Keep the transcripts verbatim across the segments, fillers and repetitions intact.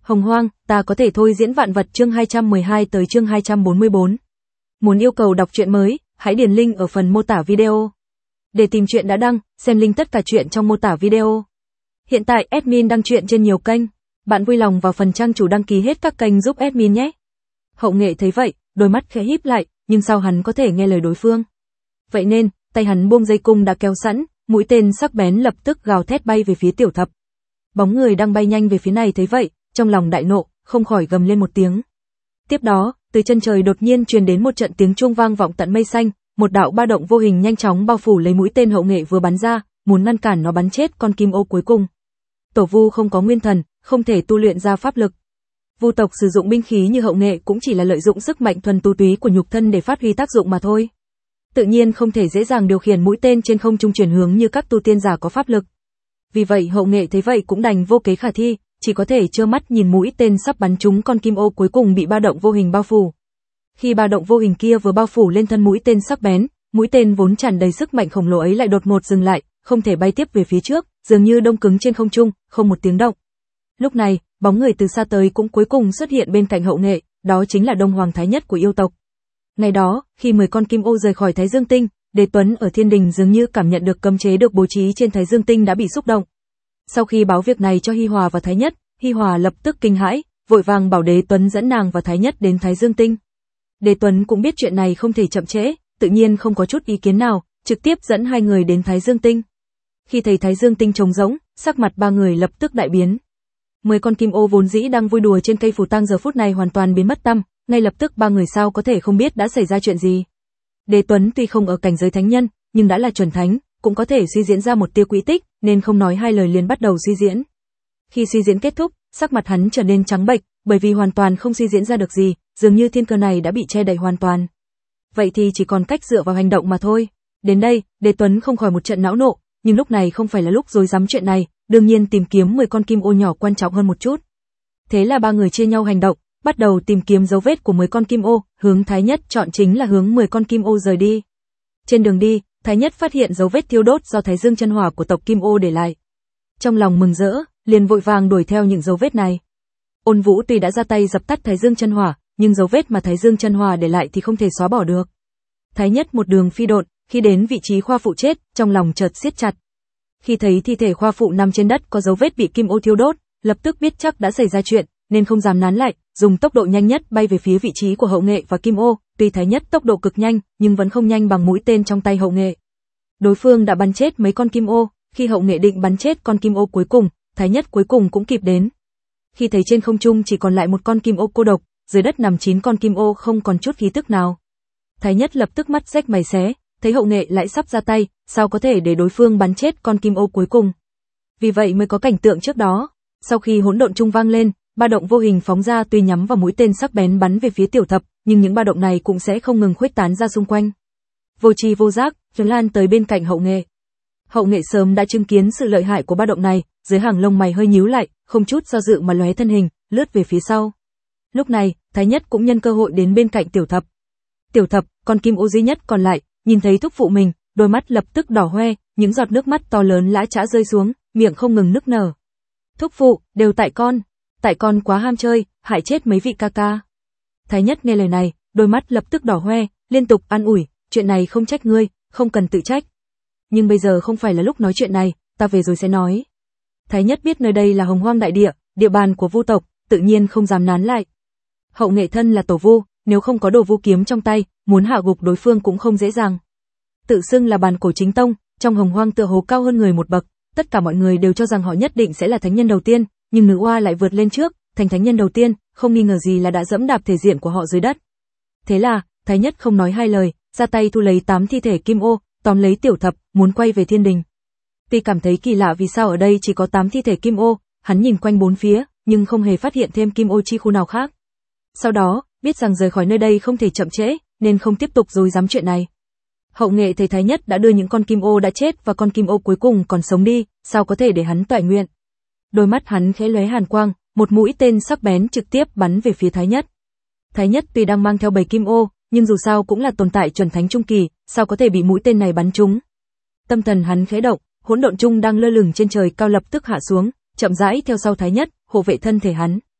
Hồng Hoang, ta có thể thôi diễn vạn vật chương hai trăm mười hai tới chương hai trăm bốn mươi bốn. Muốn yêu cầu đọc truyện mới, hãy điền link ở phần mô tả video. Để tìm truyện đã đăng, xem link tất cả truyện trong mô tả video. Hiện tại admin đăng truyện trên nhiều kênh, bạn vui lòng vào phần trang chủ đăng ký hết các kênh giúp admin nhé. Hậu Nghệ thấy vậy, đôi mắt khẽ híp lại, nhưng sao hắn có thể nghe lời đối phương? Vậy nên, tay hắn buông dây cung đã kéo sẵn, mũi tên sắc bén lập tức gào thét bay về phía Tiểu Thập. Bóng người đang bay nhanh về phía này thấy vậy, trong lòng đại nộ, không khỏi gầm lên một tiếng. Tiếp đó, từ chân trời đột nhiên truyền đến một trận tiếng chuông vang vọng tận mây xanh, một đạo ba động vô hình nhanh chóng bao phủ lấy mũi tên Hậu Nghệ vừa bắn ra, muốn ngăn cản nó bắn chết con kim ô cuối cùng. Tổ Vu không có nguyên thần, không thể tu luyện ra pháp lực. Vu tộc sử dụng binh khí như Hậu Nghệ cũng chỉ là lợi dụng sức mạnh thuần tu túy của nhục thân để phát huy tác dụng mà thôi. Tự nhiên không thể dễ dàng điều khiển mũi tên trên không trung chuyển hướng như các tu tiên giả có pháp lực. Vì vậy Hậu Nghệ thấy vậy cũng đành vô kế khả thi, chỉ có thể trơ mắt nhìn mũi tên sắp bắn trúng con kim ô cuối cùng bị ba động vô hình bao phủ. Khi ba động vô hình kia vừa bao phủ lên thân mũi tên sắc bén, mũi tên vốn tràn đầy sức mạnh khổng lồ ấy lại đột ngột dừng lại, không thể bay tiếp về phía trước, dường như đông cứng trên không trung, không một tiếng động. Lúc này, bóng người từ xa tới cũng cuối cùng xuất hiện bên cạnh Hậu Nghệ, đó chính là Đông Hoàng Thái Nhất của yêu tộc. Ngày đó, khi mười con kim ô rời khỏi Thái Dương Tinh, Đế Tuấn ở Thiên Đình dường như cảm nhận được cấm chế được bố trí trên Thái Dương Tinh đã bị xúc động. Sau khi báo việc này cho Hi Hòa và Thái Nhất, Hi Hòa lập tức kinh hãi, vội vàng bảo Đế Tuấn dẫn nàng và Thái Nhất đến Thái Dương Tinh. Đế Tuấn cũng biết chuyện này không thể chậm trễ, tự nhiên không có chút ý kiến nào, trực tiếp dẫn hai người đến Thái Dương Tinh. Khi thấy Thái Dương Tinh trống rỗng, sắc mặt ba người lập tức đại biến. Mười con kim ô vốn dĩ đang vui đùa trên cây phù tang giờ phút này hoàn toàn biến mất tăm, ngay lập tức ba người sao có thể không biết đã xảy ra chuyện gì. Đế Tuấn tuy không ở cảnh giới thánh nhân, nhưng đã là chuẩn thánh, cũng có thể suy diễn ra một tia quỹ tích, nên không nói hai lời liền bắt đầu suy diễn. Khi suy diễn kết thúc, sắc mặt hắn trở nên trắng bệch, bởi vì hoàn toàn không suy diễn ra được gì, dường như thiên cơ này đã bị che đậy hoàn toàn. Vậy thì chỉ còn cách dựa vào hành động mà thôi. Đến đây, Đế Tuấn không khỏi một trận não nộ, nhưng lúc này không phải là lúc rối rắm chuyện này, đương nhiên tìm kiếm mười con kim ô nhỏ quan trọng hơn một chút. Thế là ba người chia nhau hành động, bắt đầu tìm kiếm dấu vết của mười con kim ô, hướng Thái Nhất chọn chính là hướng mười con kim ô rời đi. Trên đường đi, Thái Nhất phát hiện dấu vết thiêu đốt do Thái Dương chân hỏa của tộc kim ô để lại. Trong lòng mừng rỡ, liền vội vàng đuổi theo những dấu vết này. Ôn Vũ tuy đã ra tay dập tắt Thái Dương chân hỏa, nhưng dấu vết mà Thái Dương chân hỏa để lại thì không thể xóa bỏ được. Thái Nhất một đường phi độn, khi đến vị trí khoa phụ chết, trong lòng chợt siết chặt. Khi thấy thi thể khoa phụ nằm trên đất có dấu vết bị kim ô thiêu đốt, lập tức biết chắc đã xảy ra chuyện, nên không dám nán lại, dùng tốc độ nhanh nhất bay về phía vị trí của Hậu Nghệ và kim ô. Tuy Thái Nhất tốc độ cực nhanh, nhưng vẫn không nhanh bằng mũi tên trong tay Hậu Nghệ. Đối phương đã bắn chết mấy con kim ô, khi Hậu Nghệ định bắn chết con kim ô cuối cùng, Thái Nhất cuối cùng cũng kịp đến. Khi thấy trên không trung chỉ còn lại một con kim ô cô độc, dưới đất nằm chín con kim ô không còn chút khí tức nào. Thái Nhất lập tức mắt rách mày xé, thấy Hậu Nghệ lại sắp ra tay, sao có thể để đối phương bắn chết con kim ô cuối cùng. Vì vậy mới có cảnh tượng trước đó. Sau khi hỗn độn trung vang lên, ba động vô hình phóng ra tuy nhắm vào mũi tên sắc bén bắn về phía Tiểu Thập, nhưng những ba động này cũng sẽ không ngừng khuếch tán ra xung quanh. Vô tri vô giác, Trấn Lan tới bên cạnh Hậu Nghệ. Hậu Nghệ sớm đã chứng kiến sự lợi hại của ba động này, dưới hàng lông mày hơi nhíu lại, không chút do dự mà lóe thân hình, lướt về phía sau. Lúc này, Thái Nhất cũng nhân cơ hội đến bên cạnh Tiểu Thập. Tiểu Thập, con kim ô duy nhất còn lại, nhìn thấy thúc phụ mình, đôi mắt lập tức đỏ hoe, những giọt nước mắt to lớn lã chã rơi xuống, miệng không ngừng nức nở. Thúc phụ, đều tại con, tại con quá ham chơi, hại chết mấy vị ca ca. Thái Nhất nghe lời này, đôi mắt lập tức đỏ hoe, liên tục an ủi, chuyện này không trách ngươi, không cần tự trách. Nhưng bây giờ không phải là lúc nói chuyện này, ta về rồi sẽ nói. Thái Nhất biết nơi đây là Hồng Hoang đại địa, địa bàn của Vu tộc, tự nhiên không dám nán lại. Hậu Nghệ thân là tổ vu, nếu không có đồ vu kiếm trong tay, muốn hạ gục đối phương cũng không dễ dàng. Tự xưng là bàn cổ chính tông, trong Hồng Hoang tựa hồ cao hơn người một bậc, tất cả mọi người đều cho rằng họ nhất định sẽ là thánh nhân đầu tiên, nhưng nữ oa lại vượt lên trước, thành thánh nhân đầu tiên, không nghi ngờ gì là đã dẫm đạp thể diện của họ dưới đất. Thế là, Thái Nhất không nói hai lời, ra tay thu lấy tám thi thể kim ô, tóm lấy Tiểu Thập, muốn quay về Thiên Đình. Tuy cảm thấy kỳ lạ vì sao ở đây chỉ có tám thi thể kim ô, hắn nhìn quanh bốn phía, nhưng không hề phát hiện thêm kim ô chi khu nào khác. Sau đó, biết rằng rời khỏi nơi đây không thể chậm trễ, nên không tiếp tục rối rắm chuyện này. Hậu Nghệ thấy Thái Nhất đã đưa những con kim ô đã chết và con kim ô cuối cùng còn sống đi, sao có thể để hắn toại nguyện. Đôi mắt hắn khẽ lóe hàn quang, một mũi tên sắc bén trực tiếp bắn về phía Thái Nhất. Thái Nhất tuy đang mang theo bầy kim ô, nhưng dù sao cũng là tồn tại chuẩn thánh trung kỳ, sao có thể bị mũi tên này bắn trúng. Tâm thần hắn khẽ động, hỗn độn trung đang lơ lửng trên trời cao lập tức hạ xuống, chậm rãi theo sau Thái Nhất, hộ vệ thân thể hắn.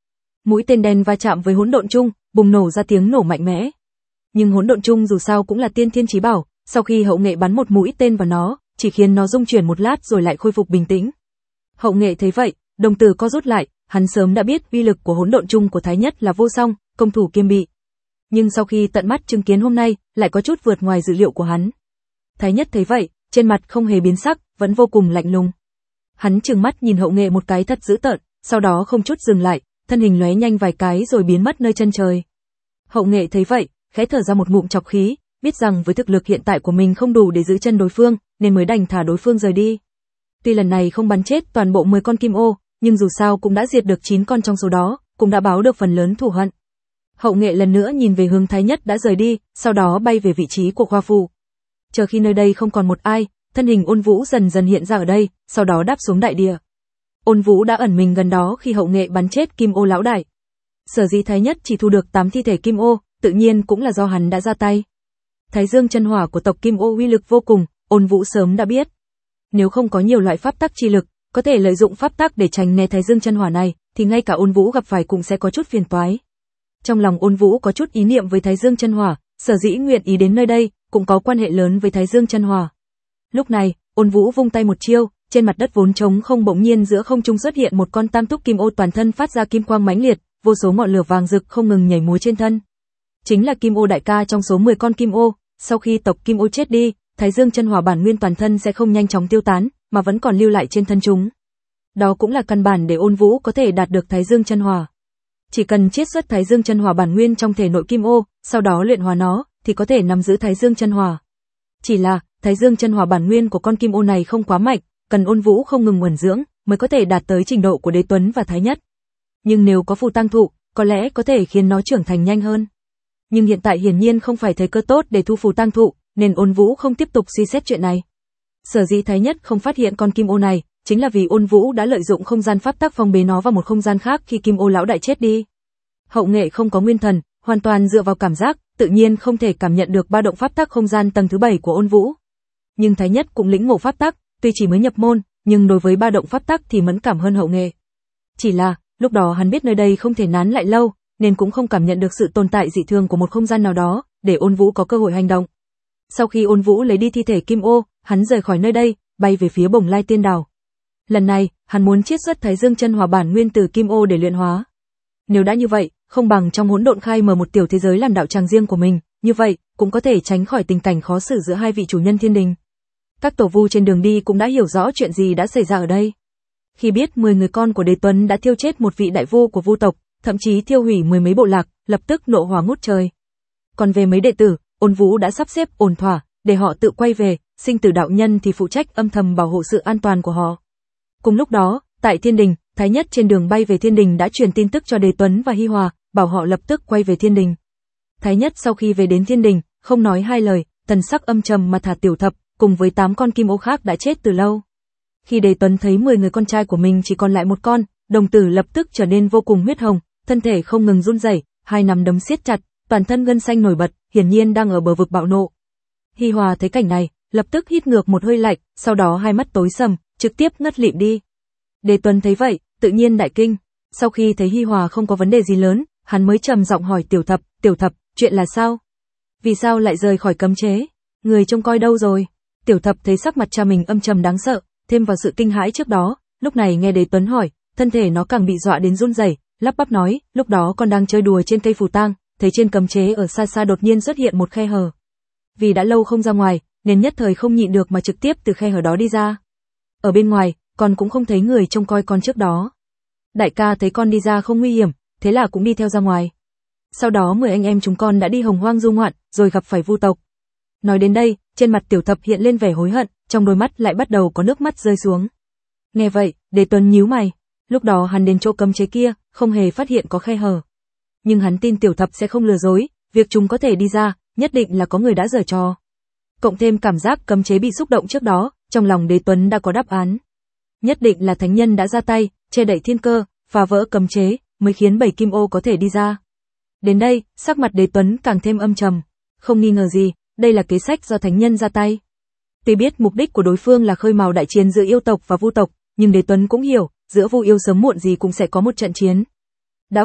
Mũi tên đen va chạm với hỗn độn chung, bùng nổ ra tiếng nổ mạnh mẽ. Nhưng hỗn độn chung dù sao cũng là tiên thiên chí bảo, sau khi Hậu Nghệ bắn một mũi tên vào nó, chỉ khiến nó rung chuyển một lát rồi lại khôi phục bình tĩnh. Hậu Nghệ thấy vậy, đồng tử co rút lại, hắn sớm đã biết uy lực của hỗn độn chung của Thái Nhất là vô song, công thủ kiêm bị. Nhưng sau khi tận mắt chứng kiến hôm nay, lại có chút vượt ngoài dự liệu của hắn. Thái Nhất thấy vậy, trên mặt không hề biến sắc, vẫn vô cùng lạnh lùng. Hắn trừng mắt nhìn Hậu Nghệ một cái thật dữ tợn, sau đó không chút dừng lại, thân hình lóe nhanh vài cái rồi biến mất nơi chân trời. Hậu Nghệ thấy vậy, khẽ thở ra một ngụm trọc khí, biết rằng với thực lực hiện tại của mình không đủ để giữ chân đối phương, nên mới đành thả đối phương rời đi. Tuy lần này không bắn chết toàn bộ mười con kim ô, nhưng dù sao cũng đã diệt được chín con trong số đó, cũng đã báo được phần lớn thù hận. Hậu Nghệ lần nữa nhìn về hướng Thái Nhất đã rời đi, sau đó bay về vị trí của Khoa Phủ. Chờ khi nơi đây không còn một ai, thân hình Ôn Vũ dần dần hiện ra ở đây, sau đó đáp xuống đại địa. Ôn Vũ đã ẩn mình gần đó khi Hậu Nghệ bắn chết Kim Ô lão đại. Sở dĩ Thái Nhất chỉ thu được tám thi thể Kim Ô, tự nhiên cũng là do hắn đã ra tay. Thái Dương chân hỏa của tộc Kim Ô uy lực vô cùng, Ôn Vũ sớm đã biết. Nếu không có nhiều loại pháp tắc chi lực, có thể lợi dụng pháp tắc để tránh né Thái Dương chân hỏa này, thì ngay cả Ôn Vũ gặp phải cũng sẽ có chút phiền toái. Trong lòng Ôn Vũ có chút ý niệm với Thái Dương chân hỏa, sở dĩ nguyện ý đến nơi đây, cũng có quan hệ lớn với Thái Dương chân hỏa. Lúc này, Ôn Vũ vung tay một chiêu, trên mặt đất vốn trống không bỗng nhiên giữa không trung xuất hiện một con tam túc kim ô toàn thân phát ra kim quang mãnh liệt, vô số ngọn lửa vàng rực không ngừng nhảy múa trên thân. Chính là Kim Ô đại ca trong số mười con kim ô, sau khi tộc Kim Ô chết đi, Thái Dương chân hỏa bản nguyên toàn thân sẽ không nhanh chóng tiêu tán, mà vẫn còn lưu lại trên thân chúng. Đó cũng là căn bản để Ôn Vũ có thể đạt được Thái Dương chân hỏa. Chỉ cần chiết xuất Thái Dương chân hỏa bản nguyên trong thể nội Kim Ô, sau đó luyện hóa nó, thì có thể nắm giữ Thái Dương chân hỏa. Chỉ là, Thái Dương chân hỏa bản nguyên của con Kim Ô này không quá mạnh, cần Ôn Vũ không ngừng nguồn dưỡng, mới có thể đạt tới trình độ của Đế Tuấn và Thái Nhất. Nhưng nếu có phù tăng thụ, có lẽ có thể khiến nó trưởng thành nhanh hơn. Nhưng hiện tại hiển nhiên không phải thời cơ tốt để thu phù tăng thụ, nên Ôn Vũ không tiếp tục suy xét chuyện này. Sở dĩ Thái Nhất không phát hiện con Kim Ô này, chính là vì Ôn Vũ đã lợi dụng không gian pháp tắc phong bế nó vào một không gian khác khi Kim Ô lão đại chết đi. Hậu Nghệ không có nguyên thần, hoàn toàn dựa vào cảm giác, tự nhiên không thể cảm nhận được ba động pháp tắc không gian tầng thứ bảy của Ôn Vũ. Nhưng Thái Nhất cũng lĩnh ngộ pháp tắc, tuy chỉ mới nhập môn, nhưng đối với ba động pháp tắc thì mẫn cảm hơn Hậu Nghệ. Chỉ là, lúc đó hắn biết nơi đây không thể nán lại lâu, nên cũng không cảm nhận được sự tồn tại dị thường của một không gian nào đó, để Ôn Vũ có cơ hội hành động. Sau khi Ôn Vũ lấy đi thi thể Kim Ô, hắn rời khỏi nơi đây, bay về phía Bồng Lai Tiên Đảo. Lần này, hắn muốn chiết xuất Thái Dương chân hỏa bản nguyên từ Kim Ô để luyện hóa. Nếu đã như vậy, không bằng trong hỗn độn khai mở một tiểu thế giới làm đạo tràng riêng của mình, như vậy cũng có thể tránh khỏi tình cảnh khó xử giữa hai vị chủ nhân thiên đình. Các tổ vu trên đường đi cũng đã hiểu rõ chuyện gì đã xảy ra ở đây. Khi biết mười người con của Đế Tuấn đã thiêu chết một vị đại vu của vu tộc, thậm chí thiêu hủy mười mấy bộ lạc, lập tức nộ hỏa ngút trời. Còn về mấy đệ tử, Ôn Vũ đã sắp xếp ổn thỏa, để họ tự quay về, Sinh Tử đạo nhân thì phụ trách âm thầm bảo hộ sự an toàn của họ. Cùng lúc đó, tại Thiên Đình, Thái Nhất trên đường bay về Thiên Đình đã truyền tin tức cho Đế Tuấn và Hi Hòa, bảo họ lập tức quay về Thiên Đình. Thái Nhất sau khi về đến Thiên Đình, không nói hai lời, thần sắc âm trầm mà thả Tiểu Thập, cùng với tám con kim ô khác đã chết từ lâu. Khi Đế Tuấn thấy mười người con trai của mình chỉ còn lại một con, đồng tử lập tức trở nên vô cùng huyết hồng, thân thể không ngừng run rẩy, hai nắm đấm siết chặt, toàn thân gân xanh nổi bật, hiển nhiên đang ở bờ vực bạo nộ. Hi Hòa thấy cảnh này, lập tức hít ngược một hơi lạnh, sau đó hai mắt tối sầm, trực tiếp ngất lịm đi. Đế Tuấn thấy vậy, tự nhiên đại kinh. Sau khi thấy Hi Hòa không có vấn đề gì lớn, hắn mới trầm giọng hỏi Tiểu Thập, Tiểu Thập, chuyện là sao? Vì sao lại rời khỏi cấm chế? Người trông coi đâu rồi? Tiểu Thập thấy sắc mặt cha mình âm trầm đáng sợ, thêm vào sự kinh hãi trước đó, lúc này nghe Đế Tuấn hỏi, thân thể nó càng bị dọa đến run rẩy, lắp bắp nói, lúc đó con đang chơi đùa trên cây phù tang, thấy trên cấm chế ở xa xa đột nhiên xuất hiện một khe hở. Vì đã lâu không ra ngoài, nên nhất thời không nhịn được mà trực tiếp từ khe hở đó đi ra. Ở bên ngoài, con cũng không thấy người trông coi con trước đó. Đại ca thấy con đi ra không nguy hiểm, thế là cũng đi theo ra ngoài. Sau đó mười anh em chúng con đã đi hồng hoang du ngoạn, rồi gặp phải vu tộc. Nói đến đây, trên mặt Tiểu Thập hiện lên vẻ hối hận, trong đôi mắt lại bắt đầu có nước mắt rơi xuống. Nghe vậy, Đế Tuấn nhíu mày. Lúc đó hắn đến chỗ cấm chế kia, không hề phát hiện có khe hở. Nhưng hắn tin Tiểu Thập sẽ không lừa dối, việc chúng có thể đi ra, nhất định là có người đã giở trò. Cộng thêm cảm giác cấm chế bị xúc động trước đó, trong lòng Đế Tuấn đã có đáp án. Nhất định là thánh nhân đã ra tay, che đậy thiên cơ, phá vỡ cấm chế, mới khiến bảy kim ô có thể đi ra. Đến đây, sắc mặt Đế Tuấn càng thêm âm trầm. Không nghi ngờ gì, đây là kế sách do thánh nhân ra tay. Tuy biết mục đích của đối phương là khơi mào đại chiến giữa yêu tộc và vu tộc, nhưng Đế Tuấn cũng hiểu, giữa vu yêu sớm muộn gì cũng sẽ có một trận chiến. Đã vậy,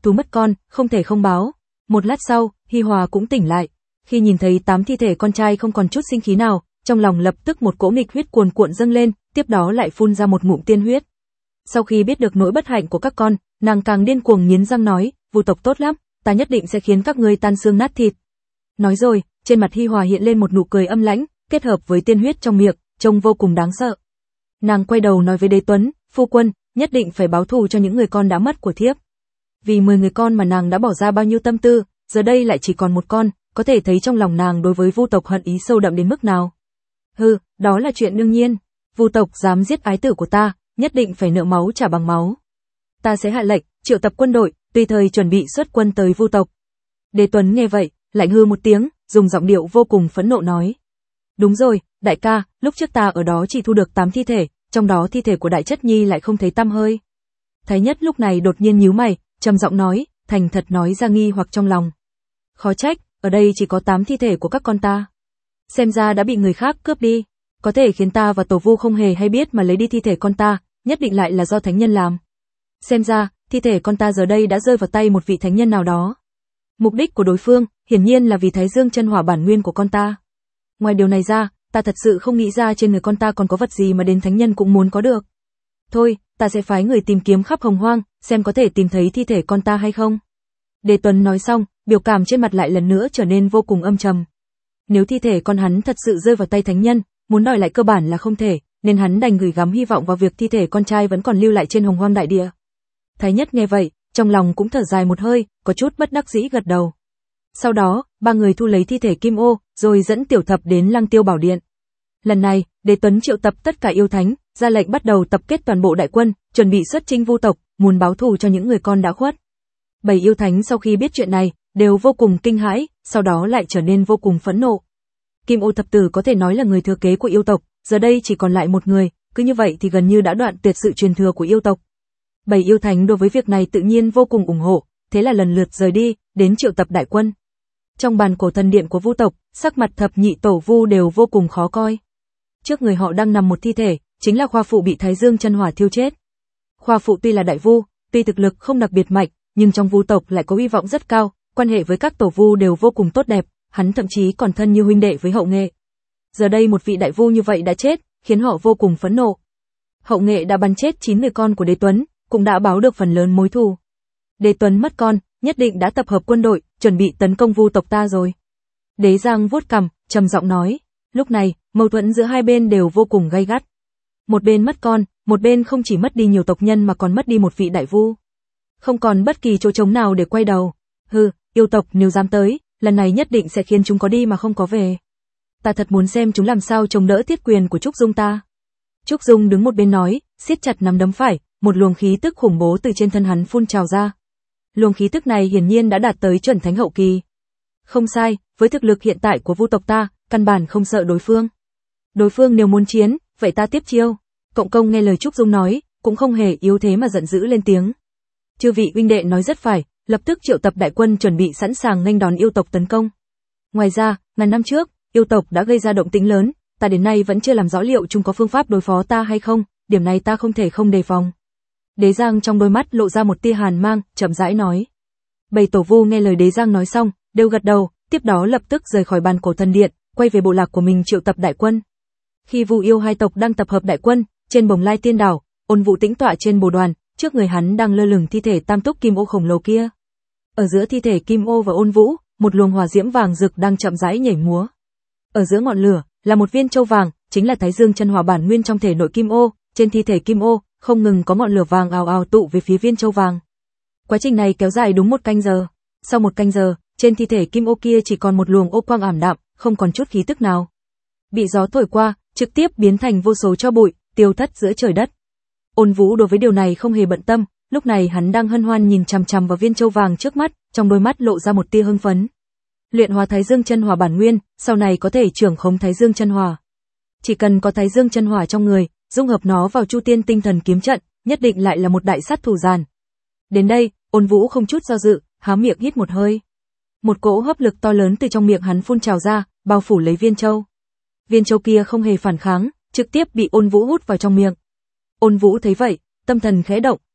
thú mất con, không thể không báo. Một lát sau, Hi Hòa cũng tỉnh lại. Khi nhìn thấy tám thi thể con trai không còn chút sinh khí nào, trong lòng lập tức một cỗ nghịch huyết cuồn cuộn dâng lên, tiếp đó lại phun ra một ngụm tiên huyết. Sau khi biết được nỗi bất hạnh của các con, nàng càng điên cuồng nghiến răng nói, Vu tộc tốt lắm, ta nhất định sẽ khiến các ngươi tan xương nát thịt. Nói rồi, trên mặt Hi Hòa hiện lên một nụ cười âm lãnh, kết hợp với tiên huyết trong miệng, trông vô cùng đáng sợ. Nàng quay đầu nói với Đế Tuấn, phu quân, nhất định phải báo thù cho những người con đã mất của thiếp. Vì mười người con mà nàng đã bỏ ra bao nhiêu tâm tư, giờ đây lại chỉ còn một con, có thể thấy trong lòng nàng đối với Vu tộc hận ý sâu đậm đến mức nào. Hừ, đó là chuyện đương nhiên. Vu tộc dám giết ái tử của ta, nhất định phải nợ máu trả bằng máu. Ta sẽ hạ lệnh, triệu tập quân đội, tùy thời chuẩn bị xuất quân tới Vu tộc. Đế Tuấn nghe vậy, lạnh hư một tiếng, dùng giọng điệu vô cùng phẫn nộ nói. Đúng rồi, đại ca, lúc trước ta ở đó chỉ thu được tám thi thể, trong đó thi thể của Đại Chất Nhi lại không thấy tăm hơi. Thái Nhất lúc này đột nhiên nhíu mày, trầm giọng nói, thành thật nói ra nghi hoặc trong lòng. Khó trách, ở đây chỉ có tám thi thể của các con ta. Xem ra đã bị người khác cướp đi, có thể khiến ta và Tổ Vu không hề hay biết mà lấy đi thi thể con ta, nhất định lại là do thánh nhân làm. Xem ra, thi thể con ta giờ đây đã rơi vào tay một vị thánh nhân nào đó. Mục đích của đối phương, hiển nhiên là vì Thái Dương chân hỏa bản nguyên của con ta. Ngoài điều này ra, ta thật sự không nghĩ ra trên người con ta còn có vật gì mà đến thánh nhân cũng muốn có được. Thôi, ta sẽ phái người tìm kiếm khắp hồng hoang, xem có thể tìm thấy thi thể con ta hay không. Đế Tuấn nói xong, biểu cảm trên mặt lại lần nữa trở nên vô cùng âm trầm. Nếu thi thể con hắn thật sự rơi vào tay thánh nhân, muốn đòi lại cơ bản là không thể, nên hắn đành gửi gắm hy vọng vào việc thi thể con trai vẫn còn lưu lại trên hồng hoang đại địa. Thái Nhất nghe vậy, trong lòng cũng thở dài một hơi, có chút bất đắc dĩ gật đầu. Sau đó, ba người thu lấy thi thể Kim Ô, rồi dẫn Tiểu Thập đến Lăng Tiêu Bảo Điện. Lần này, Đế Tuấn triệu tập tất cả yêu thánh, ra lệnh bắt đầu tập kết toàn bộ đại quân, chuẩn bị xuất chinh Vu tộc, muốn báo thù cho những người con đã khuất. Bảy yêu thánh sau khi biết chuyện này, đều vô cùng kinh hãi, sau đó lại trở nên vô cùng phẫn nộ. Kim Ô thập tử có thể nói là người thừa kế của yêu tộc, giờ đây chỉ còn lại một người, cứ như vậy thì gần như đã đoạn tuyệt sự truyền thừa của yêu tộc. Bảy yêu thánh đối với việc này tự nhiên vô cùng ủng hộ, thế là lần lượt rời đi, đến triệu tập đại quân. Trong bàn cổ thần điện của Vu tộc, sắc mặt thập nhị tổ Vu đều vô cùng khó coi. Trước người họ đang nằm một thi thể, chính là Khoa Phụ bị Thái Dương chân hỏa thiêu chết. Khoa Phụ tuy là đại vu, tuy thực lực không đặc biệt mạnh, nhưng trong Vu tộc lại có uy vọng rất cao, quan hệ với các tổ Vu đều vô cùng tốt đẹp, hắn thậm chí còn thân như huynh đệ với Hậu Nghệ. Giờ đây một vị đại vu như vậy đã chết, khiến họ vô cùng phẫn nộ. Hậu Nghệ đã bắn chết chín người con của Đế Tuấn, cũng đã báo được phần lớn mối thù. Đế Tuấn mất con, nhất định đã tập hợp quân đội, chuẩn bị tấn công Vu tộc ta rồi. Đế Giang vuốt cằm, trầm giọng nói. Lúc này, mâu thuẫn giữa hai bên đều vô cùng gay gắt. Một bên mất con, một bên không chỉ mất đi nhiều tộc nhân mà còn mất đi một vị đại vu. Không còn bất kỳ chỗ trống nào để quay đầu. Hừ, yêu tộc nếu dám tới, lần này nhất định sẽ khiến chúng có đi mà không có về. Ta thật muốn xem chúng làm sao chống đỡ thiết quyền của Trúc Dung ta. Trúc Dung đứng một bên nói, siết chặt nắm đấm phải, một luồng khí tức khủng bố từ trên thân hắn phun trào ra. Luồng khí tức này hiển nhiên đã đạt tới chuẩn thánh hậu kỳ. Không sai, với thực lực hiện tại của Vu tộc ta, căn bản không sợ đối phương. Đối phương nếu muốn chiến, vậy ta tiếp chiêu. Cộng công nghe lời Trúc Dung nói, cũng không hề yếu thế mà giận dữ lên tiếng. Chư vị huynh đệ nói rất phải, lập tức triệu tập đại quân chuẩn bị sẵn sàng nghênh đón yêu tộc tấn công. Ngoài ra, ngàn năm trước, yêu tộc đã gây ra động tĩnh lớn, ta đến nay vẫn chưa làm rõ liệu chúng có phương pháp đối phó ta hay không, điểm này ta không thể không đề phòng. Đế Giang trong đôi mắt lộ ra một tia hàn mang, chậm rãi nói. Bảy tổ Vu nghe lời Đế Giang nói xong, đều gật đầu, tiếp đó lập tức rời khỏi bàn cổ thần điện, quay về bộ lạc của mình triệu tập đại quân. Khi Vu yêu hai tộc đang tập hợp đại quân, trên Bồng Lai Tiên Đảo, Ôn Vũ tĩnh tọa trên bồ đoàn, trước người hắn đang lơ lửng thi thể tam túc kim ô khổng lồ kia. Ở giữa thi thể Kim Ô và Ôn Vũ, một luồng hỏa diễm vàng rực đang chậm rãi nhảy múa. Ở giữa ngọn lửa là một viên châu vàng, chính là Thái Dương chân hỏa bản nguyên trong thể nội Kim Ô, trên thi thể Kim Ô không ngừng có ngọn lửa vàng ào ào tụ về phía viên châu vàng. Quá trình này kéo dài đúng một canh giờ. Sau một canh giờ, trên thi thể Kim Ô kia chỉ còn một luồng ô quang ảm đạm, không còn chút khí tức nào. Bị gió thổi qua, trực tiếp biến thành vô số tro bụi, tiêu thất giữa trời đất. Ôn Vũ đối với điều này không hề bận tâm, lúc này hắn đang hân hoan nhìn chằm chằm vào viên châu vàng trước mắt, trong đôi mắt lộ ra một tia hưng phấn. Luyện hóa Thái Dương chân hỏa bản nguyên, sau này có thể trưởng khống Thái Dương chân hỏa. Chỉ cần có Thái Dương chân hỏa trong người, dung hợp nó vào Chu Tiên Tinh Thần kiếm trận, nhất định lại là một đại sát thủ giàn. Đến đây, Ôn Vũ không chút do dự, há miệng hít một hơi. Một cỗ hấp lực to lớn từ trong miệng hắn phun trào ra, bao phủ lấy viên châu. Viên châu kia không hề phản kháng, trực tiếp bị Ôn Vũ hút vào trong miệng. Ôn Vũ thấy vậy, tâm thần khẽ động,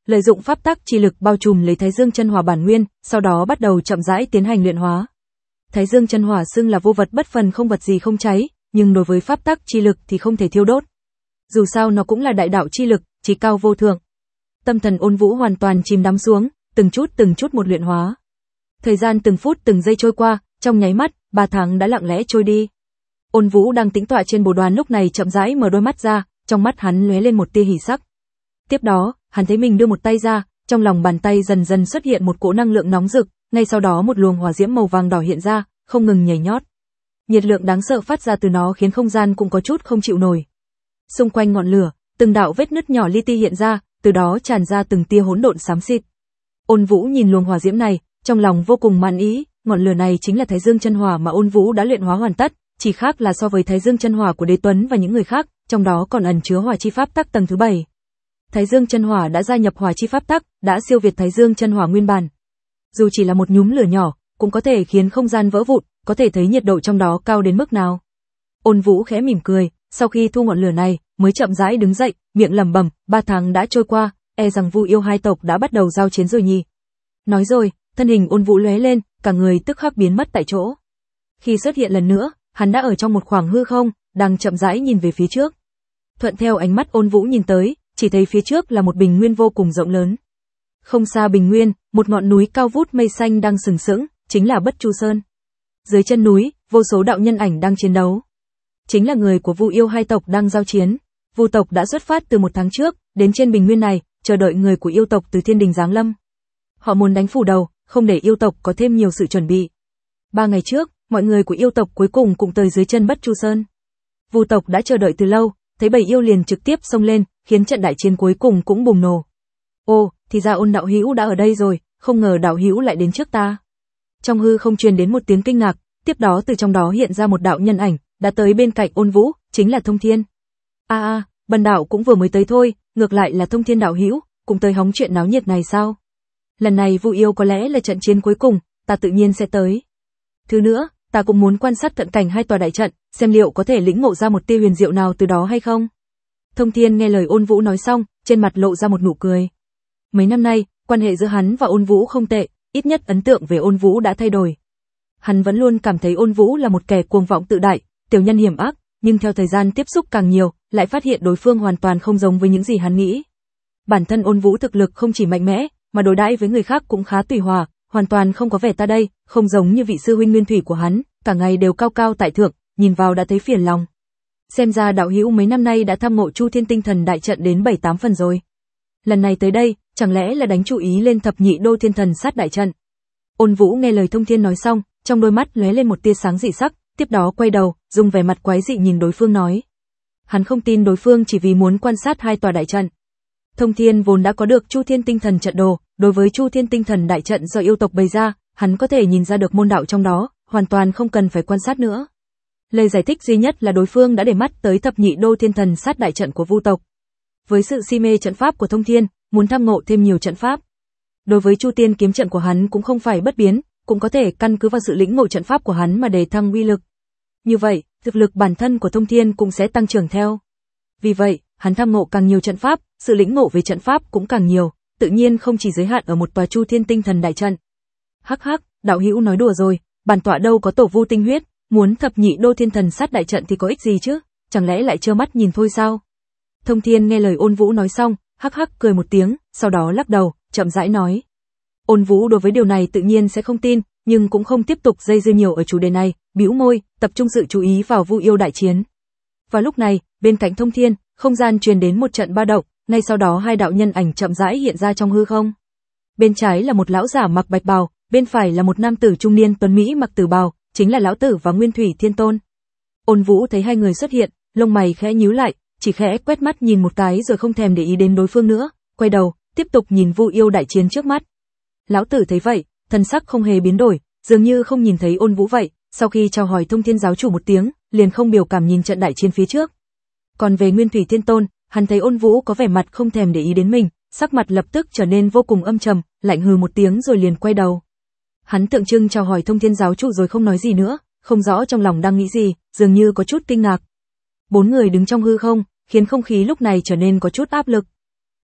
lợi dụng pháp tắc chi lực bao trùm lấy Thái Dương chân hỏa bản nguyên, sau đó bắt đầu chậm rãi tiến hành luyện hóa. Thái Dương chân hỏa xưng là vô vật bất phần, không vật gì không cháy, nhưng đối với pháp tắc chi lực thì không thể thiêu đốt. Dù sao nó cũng là đại đạo chi lực, chí cao vô thượng. Tâm thần Ôn Vũ hoàn toàn chìm đắm xuống, từng chút từng chút một luyện hóa. Thời gian từng phút từng giây trôi qua, trong nháy mắt, ba tháng đã lặng lẽ trôi đi. Ôn Vũ đang tĩnh tọa trên bồ đoàn lúc này chậm rãi mở đôi mắt ra, trong mắt hắn lóe lên một tia hỉ sắc. Tiếp đó, hắn thấy mình đưa một tay ra, trong lòng bàn tay dần dần xuất hiện một cỗ năng lượng nóng rực, ngay sau đó một luồng hỏa diễm màu vàng đỏ hiện ra, không ngừng nhảy nhót. Nhiệt lượng đáng sợ phát ra từ nó khiến không gian cũng có chút không chịu nổi. Xung quanh ngọn lửa, từng đạo vết nứt nhỏ li ti hiện ra, từ đó tràn ra từng tia hỗn độn xám xịt. Ôn Vũ nhìn luồng hỏa diễm này, trong lòng vô cùng mãn ý, ngọn lửa này chính là Thái Dương chân hỏa mà Ôn Vũ đã luyện hóa hoàn tất, chỉ khác là so với Thái Dương chân hỏa của Đế Tuấn và những người khác, trong đó còn ẩn chứa hỏa chi pháp tắc tầng thứ bảy. Thái Dương chân hỏa đã gia nhập hỏa chi pháp tắc, đã siêu việt Thái Dương chân hỏa nguyên bản. Dù chỉ là một nhúm lửa nhỏ, cũng có thể khiến không gian vỡ vụn, có thể thấy nhiệt độ trong đó cao đến mức nào. Ôn Vũ khẽ mỉm cười, sau khi thu ngọn lửa này, mới chậm rãi đứng dậy, miệng lẩm bẩm, ba tháng đã trôi qua, e rằng Vu Yêu hai tộc đã bắt đầu giao chiến rồi nhỉ. Nói rồi, thân hình Ôn Vũ lóe lên, cả người tức khắc biến mất tại chỗ. Khi xuất hiện lần nữa, hắn đã ở trong một khoảng hư không, đang chậm rãi nhìn về phía trước. Thuận theo ánh mắt Ôn Vũ nhìn tới, chỉ thấy phía trước là một bình nguyên vô cùng rộng lớn. Không xa bình nguyên, một ngọn núi cao vút mây xanh đang sừng sững, chính là Bất Chu Sơn. Dưới chân núi, vô số đạo nhân ảnh đang chiến đấu. Chính là người của Vu Yêu hai tộc đang giao chiến. Vu tộc đã xuất phát từ một tháng trước, đến trên bình nguyên này, chờ đợi người của yêu tộc từ thiên đình giáng lâm. Họ muốn đánh phủ đầu, không để yêu tộc có thêm nhiều sự chuẩn bị. Ba ngày trước, mọi người của yêu tộc cuối cùng cũng tới dưới chân Bất Chu Sơn. Vu tộc đã chờ đợi từ lâu, thấy bầy yêu liền trực tiếp xông lên, khiến trận đại chiến cuối cùng cũng bùng nổ. Ô, thì ra Ôn đạo hữu đã ở đây rồi, không ngờ đạo hữu lại đến trước ta. Trong hư không truyền đến một tiếng kinh ngạc, tiếp đó từ trong đó hiện ra một đạo nhân ảnh, đã tới bên cạnh Ôn Vũ, chính là Thông Thiên. A a, à, bần đạo cũng vừa mới tới thôi, ngược lại là Thông Thiên đạo hữu, cùng tới hóng chuyện náo nhiệt này sao? Lần này Vu Yêu có lẽ là trận chiến cuối cùng, ta tự nhiên sẽ tới. Thứ nữa, ta cũng muốn quan sát cận cảnh hai tòa đại trận, xem liệu có thể lĩnh ngộ ra một tia huyền diệu nào từ đó hay không. Thông Thiên nghe lời Ôn Vũ nói xong, trên mặt lộ ra một nụ cười. Mấy năm nay, quan hệ giữa hắn và Ôn Vũ không tệ, ít nhất ấn tượng về Ôn Vũ đã thay đổi. Hắn vẫn luôn cảm thấy Ôn Vũ là một kẻ cuồng vọng tự đại, tiểu nhân hiểm ác, nhưng theo thời gian tiếp xúc càng nhiều, lại phát hiện đối phương hoàn toàn không giống với những gì hắn nghĩ. Bản thân Ôn Vũ thực lực không chỉ mạnh mẽ, mà đối đãi với người khác cũng khá tùy hòa, hoàn toàn không có vẻ ta đây, không giống như vị sư huynh nguyên thủy của hắn, cả ngày đều cao cao tại thượng, nhìn vào đã thấy phiền lòng. Xem ra đạo hữu mấy năm nay đã tham ngộ Chu Thiên Tinh Thần đại trận đến bảy tám phần rồi. Lần này tới đây, chẳng lẽ là đánh chú ý lên thập nhị đô thiên thần sát đại trận. Ôn Vũ nghe lời Thông Thiên nói xong, trong đôi mắt lóe lên một tia sáng dị sắc, tiếp đó quay đầu, dùng vẻ mặt quái dị nhìn đối phương nói. Hắn không tin đối phương chỉ vì muốn quan sát hai tòa đại trận. Thông Thiên vốn đã có được Chu Thiên Tinh Thần trận đồ, đối với Chu Thiên Tinh Thần đại trận do yêu tộc bày ra, hắn có thể nhìn ra được môn đạo trong đó, hoàn toàn không cần phải quan sát nữa. Lời giải thích duy nhất là đối phương đã để mắt tới thập nhị đô thiên thần sát đại trận của Vu tộc. Với sự si mê trận pháp của Thông Thiên, muốn tham ngộ thêm nhiều trận pháp. Đối với Chu Tiên kiếm trận của hắn cũng không phải bất biến, cũng có thể căn cứ vào sự lĩnh ngộ trận pháp của hắn mà đề thăng uy lực. Như vậy, thực lực bản thân của Thông Thiên cũng sẽ tăng trưởng theo. Vì vậy, hắn tham ngộ càng nhiều trận pháp, sự lĩnh ngộ về trận pháp cũng càng nhiều, tự nhiên không chỉ giới hạn ở một tòa Chu Thiên Tinh Thần đại trận. Hắc hắc, đạo hữu nói đùa rồi, bản tọa đâu có tổ vu tinh huyết, muốn thập nhị đô thiên thần sát đại trận thì có ích gì chứ, chẳng lẽ lại trơ mắt nhìn thôi sao? Thông Thiên nghe lời Ôn Vũ nói xong, hắc hắc cười một tiếng, sau đó lắc đầu, chậm rãi nói. Ôn Vũ đối với điều này tự nhiên sẽ không tin, nhưng cũng không tiếp tục dây dưa nhiều ở chủ đề này, bĩu môi, tập trung sự chú ý vào Vu Yêu đại chiến. Và lúc này, bên cạnh Thông Thiên, không gian truyền đến một trận ba động, ngay sau đó hai đạo nhân ảnh chậm rãi hiện ra trong hư không. Bên trái là một lão giả mặc bạch bào, bên phải là một nam tử trung niên tuấn mỹ mặc tử bào, chính là lão tử và Nguyên Thủy Thiên Tôn. Ôn Vũ thấy hai người xuất hiện, lông mày khẽ nhíu lại, chỉ khẽ quét mắt nhìn một cái rồi không thèm để ý đến đối phương nữa, quay đầu, tiếp tục nhìn Vu Yêu đại chiến trước mắt. Lão tử thấy vậy, thần sắc không hề biến đổi, dường như không nhìn thấy Ôn Vũ vậy, sau khi chào hỏi Thông Thiên giáo chủ một tiếng, liền không biểu cảm nhìn trận đại chiến phía trước. Còn về Nguyên Thủy Thiên Tôn, hắn thấy Ôn Vũ có vẻ mặt không thèm để ý đến mình, sắc mặt lập tức trở nên vô cùng âm trầm, lạnh hừ một tiếng rồi liền quay đầu. Hắn tượng trưng chào hỏi Thông Thiên giáo chủ rồi không nói gì nữa, không rõ trong lòng đang nghĩ gì, dường như có chút kinh ngạc. Bốn người đứng trong hư không, khiến không khí lúc này trở nên có chút áp lực.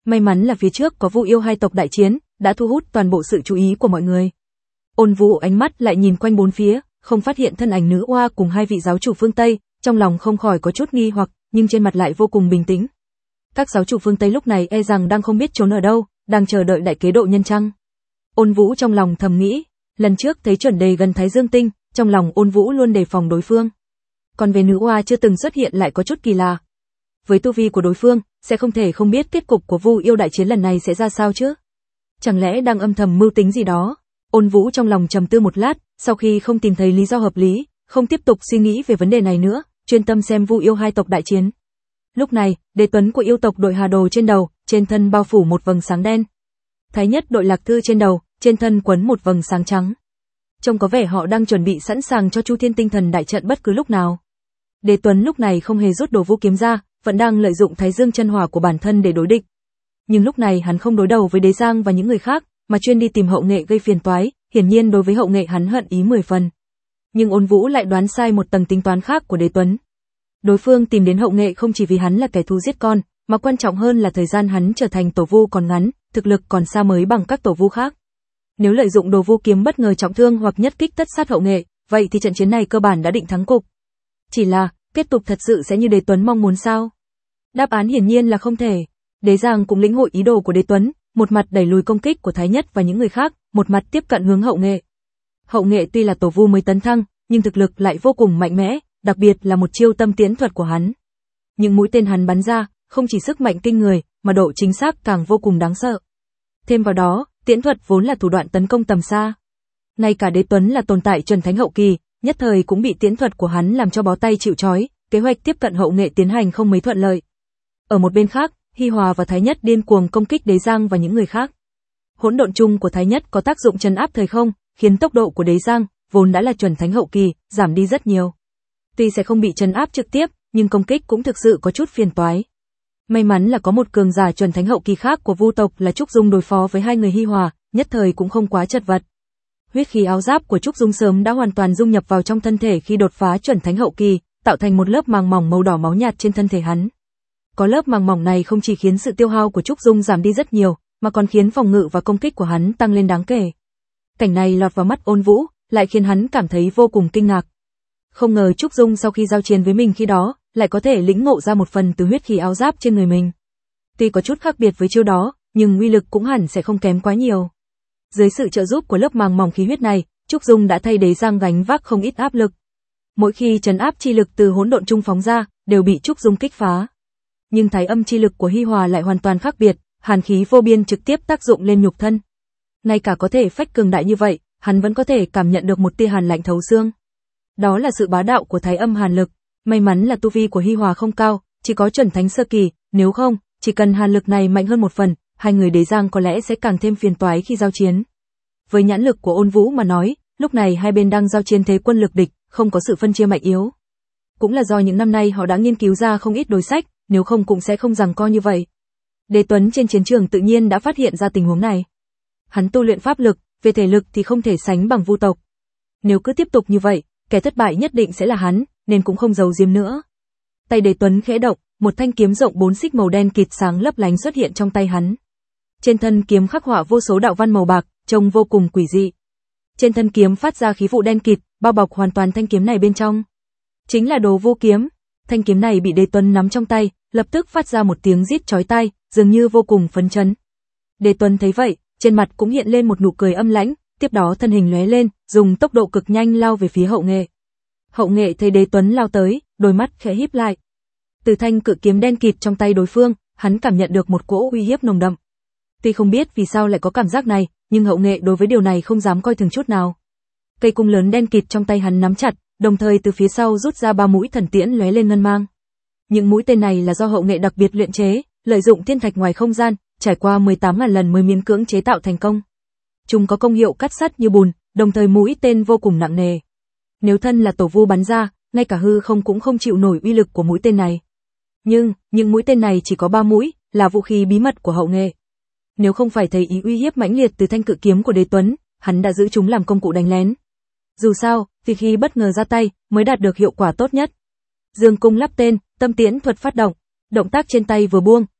May mắn là phía trước có Vu Yêu hai tộc đại chiến, đã thu hút toàn bộ sự chú ý của mọi người. Ôn Vũ ánh mắt lại nhìn quanh bốn phía, không phát hiện thân ảnh nữ oa cùng hai vị giáo chủ phương Tây, trong lòng không khỏi có chút nghi hoặc, nhưng trên mặt lại vô cùng bình tĩnh. Các giáo chủ phương Tây lúc này e rằng đang không biết trốn ở đâu, đang chờ đợi đại kế độ nhân chăng. Ôn Vũ trong lòng thầm nghĩ, lần trước thấy chuẩn đề gần Thái Dương Tinh, trong lòng Ôn Vũ luôn đề phòng đối phương. Còn về nữ oa chưa từng xuất hiện lại có chút kỳ lạ. Với tu vi của đối phương, sẽ không thể không biết kết cục của Vu Yêu đại chiến lần này sẽ ra sao chứ? Chẳng lẽ đang âm thầm mưu tính gì đó? Ôn Vũ trong lòng trầm tư một lát, sau khi không tìm thấy lý do hợp lý, không tiếp tục suy nghĩ về vấn đề này nữa, chuyên tâm xem Vu Yêu hai tộc đại chiến. Lúc này, Đế Tuấn của yêu tộc đội Hà Đồ trên đầu, trên thân bao phủ một vầng sáng đen. Thái Nhất đội Lạc Thư trên đầu, trên thân quấn một vầng sáng trắng. Trông có vẻ họ đang chuẩn bị sẵn sàng cho Chu Thiên Tinh Thần đại trận bất cứ lúc nào. Đế Tuấn lúc này không hề rút Đồ Vũ kiếm ra, vẫn đang lợi dụng Thái Dương chân hỏa của bản thân để đối địch. Nhưng lúc này hắn không đối đầu với Đế Giang và những người khác, mà chuyên đi tìm Hậu Nghệ gây phiền toái, hiển nhiên đối với Hậu Nghệ hắn hận ý mười phần. Nhưng Ôn Vũ lại đoán sai một tầng tính toán khác của Đế Tuấn. Đối phương tìm đến Hậu Nghệ không chỉ vì hắn là kẻ thù giết con, mà quan trọng hơn là thời gian hắn trở thành tổ vu còn ngắn, thực lực còn xa mới bằng các tổ vu khác. Nếu lợi dụng Đồ Vũ kiếm bất ngờ trọng thương hoặc nhất kích tất sát Hậu Nghệ, vậy thì trận chiến này cơ bản đã định thắng cục. Chỉ là, kết cục thật sự sẽ như Đế Tuấn mong muốn sao? Đáp án hiển nhiên là không thể. Đế Giang cũng lĩnh hội ý đồ của Đế Tuấn, một mặt đẩy lùi công kích của Thái Nhất và những người khác, một mặt tiếp cận hướng Hậu Nghệ. Hậu Nghệ tuy là tổ vu mới tấn thăng, nhưng thực lực lại vô cùng mạnh mẽ, đặc biệt là một chiêu tâm tiễn thuật của hắn. Những mũi tên hắn bắn ra, không chỉ sức mạnh kinh người, mà độ chính xác càng vô cùng đáng sợ. Thêm vào đó, tiễn thuật vốn là thủ đoạn tấn công tầm xa. Ngay cả Đế Tuấn là tồn tại chuẩn thánh hậu kỳ, nhất thời cũng bị tiễn thuật của hắn làm cho bó tay chịu trói, kế hoạch tiếp cận Hậu Nghệ tiến hành không mấy thuận lợi. Ở một bên khác, Hi Hòa và Thái Nhất điên cuồng công kích Đế Giang và những người khác. Hỗn độn chung của Thái Nhất có tác dụng trấn áp thời không, khiến tốc độ của Đế Giang, vốn đã là chuẩn thánh hậu kỳ, giảm đi rất nhiều. Tuy sẽ không bị trấn áp trực tiếp, nhưng công kích cũng thực sự có chút phiền toái. May mắn là có một cường giả chuẩn thánh hậu kỳ khác của Vu tộc là Trúc Dung đối phó với hai người Hi Hòa, nhất thời cũng không quá chật vật. Huyết khí áo giáp của Trúc Dung sớm đã hoàn toàn dung nhập vào trong thân thể khi đột phá chuẩn thánh hậu kỳ, tạo thành một lớp màng mỏng màu đỏ máu nhạt trên thân thể hắn. Có lớp màng mỏng này không chỉ khiến sự tiêu hao của Trúc Dung giảm đi rất nhiều, mà còn khiến phòng ngự và công kích của hắn tăng lên đáng kể. Cảnh này lọt vào mắt Ôn Vũ, lại khiến hắn cảm thấy vô cùng kinh ngạc. Không ngờ Trúc Dung sau khi giao chiến với mình khi đó, lại có thể lĩnh ngộ ra một phần từ huyết khí áo giáp trên người mình. Tuy có chút khác biệt với chiêu đó, nhưng uy lực cũng hẳn sẽ không kém quá nhiều. Dưới sự trợ giúp của lớp màng mỏng khí huyết này, Trúc Dung đã thay Đế Giang gánh vác không ít áp lực. Mỗi khi trấn áp chi lực từ hỗn độn trung phóng ra, đều bị Trúc Dung kích phá. Nhưng thái âm chi lực của Hi Hòa lại hoàn toàn khác biệt, hàn khí vô biên trực tiếp tác dụng lên nhục thân. Ngay cả có thể phách cường đại như vậy, hắn vẫn có thể cảm nhận được một tia hàn lạnh thấu xương. Đó là sự bá đạo của thái âm hàn lực. May mắn là tu vi của Hi Hòa không cao, chỉ có chuẩn thánh sơ kỳ, nếu không, chỉ cần hàn lực này mạnh hơn một phần, hai người Đế Giang có lẽ sẽ càng thêm phiền toái khi giao chiến. Với nhãn lực của Ôn Vũ mà nói, lúc này hai bên đang giao chiến thế quân lực địch, không có sự phân chia mạnh yếu. Cũng là do những năm nay họ đã nghiên cứu ra không ít đối sách, nếu không cũng sẽ không giằng co như vậy. Đế Tuấn trên chiến trường tự nhiên đã phát hiện ra tình huống này. Hắn tu luyện pháp lực, về thể lực thì không thể sánh bằng Vu tộc. Nếu cứ tiếp tục như vậy, kẻ thất bại nhất định sẽ là hắn, nên cũng không giấu giếm nữa. Tay Đế Tuấn khẽ động, một thanh kiếm rộng bốn xích màu đen kịt sáng lấp lánh xuất hiện trong tay hắn. Trên thân kiếm khắc họa vô số đạo văn màu bạc, trông vô cùng quỷ dị. Trên thân kiếm phát ra khí vụ đen kịt, bao bọc hoàn toàn thanh kiếm này bên trong. Chính là Đồ Vũ kiếm. Thanh kiếm này bị Đế Tuấn nắm trong tay, lập tức phát ra một tiếng rít chói tai, dường như vô cùng phấn chấn. Đế Tuấn thấy vậy, trên mặt cũng hiện lên một nụ cười âm lãnh, tiếp đó thân hình lóe lên, dùng tốc độ cực nhanh lao về phía Hậu Nghệ. Hậu Nghệ thấy Đế Tuấn lao tới, đôi mắt khẽ híp lại. Từ thanh cự kiếm đen kịt trong tay đối phương, hắn cảm nhận được một cỗ uy hiếp nồng đậm. Tuy không biết vì sao lại có cảm giác này, nhưng Hậu Nghệ đối với điều này không dám coi thường chút nào. Cây cung lớn đen kịt trong tay hắn nắm chặt, đồng thời từ phía sau rút ra ba mũi thần tiễn lóe lên ngân mang. Những mũi tên này là do Hậu Nghệ đặc biệt luyện chế, lợi dụng thiên thạch ngoài không gian, trải qua mười tám nghìn lần mới miễn cưỡng chế tạo thành công. Chúng có công hiệu cắt sắt như bùn, đồng thời mũi tên vô cùng nặng nề. Nếu thân là tổ vu bắn ra, ngay cả hư không cũng không chịu nổi uy lực của mũi tên này. Nhưng, những mũi tên này chỉ có ba mũi, là vũ khí bí mật của Hậu Nghệ. Nếu không phải thấy ý uy hiếp mãnh liệt từ thanh cự kiếm của Đế Tuấn, hắn đã giữ chúng làm công cụ đánh lén. Dù sao, vì khi bất ngờ ra tay, mới đạt được hiệu quả tốt nhất. Dương cung lắp tên, tâm tiễn thuật phát động, động tác trên tay vừa buông,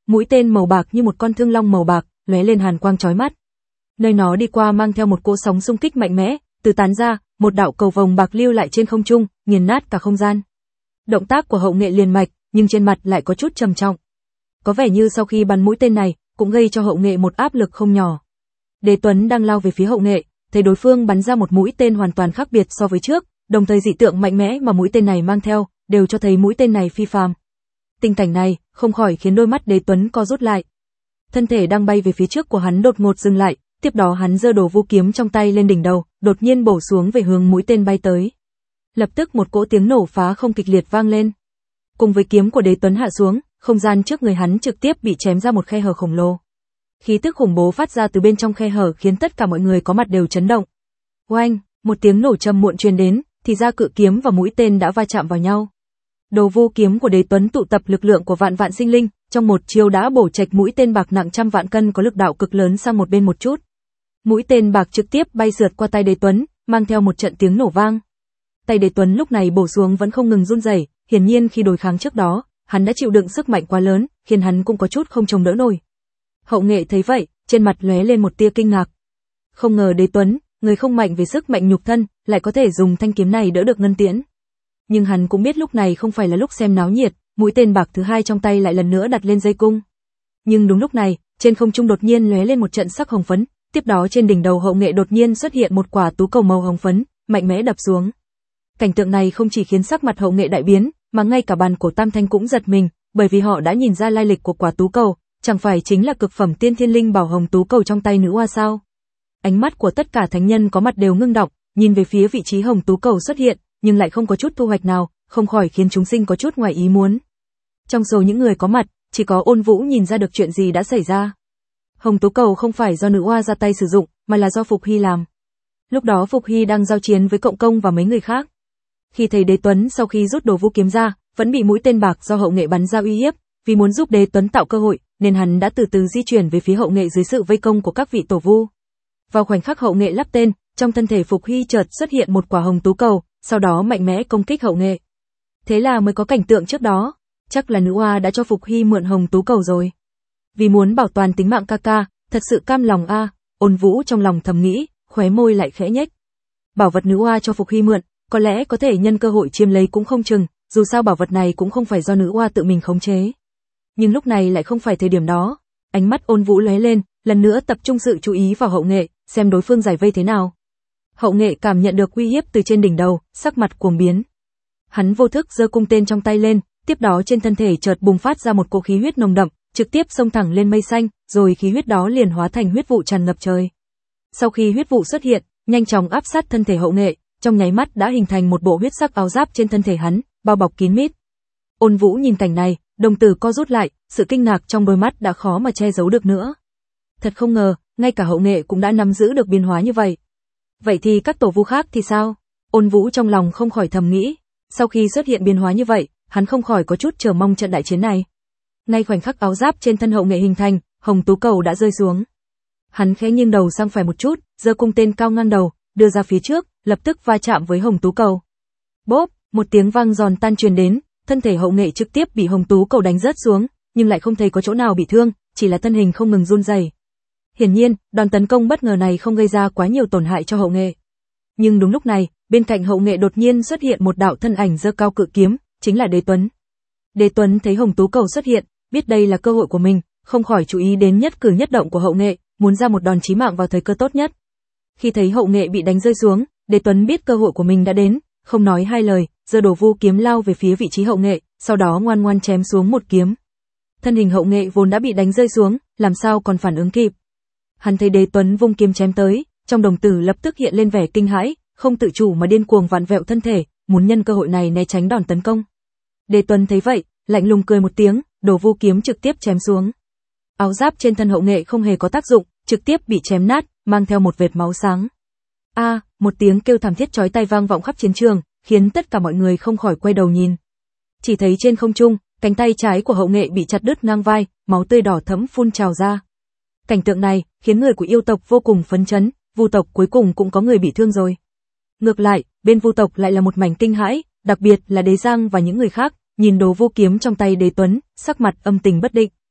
mũi tên màu bạc như một con thương long màu bạc, lóe lên hàn quang chói mắt. Nơi nó đi qua mang theo một cỗ sóng xung kích mạnh mẽ, từ tán ra, một đạo cầu vồng bạc lưu lại trên không trung, nghiền nát cả không gian. Động tác của Hậu Nghệ liền mạch, nhưng trên mặt lại có chút trầm trọng. Có vẻ như sau khi bắn mũi tên này, cũng gây cho Hậu Nghệ một áp lực không nhỏ. Đế Tuấn đang lao về phía Hậu Nghệ, thấy đối phương bắn ra một mũi tên hoàn toàn khác biệt so với trước, đồng thời dị tượng mạnh mẽ mà mũi tên này mang theo, đều cho thấy mũi tên này phi phàm. Tình cảnh này, không khỏi khiến đôi mắt Đế Tuấn co rút lại. Thân thể đang bay về phía trước của hắn đột ngột dừng lại, tiếp đó hắn giơ đồ vu kiếm trong tay lên đỉnh đầu, đột nhiên bổ xuống về hướng mũi tên bay tới. Lập tức một cỗ tiếng nổ phá không kịch liệt vang lên. Cùng với kiếm của Đế Tuấn hạ xuống, không gian trước người hắn trực tiếp bị chém ra một khe hở khổng lồ. Khí tức khủng bố phát ra từ bên trong khe hở khiến tất cả mọi người có mặt đều chấn động. Oanh, một tiếng nổ trầm muộn truyền đến, thì ra cự kiếm và mũi tên đã va chạm vào nhau. Đồ vu kiếm của Đế Tuấn tụ tập lực lượng của vạn vạn sinh linh, trong một chiêu đã bổ chạch mũi tên bạc nặng trăm vạn cân có lực đạo cực lớn sang một bên một chút. Mũi tên bạc trực tiếp bay sượt qua tay Đế Tuấn, mang theo một trận tiếng nổ vang. Tay Đế Tuấn lúc này bổ xuống vẫn không ngừng run rẩy, hiển nhiên khi đối kháng trước đó, hắn đã chịu đựng sức mạnh quá lớn, khiến hắn cũng có chút không chống đỡ nổi. Hậu Nghệ thấy vậy, trên mặt lóe lên một tia kinh ngạc. Không ngờ Đế Tuấn, người không mạnh về sức mạnh nhục thân, lại có thể dùng thanh kiếm này đỡ được ngân tiễn. Nhưng hắn cũng biết lúc này không phải là lúc xem náo nhiệt, mũi tên bạc thứ hai trong tay lại lần nữa đặt lên dây cung. Nhưng đúng lúc này, trên không trung đột nhiên lóe lên một trận sắc hồng phấn, tiếp đó trên đỉnh đầu Hậu Nghệ đột nhiên xuất hiện một quả tú cầu màu hồng phấn, mạnh mẽ đập xuống. Cảnh tượng này không chỉ khiến sắc mặt Hậu Nghệ đại biến, mà ngay cả bàn cổ Tam Thanh cũng giật mình, bởi vì họ đã nhìn ra lai lịch của quả tú cầu, chẳng phải chính là cực phẩm tiên thiên linh bảo hồng tú cầu trong tay nữ oa sao? Ánh mắt của tất cả thánh nhân có mặt đều ngưng động, nhìn về phía vị trí hồng tú cầu xuất hiện, nhưng lại không có chút thu hoạch nào, không khỏi khiến chúng sinh có chút ngoài ý muốn. Trong số những người có mặt, chỉ có Ôn Vũ nhìn ra được chuyện gì đã xảy ra. Hồng tú cầu không phải do nữ oa ra tay sử dụng, mà là do Phục Hy làm. Lúc đó Phục Hy đang giao chiến với Cộng Công và mấy người khác. Khi thấy Đế Tuấn sau khi rút đồ vu kiếm ra, vẫn bị mũi tên bạc do Hậu Nghệ bắn ra uy hiếp, vì muốn giúp Đế Tuấn tạo cơ hội, nên hắn đã từ từ di chuyển về phía Hậu Nghệ dưới sự vây công của các vị tổ vu. Vào khoảnh khắc Hậu Nghệ lắp tên, trong thân thể Phục Hy chợt xuất hiện một quả hồng tú cầu, sau đó mạnh mẽ công kích Hậu Nghệ. Thế là mới có cảnh tượng trước đó, chắc là nữ oa đã cho Phục Hy mượn hồng tú cầu rồi. Vì muốn bảo toàn tính mạng ca ca, thật sự cam lòng a, Ôn Vũ trong lòng thầm nghĩ, khóe môi lại khẽ nhếch. Bảo vật nữ oa cho Phục Hy mượn, có lẽ có thể nhân cơ hội chiếm lấy cũng không chừng, dù sao bảo vật này cũng không phải do nữ oa tự mình khống chế. Nhưng lúc này lại không phải thời điểm đó. Ánh mắt Ôn Vũ lóe lên, lần nữa tập trung sự chú ý vào Hậu Nghệ, xem đối phương giải vây thế nào. Hậu Nghệ cảm nhận được uy hiếp từ trên đỉnh đầu, sắc mặt cuồng biến. Hắn vô thức giơ cung tên trong tay lên, tiếp đó trên thân thể chợt bùng phát ra một cỗ khí huyết nồng đậm, trực tiếp xông thẳng lên mây xanh, rồi khí huyết đó liền hóa thành huyết vụ tràn ngập trời. Sau khi huyết vụ xuất hiện, nhanh chóng áp sát thân thể Hậu Nghệ, trong nháy mắt đã hình thành một bộ huyết sắc áo giáp trên thân thể hắn, bao bọc kín mít. Ôn Vũ nhìn cảnh này, đồng tử co rút lại, sự kinh ngạc trong đôi mắt đã khó mà che giấu được nữa. Thật không ngờ, ngay cả Hậu Nghệ cũng đã nắm giữ được biến hóa như vậy. Vậy thì các tổ vu khác thì sao? Ôn Vũ trong lòng không khỏi thầm nghĩ. Sau khi xuất hiện biến hóa như vậy, hắn không khỏi có chút chờ mong trận đại chiến này. Ngay khoảnh khắc áo giáp trên thân Hậu Nghệ hình thành, hồng tú cầu đã rơi xuống. Hắn khẽ nghiêng đầu sang phải một chút, giơ cung tên cao ngang đầu, đưa ra phía trước, lập tức va chạm với hồng tú cầu. Bốp, một tiếng vang giòn tan truyền đến, thân thể Hậu Nghệ trực tiếp bị hồng tú cầu đánh rớt xuống, nhưng lại không thấy có chỗ nào bị thương, chỉ là thân hình không ngừng run rẩy. Hiển nhiên, đòn tấn công bất ngờ này không gây ra quá nhiều tổn hại cho Hậu Nghệ. Nhưng đúng lúc này, bên cạnh Hậu Nghệ đột nhiên xuất hiện một đạo thân ảnh giơ cao cự kiếm, chính là Đế Tuấn. Đế Tuấn thấy hồng tú cầu xuất hiện, biết đây là cơ hội của mình, không khỏi chú ý đến nhất cử nhất động của Hậu Nghệ, muốn ra một đòn chí mạng vào thời cơ tốt nhất. Khi thấy Hậu Nghệ bị đánh rơi xuống, Đế Tuấn biết cơ hội của mình đã đến, không nói hai lời, giơ đồ vu kiếm lao về phía vị trí Hậu Nghệ, sau đó ngoan ngoan chém xuống một kiếm. Thân hình Hậu Nghệ vốn đã bị đánh rơi xuống, làm sao còn phản ứng kịp. Hắn thấy Đế Tuấn vung kiếm chém tới, trong đồng tử lập tức hiện lên vẻ kinh hãi, không tự chủ mà điên cuồng vặn vẹo thân thể, muốn nhân cơ hội này né tránh đòn tấn công. Đế Tuấn thấy vậy, lạnh lùng cười một tiếng, đồ vu kiếm trực tiếp chém xuống. Áo giáp trên thân Hậu Nghệ không hề có tác dụng, trực tiếp bị chém nát, mang theo một vệt máu sáng. A, à, một tiếng kêu thảm thiết chói tai vang vọng khắp chiến trường, khiến tất cả mọi người không khỏi quay đầu nhìn. Chỉ thấy trên không trung, cánh tay trái của Hậu Nghệ bị chặt đứt ngang vai, máu tươi đỏ thẫm phun trào ra. Cảnh tượng này khiến người của yêu tộc vô cùng phấn chấn, Vu tộc cuối cùng cũng có người bị thương rồi. Ngược lại, bên Vu tộc lại là một mảnh kinh hãi, đặc biệt là Đế Giang và những người khác, nhìn đồ vu kiếm trong tay Đế Tuấn, sắc mặt âm tình bất định.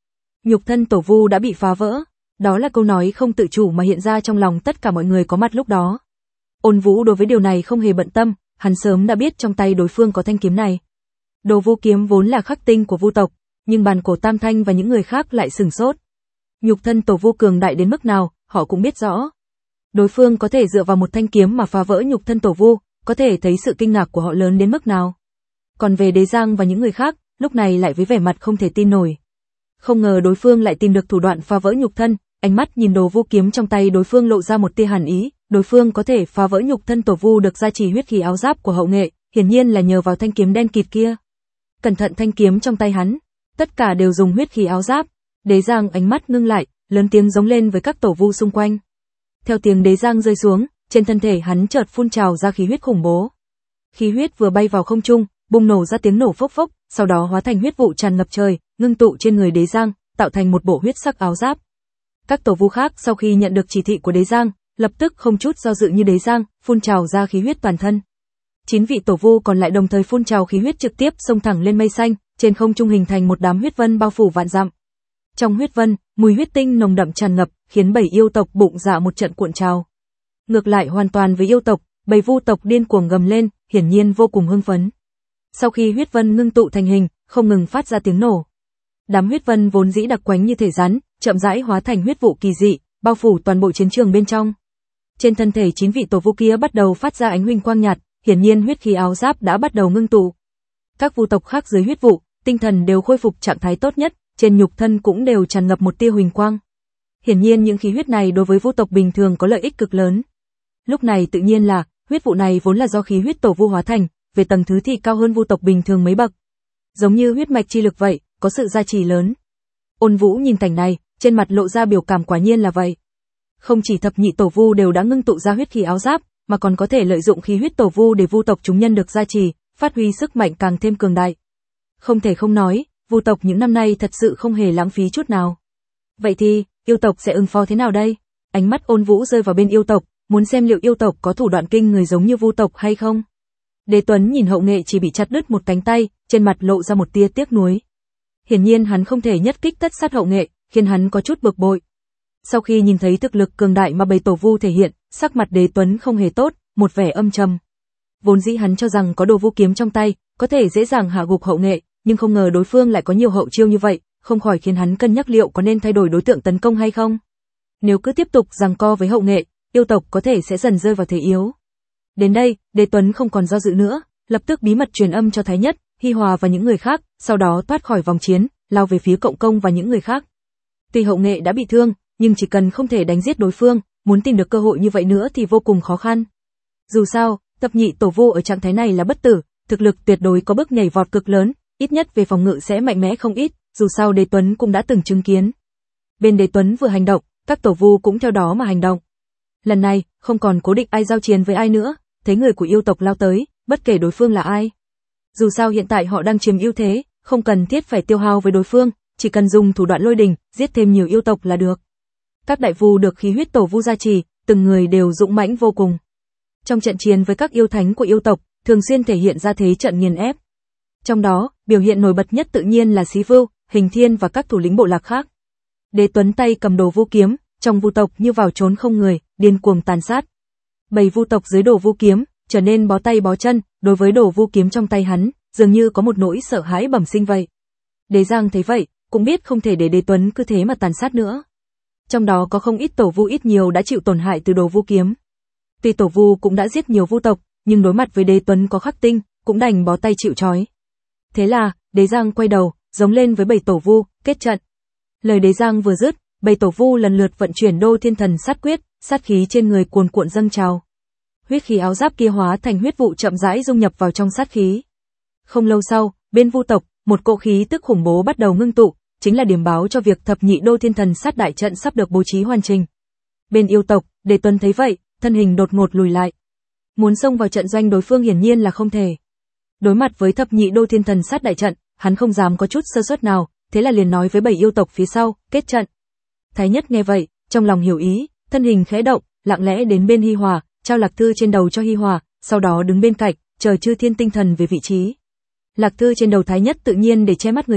Nhục thân tổ vu đã bị phá vỡ. Đó là câu nói không tự chủ mà hiện ra trong lòng tất cả mọi người có mặt lúc đó. Ôn Vũ đối với điều này không hề bận tâm, hắn sớm đã biết trong tay đối phương có thanh kiếm này. Đồ vu kiếm vốn là khắc tinh của vu tộc, nhưng bàn cổ Tam Thanh và những người khác lại sửng sốt. Nhục thân tổ vu cường đại đến mức nào, họ cũng biết rõ. Đối phương có thể dựa vào một thanh kiếm mà phá vỡ nhục thân tổ vu, có thể thấy sự kinh ngạc của họ lớn đến mức nào. Còn về Đế Giang và những người khác, lúc này lại với vẻ mặt không thể tin nổi. Không ngờ đối phương lại tìm được thủ đoạn phá vỡ nhục thân, ánh mắt nhìn đồ vu kiếm trong tay đối phương lộ ra một tia hàn ý, đối phương có thể phá vỡ nhục thân tổ vu được gia trì huyết khí áo giáp của hậu nghệ, hiển nhiên là nhờ vào thanh kiếm đen kịt kia. Cẩn thận thanh kiếm trong tay hắn, tất cả đều dùng huyết khí áo giáp. Đế Giang ánh mắt ngưng lại, lớn tiếng giống lên với các tổ vu xung quanh. Theo tiếng Đế Giang rơi xuống, trên thân thể hắn chợt phun trào ra khí huyết khủng bố. Khí huyết vừa bay vào không trung, bùng nổ ra tiếng nổ phốc phốc, sau đó hóa thành huyết vụ tràn ngập trời, ngưng tụ trên người Đế Giang, tạo thành một bộ huyết sắc áo giáp. Các tổ vu khác sau khi nhận được chỉ thị của Đế Giang, lập tức không chút do dự như Đế Giang, phun trào ra khí huyết toàn thân. Chín vị tổ vu còn lại đồng thời phun trào khí huyết trực tiếp xông thẳng lên mây xanh, trên không trung hình thành một đám huyết vân bao phủ vạn dặm. Trong huyết vân, mùi huyết tinh nồng đậm tràn ngập, khiến bảy yêu tộc bụng dạ một trận cuộn trào. Ngược lại hoàn toàn với yêu tộc, bảy vu tộc điên cuồng gầm lên, hiển nhiên vô cùng hưng phấn. Sau khi huyết vân ngưng tụ thành hình, không ngừng phát ra tiếng nổ. Đám huyết vân vốn dĩ đặc quánh như thể rắn, chậm rãi hóa thành huyết vụ kỳ dị, bao phủ toàn bộ chiến trường bên trong. Trên thân thể chín vị tổ vu kia bắt đầu phát ra ánh huỳnh quang nhạt, hiển nhiên huyết khí áo giáp đã bắt đầu ngưng tụ. Các vu tộc khác dưới huyết vụ, tinh thần đều khôi phục trạng thái tốt nhất, trên nhục thân cũng đều tràn ngập một tia huỳnh quang. Hiển nhiên những khí huyết này đối với vu tộc bình thường có lợi ích cực lớn. Lúc này tự nhiên là, huyết vụ này vốn là do khí huyết tổ vu hóa thành, về tầng thứ thì cao hơn vu tộc bình thường mấy bậc. Giống như huyết mạch chi lực vậy, có sự gia trì lớn. Ôn Vũ nhìn cảnh này, trên mặt lộ ra biểu cảm quả nhiên là vậy. Không chỉ thập nhị tổ vu đều đã ngưng tụ ra huyết khí áo giáp, mà còn có thể lợi dụng khí huyết tổ vu để vu tộc chúng nhân được gia trì, phát huy sức mạnh càng thêm cường đại. Không thể không nói, vu tộc những năm nay thật sự không hề lãng phí chút nào. Vậy thì, yêu tộc sẽ ứng phó thế nào đây? Ánh mắt Ôn Vũ rơi vào bên yêu tộc, muốn xem liệu yêu tộc có thủ đoạn kinh người giống như vu tộc hay không. Đế Tuấn nhìn hậu nghệ chỉ bị chặt đứt một cánh tay, trên mặt lộ ra một tia tiếc nuối. Hiển nhiên hắn không thể nhất kích tất sát hậu nghệ, khiến hắn có chút bực bội. Sau khi nhìn thấy thực lực cường đại mà bầy tổ vu thể hiện, sắc mặt Đế Tuấn không hề tốt, một vẻ âm trầm. Vốn dĩ hắn cho rằng có đồ vu kiếm trong tay, có thể dễ dàng hạ gục hậu nghệ, nhưng không ngờ đối phương lại có nhiều hậu chiêu như vậy, không khỏi khiến hắn cân nhắc liệu có nên thay đổi đối tượng tấn công hay không. Nếu cứ tiếp tục giằng co với hậu nghệ, yêu tộc có thể sẽ dần rơi vào thế yếu. Đến đây, Đế Tuấn không còn do dự nữa, lập tức bí mật truyền âm cho Thái Nhất, Hi Hòa và những người khác, sau đó thoát khỏi vòng chiến, lao về phía Cộng Công và những người khác. Tuy hậu nghệ đã bị thương, nhưng chỉ cần không thể đánh giết đối phương, muốn tìm được cơ hội như vậy nữa thì vô cùng khó khăn. Dù sao, thập nhị tổ vu ở trạng thái này là bất tử, thực lực tuyệt đối có bước nhảy vọt cực lớn, ít nhất về phòng ngự sẽ mạnh mẽ không ít, dù sao Đế Tuấn cũng đã từng chứng kiến. Bên Đế Tuấn vừa hành động, các tổ vu cũng theo đó mà hành động. Lần này, không còn cố định ai giao chiến với ai nữa, thấy người của yêu tộc lao tới, bất kể đối phương là ai. Dù sao hiện tại họ đang chiếm ưu thế, không cần thiết phải tiêu hao với đối phương, chỉ cần dùng thủ đoạn lôi đình, giết thêm nhiều yêu tộc là được. Các đại vu được khí huyết tổ vu gia trì, từng người đều dũng mãnh vô cùng. Trong trận chiến với các yêu thánh của yêu tộc, thường xuyên thể hiện ra thế trận nghiền ép. Trong đó, biểu hiện nổi bật nhất tự nhiên là Xí Vưu, Hình Thiên và các thủ lĩnh bộ lạc khác. Đế Tuấn tay cầm đồ vu kiếm, trong vu tộc như vào trốn không người, điên cuồng tàn sát. Bầy vu tộc dưới đồ vu kiếm trở nên bó tay bó chân, đối với đồ vu kiếm trong tay hắn, dường như có một nỗi sợ hãi bẩm sinh vậy. Đế Giang thấy vậy, cũng biết không thể để Đế Tuấn cứ thế mà tàn sát nữa. Trong đó có không ít tổ vu ít nhiều đã chịu tổn hại từ đồ vu kiếm. Tuy tổ vu cũng đã giết nhiều vu tộc, nhưng đối mặt với Đế Tuấn có khắc tinh, cũng đành bó tay chịu trói. Thế là, Đế Giang quay đầu, giống lên với bảy tổ vu, kết trận. Lời Đế Giang vừa dứt, bảy tổ vu lần lượt vận chuyển Đô Thiên Thần Sát Quyết, sát khí trên người cuồn cuộn dâng trào. Huyết khí áo giáp kia hóa thành huyết vụ chậm rãi dung nhập vào trong sát khí. Không lâu sau, bên vu tộc, một cỗ khí tức khủng bố bắt đầu ngưng tụ, chính là điểm báo cho việc thập nhị Đô Thiên Thần Sát đại trận sắp được bố trí hoàn chỉnh. Bên yêu tộc, Đế Tuấn thấy vậy, thân hình đột ngột lùi lại. Muốn xông vào trận doanh đối phương hiển nhiên là không thể. Đối mặt với thập nhị Đô Thiên Thần Sát đại trận, hắn không dám có chút sơ suất nào, thế là liền nói với bảy yêu tộc phía sau, kết trận. Thái Nhất nghe vậy, trong lòng hiểu ý, thân hình khẽ động, lặng lẽ đến bên Hi Hòa, trao lạc thư trên đầu cho Hi Hòa, sau đó đứng bên cạnh, chờ Chư Thiên tinh thần về vị trí. Lạc thư trên đầu Thái Nhất tự nhiên để che mắt người khác,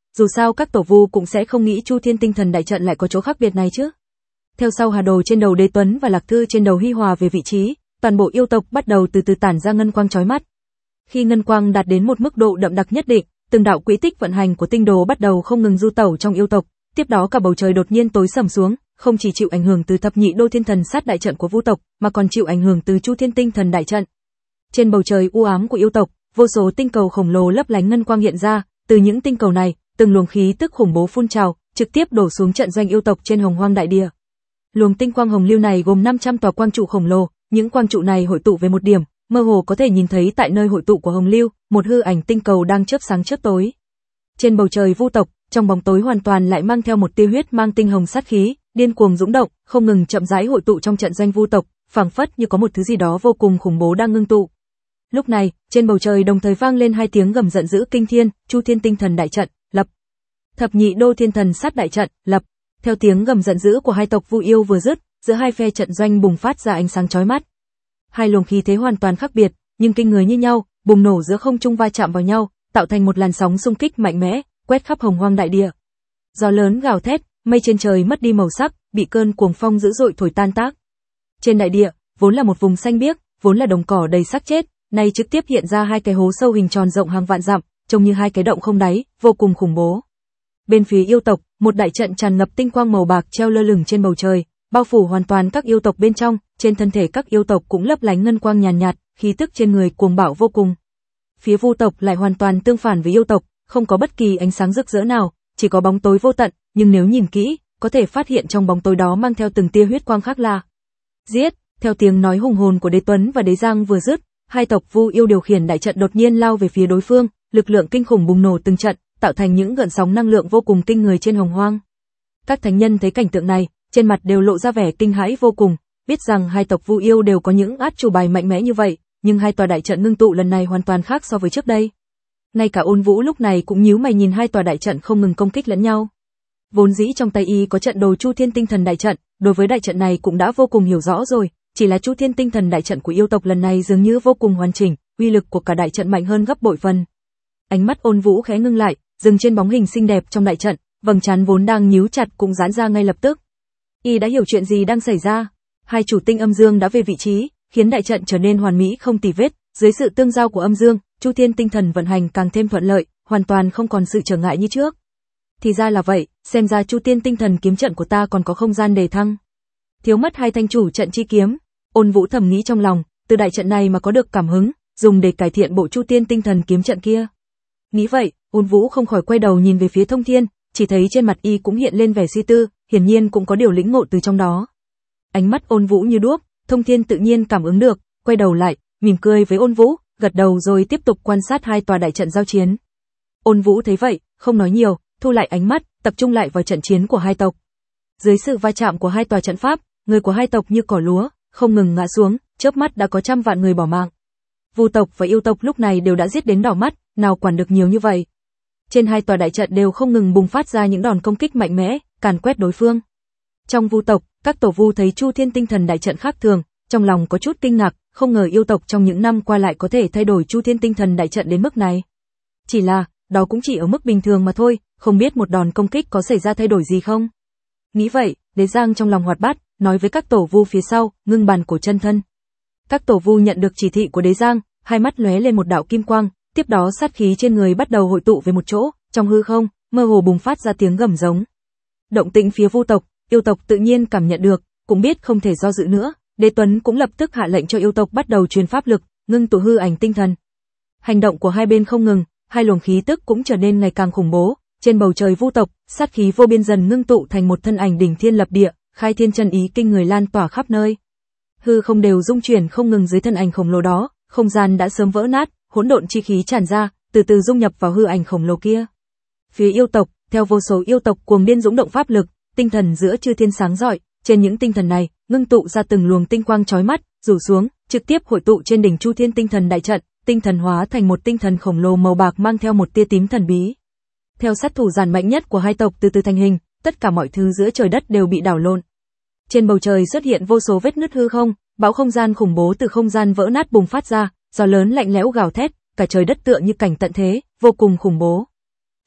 dù sao các tổ vu cũng sẽ không nghĩ Chu Thiên Tinh Thần Đại Trận lại có chỗ khác biệt này chứ. Theo sau Hà Đồ trên đầu Đế Tuấn và Lạc Thư trên đầu Hi Hòa về vị trí, toàn bộ yêu tộc bắt đầu từ từ tản ra ngân quang chói mắt. Khi ngân quang đạt đến một mức độ đậm đặc nhất định, từng đạo quỹ tích vận hành của tinh đồ bắt đầu không ngừng du tẩu trong yêu tộc, tiếp đó cả bầu trời đột nhiên tối sầm xuống, không chỉ chịu ảnh hưởng từ thập nhị đô thiên thần sát đại trận của vu tộc, mà còn chịu ảnh hưởng từ Chu Thiên Tinh Thần Đại Trận. Trên bầu trời u ám của yêu tộc, vô số tinh cầu khổng lồ lấp lánh ngân quang hiện ra, từ những tinh cầu này, từng luồng khí tức khủng bố phun trào, trực tiếp đổ xuống trận doanh yêu tộc trên Hồng Hoang đại địa. Luồng tinh quang hồng lưu này gồm năm trăm tòa quang trụ khổng lồ, những quang trụ này hội tụ về một điểm, mơ hồ có thể nhìn thấy tại nơi hội tụ của hồng lưu, một hư ảnh tinh cầu đang chớp sáng chớp tối. Trên bầu trời vu tộc, trong bóng tối hoàn toàn lại mang theo một tia huyết mang tinh hồng sát khí, điên cuồng dũng động, không ngừng chậm rãi hội tụ trong trận doanh vu tộc, phảng phất như có một thứ gì đó vô cùng khủng bố đang ngưng tụ. Lúc này, trên bầu trời đồng thời vang lên hai tiếng gầm giận dữ kinh thiên, Chu Thiên Tinh Thần Đại Trận, lập. Thập nhị đô thiên thần sát đại trận, lập. Theo tiếng gầm giận dữ của hai tộc Vu Yêu vừa dứt, giữa hai phe trận doanh bùng phát ra ánh sáng chói mắt. Hai luồng khí thế hoàn toàn khác biệt, nhưng kinh người như nhau, bùng nổ giữa không trung va chạm vào nhau, tạo thành một làn sóng xung kích mạnh mẽ, quét khắp Hồng Hoang đại địa. Gió lớn gào thét, mây trên trời mất đi màu sắc, bị cơn cuồng phong dữ dội thổi tan tác. Trên đại địa, vốn là một vùng xanh biếc, vốn là đồng cỏ đầy xác chết, nay trực tiếp hiện ra hai cái hố sâu hình tròn rộng hàng vạn dặm, trông như hai cái động không đáy, vô cùng khủng bố. Bên phía yêu tộc, một đại trận tràn ngập tinh quang màu bạc treo lơ lửng trên bầu trời, bao phủ hoàn toàn các yêu tộc bên trong, trên thân thể các yêu tộc cũng lấp lánh ngân quang nhàn nhạt, nhạt, khí tức trên người cuồng bạo vô cùng. Phía vu tộc lại hoàn toàn tương phản với yêu tộc, không có bất kỳ ánh sáng rực rỡ nào, chỉ có bóng tối vô tận, nhưng nếu nhìn kỹ, có thể phát hiện trong bóng tối đó mang theo từng tia huyết quang khác lạ. Giết, theo tiếng nói hùng hồn của Đế Tuấn và Đế Giang vừa dứt, hai tộc Vu Yêu điều khiển đại trận đột nhiên lao về phía đối phương, lực lượng kinh khủng bùng nổ từng trận, tạo thành những gợn sóng năng lượng vô cùng kinh người trên Hồng Hoang. Các thánh nhân thấy cảnh tượng này, trên mặt đều lộ ra vẻ kinh hãi vô cùng, biết rằng hai tộc Vu Yêu đều có những át chủ bài mạnh mẽ như vậy, nhưng hai tòa đại trận ngưng tụ lần này hoàn toàn khác so với trước đây. Ngay cả Ôn Vũ lúc này cũng nhíu mày nhìn hai tòa đại trận không ngừng công kích lẫn nhau. Vốn dĩ trong tay y có trận đồ Chu Thiên Tinh Thần Đại Trận, đối với đại trận này cũng đã vô cùng hiểu rõ rồi, chỉ là Chu Thiên Tinh Thần Đại Trận của yêu tộc lần này dường như vô cùng hoàn chỉnh, uy lực của cả đại trận mạnh hơn gấp bội phần. Ánh mắt Ôn Vũ khẽ ngưng lại, dừng trên bóng hình xinh đẹp trong đại trận, vầng trán vốn đang nhíu chặt cũng giãn ra ngay lập tức. Y đã hiểu chuyện gì đang xảy ra. Hai chủ tinh âm dương đã về vị trí, khiến đại trận trở nên hoàn mỹ không tì vết, dưới sự tương giao của âm dương, Chu Thiên Tinh Thần vận hành càng thêm thuận lợi, hoàn toàn không còn sự trở ngại như trước. Thì ra là vậy, xem ra Chu Thiên Tinh Thần kiếm trận của ta còn có không gian đề thăng. Thiếu mất hai thanh chủ trận chi kiếm, Ôn Vũ thầm nghĩ trong lòng, từ đại trận này mà có được cảm hứng, dùng để cải thiện bộ Chu Thiên Tinh Thần kiếm trận kia. Nghĩ vậy, Ôn Vũ không khỏi quay đầu nhìn về phía Thông Thiên, chỉ thấy trên mặt y cũng hiện lên vẻ suy tư, hiển nhiên cũng có điều lĩnh ngộ từ trong đó. Ánh mắt Ôn Vũ như đuốc, Thông Thiên tự nhiên cảm ứng được, quay đầu lại, mỉm cười với Ôn Vũ, gật đầu rồi tiếp tục quan sát hai tòa đại trận giao chiến. Ôn Vũ thấy vậy, không nói nhiều, thu lại ánh mắt, tập trung lại vào trận chiến của hai tộc. Dưới sự va chạm của hai tòa trận pháp, người của hai tộc như cỏ lúa, không ngừng ngã xuống, chớp mắt đã có trăm vạn người bỏ mạng. Vu tộc và yêu tộc lúc này đều đã giết đến đỏ mắt, nào quản được nhiều như vậy. Trên hai tòa đại trận đều không ngừng bùng phát ra những đòn công kích mạnh mẽ, càn quét đối phương. Trong Vu tộc, các tổ Vu thấy Chu Thiên Tinh Thần Đại Trận khác thường, trong lòng có chút kinh ngạc, không ngờ yêu tộc trong những năm qua lại có thể thay đổi Chu Thiên Tinh Thần Đại Trận đến mức này. Chỉ là, đó cũng chỉ ở mức bình thường mà thôi, không biết một đòn công kích có xảy ra thay đổi gì không. Nghĩ vậy, Đế Giang trong lòng hoạt bát, nói với các tổ Vu phía sau, ngưng bàn cổ chân thân. Các tổ Vu nhận được chỉ thị của Đế Giang, hai mắt lóe lên một đạo kim quang, tiếp đó sát khí trên người bắt đầu hội tụ về một chỗ, trong hư không, mơ hồ bùng phát ra tiếng gầm giống. Động tĩnh phía Vu tộc, yêu tộc tự nhiên cảm nhận được, cũng biết không thể do dự nữa, Đế Tuấn cũng lập tức hạ lệnh cho yêu tộc bắt đầu truyền pháp lực, ngưng tụ hư ảnh tinh thần. Hành động của hai bên không ngừng, hai luồng khí tức cũng trở nên ngày càng khủng bố, trên bầu trời Vu tộc, sát khí vô biên dần ngưng tụ thành một thân ảnh đỉnh thiên lập địa, khai thiên chân ý kinh người lan tỏa khắp nơi. Hư không đều rung chuyển không ngừng dưới thân ảnh khổng lồ đó, không gian đã sớm vỡ nát, hỗn độn chi khí tràn ra, từ từ dung nhập vào hư ảnh khổng lồ kia. Phía yêu tộc, theo vô số yêu tộc cuồng điên dũng động pháp lực, tinh thần giữa chư thiên sáng rọi, trên những tinh thần này, ngưng tụ ra từng luồng tinh quang chói mắt, rủ xuống, trực tiếp hội tụ trên đỉnh Chu Thiên Tinh Thần Đại Trận, tinh thần hóa thành một tinh thần khổng lồ màu bạc mang theo một tia tím thần bí. Theo sát thủ giản mạnh nhất của hai tộc từ từ thành hình, tất cả mọi thứ giữa trời đất đều bị đảo lộn. Trên bầu trời xuất hiện vô số vết nứt hư không, bão không gian khủng bố từ không gian vỡ nát bùng phát ra, gió lớn lạnh lẽo gào thét, cả trời đất tựa như cảnh tận thế, vô cùng khủng bố.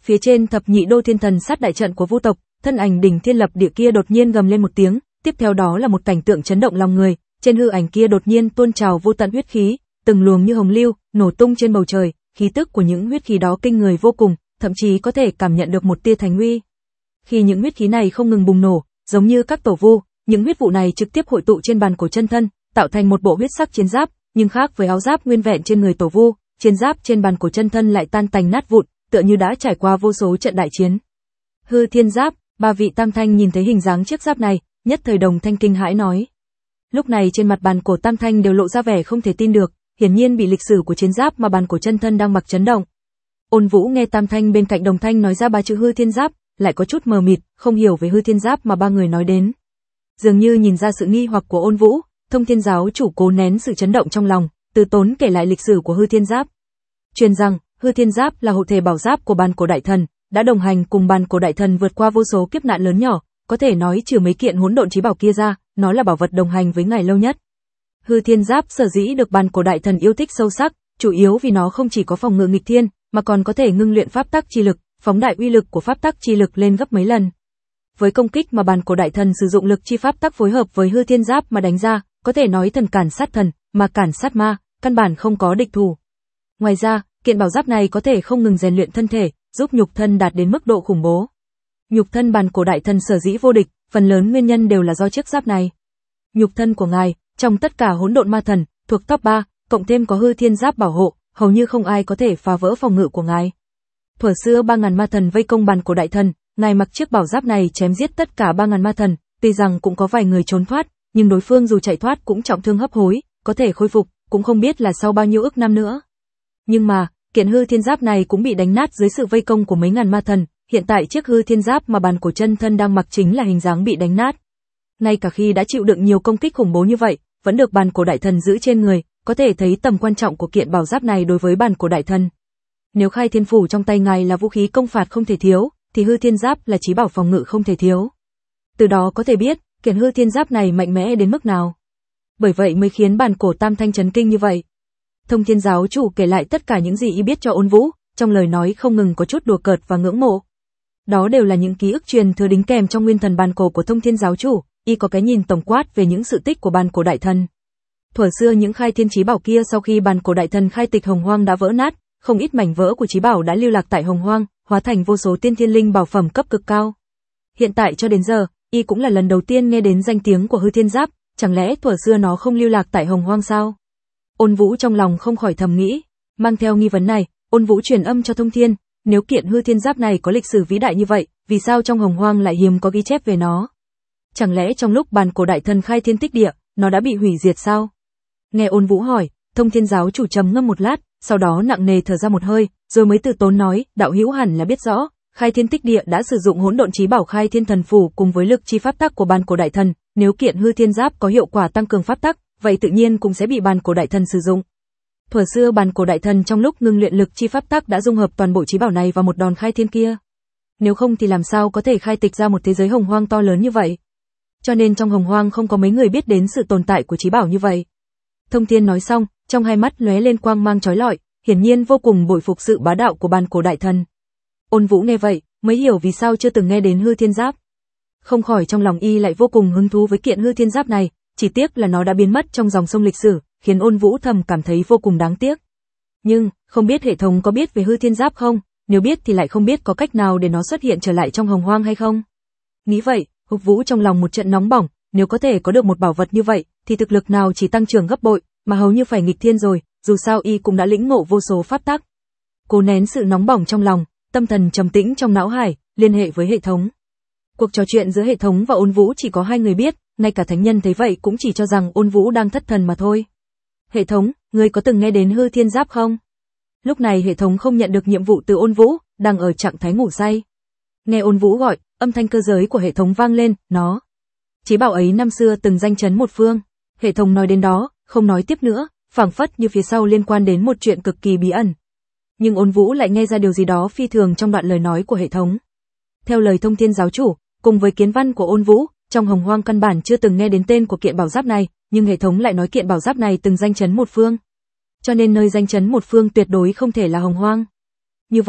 phía trên thập nhị đô thiên thần sát đại trận của Vu tộc, thân ảnh đỉnh thiên lập địa kia đột nhiên gầm lên một tiếng, tiếp theo đó là một cảnh tượng chấn động lòng người, trên hư ảnh kia đột nhiên tuôn trào vô tận huyết khí, từng luồng như hồng lưu, nổ tung trên bầu trời, khí tức của những huyết khí đó kinh người vô cùng, thậm chí có thể cảm nhận được một tia thánh uy. Khi những huyết khí này không ngừng bùng nổ, giống như các tổ vu, những huyết vụ này trực tiếp hội tụ trên bàn cổ chân thân, tạo thành một bộ huyết sắc chiến giáp, nhưng khác với áo giáp nguyên vẹn trên người tổ vu, chiến giáp trên bàn cổ chân thân lại tan tành nát vụn, tựa như đã trải qua vô số trận đại chiến. Hư Thiên Giáp, ba vị Tam Thanh nhìn thấy hình dáng chiếc giáp này, nhất thời đồng thanh kinh hãi nói. Lúc này trên mặt bàn cổ Tam Thanh đều lộ ra vẻ không thể tin được, hiển nhiên bị lịch sử của chiến giáp mà bàn cổ chân thân đang mặc chấn động. Ôn Vũ nghe Tam Thanh bên cạnh đồng thanh nói ra ba chữ Hư Thiên Giáp, lại có chút mờ mịt, không hiểu về Hư Thiên Giáp mà ba người nói đến. Dường như nhìn ra sự nghi hoặc của Ôn Vũ, Thông Thiên giáo chủ cố nén sự chấn động trong lòng, từ tốn kể lại lịch sử của Hư Thiên Giáp. Truyền rằng, Hư Thiên Giáp là hộ thể bảo giáp của bàn cổ đại thần, đã đồng hành cùng bàn cổ đại thần vượt qua vô số kiếp nạn lớn nhỏ, có thể nói trừ mấy kiện hỗn độn chí bảo kia ra, nó là bảo vật đồng hành với ngài lâu nhất. Hư Thiên Giáp sở dĩ được bàn cổ đại thần yêu thích sâu sắc, chủ yếu vì nó không chỉ có phòng ngự nghịch thiên, mà còn có thể ngưng luyện pháp tắc chi lực, phóng đại uy lực của pháp tắc chi lực lên gấp mấy lần. Với công kích mà bàn cổ đại thần sử dụng lực chi pháp tắc phối hợp với Hư Thiên Giáp mà đánh ra, có thể nói thần cản sát thần, mà cản sát ma, căn bản không có địch thủ. Ngoài ra, kiện bảo giáp này có thể không ngừng rèn luyện thân thể, giúp nhục thân đạt đến mức độ khủng bố. Nhục thân bàn cổ đại thần sở dĩ vô địch, phần lớn nguyên nhân đều là do chiếc giáp này. Nhục thân của ngài, trong tất cả hỗn độn ma thần, thuộc top ba, cộng thêm có Hư Thiên Giáp bảo hộ, hầu như không ai có thể phá vỡ phòng ngự của ngài. Thuở xưa ba ngàn ma thần vây công bàn cổ đại thần, ngài mặc chiếc bảo giáp này chém giết tất cả ba ngàn ma thần, tuy rằng cũng có vài người trốn thoát, nhưng đối phương dù chạy thoát cũng trọng thương hấp hối, có thể khôi phục, cũng không biết là sau bao nhiêu ức năm nữa. Nhưng mà, kiện Hư Thiên Giáp này cũng bị đánh nát dưới sự vây công của mấy ngàn ma thần, hiện tại chiếc Hư Thiên Giáp mà bàn cổ chân thân đang mặc chính là hình dáng bị đánh nát. Ngay cả khi đã chịu đựng nhiều công kích khủng bố như vậy, vẫn được bàn cổ đại thần giữ trên người, có thể thấy tầm quan trọng của kiện bảo giáp này đối với bàn cổ đại thần. Nếu Khai Thiên Phủ trong tay ngài là vũ khí công phạt không thể thiếu, thì Hư Thiên Giáp là chí bảo phòng ngự không thể thiếu. Từ đó có thể biết, kiện Hư Thiên Giáp này mạnh mẽ đến mức nào. Bởi vậy mới khiến bàn cổ Tam Thanh chấn kinh như vậy. Thông Thiên giáo chủ kể lại tất cả những gì y biết cho Ôn Vũ, trong lời nói không ngừng có chút đùa cợt và ngưỡng mộ. Đó đều là những ký ức truyền thừa đính kèm trong nguyên thần bàn cổ của Thông Thiên giáo chủ, y có cái nhìn tổng quát về những sự tích của bàn cổ đại thần. Thuở xưa những khai thiên chí bảo kia sau khi bàn cổ đại thần khai tịch Hồng Hoang đã vỡ nát, không ít mảnh vỡ của chí bảo đã lưu lạc tại Hồng Hoang, hóa thành vô số tiên thiên linh bảo phẩm cấp cực cao. Hiện tại cho đến giờ, y cũng là lần đầu tiên nghe đến danh tiếng của Hư Thiên Giáp, chẳng lẽ thuở xưa nó không lưu lạc tại Hồng Hoang sao? Ôn Vũ trong lòng không khỏi thầm nghĩ, mang theo nghi vấn này, Ôn Vũ truyền âm cho Thông Thiên, nếu kiện Hư Thiên Giáp này có lịch sử vĩ đại như vậy, vì sao trong Hồng Hoang lại hiếm có ghi chép về nó? Chẳng lẽ trong lúc bàn cổ đại thần khai thiên tích địa, nó đã bị hủy diệt sao? Nghe Ôn Vũ hỏi, Thông Thiên giáo chủ trầm ngâm một lát, sau đó nặng nề thở ra một hơi, rồi mới từ tốn nói, đạo hữu hẳn là biết rõ, khai thiên tích địa đã sử dụng hỗn độn chí bảo khai thiên thần phủ cùng với lực chi pháp tắc của bàn cổ đại thần, nếu kiện Hư Thiên Giáp có hiệu quả tăng cường pháp tắc, vậy tự nhiên cũng sẽ bị bàn cổ đại thần sử dụng. Thuở xưa bàn cổ đại thần trong lúc ngưng luyện lực chi pháp tắc đã dung hợp toàn bộ chí bảo này vào một đòn khai thiên kia. Nếu không thì làm sao có thể khai tịch ra một thế giới Hồng Hoang to lớn như vậy? Cho nên trong Hồng Hoang không có mấy người biết đến sự tồn tại của chí bảo như vậy. Thông Thiên nói xong, trong hai mắt lóe lên quang mang chói lọi, hiển nhiên vô cùng bội phục sự bá đạo của bàn cổ đại thần. Ôn Vũ nghe vậy, mới hiểu vì sao chưa từng nghe đến Hư Thiên Giáp. Không khỏi trong lòng y lại vô cùng hứng thú với kiện Hư Thiên Giáp này, chỉ tiếc là nó đã biến mất trong dòng sông lịch sử, khiến Ôn Vũ thầm cảm thấy vô cùng đáng tiếc. Nhưng, không biết hệ thống có biết về Hư Thiên Giáp không, nếu biết thì lại không biết có cách nào để nó xuất hiện trở lại trong Hồng Hoang hay không. Nghĩ vậy, Hục Vũ trong lòng một trận nóng bỏng, nếu có thể có được một bảo vật như vậy, thì thực lực nào chỉ tăng trưởng gấp bội, mà hầu như phải nghịch thiên rồi, dù sao y cũng đã lĩnh ngộ vô số pháp tắc. Cố nén sự nóng bỏng trong lòng, tâm thần trầm tĩnh trong não hải, liên hệ với hệ thống. Cuộc trò chuyện giữa hệ thống và Ôn Vũ chỉ có hai người biết, ngay cả thánh nhân thấy vậy cũng chỉ cho rằng Ôn Vũ đang thất thần mà thôi. Hệ thống, ngươi có từng nghe đến Hư Thiên Giáp không? Lúc này hệ thống không nhận được nhiệm vụ từ Ôn Vũ, đang ở trạng thái ngủ say. Nghe Ôn Vũ gọi, âm thanh cơ giới của hệ thống vang lên, nó. Chí bảo ấy năm xưa từng danh chấn một phương. Hệ thống nói đến đó, không nói tiếp nữa, phảng phất như phía sau liên quan đến một chuyện cực kỳ bí ẩn. Nhưng Ôn Vũ lại nghe ra điều gì đó phi thường trong đoạn lời nói của hệ thống. Theo lời Thông Thiên giáo chủ, cùng với kiến văn của Ôn Vũ, trong Hồng Hoang căn bản chưa từng nghe đến tên của kiện bảo giáp này, nhưng hệ thống lại nói kiện bảo giáp này từng danh chấn một phương. Cho nên nơi danh chấn một phương tuyệt đối không thể là Hồng Hoang. Như vậy,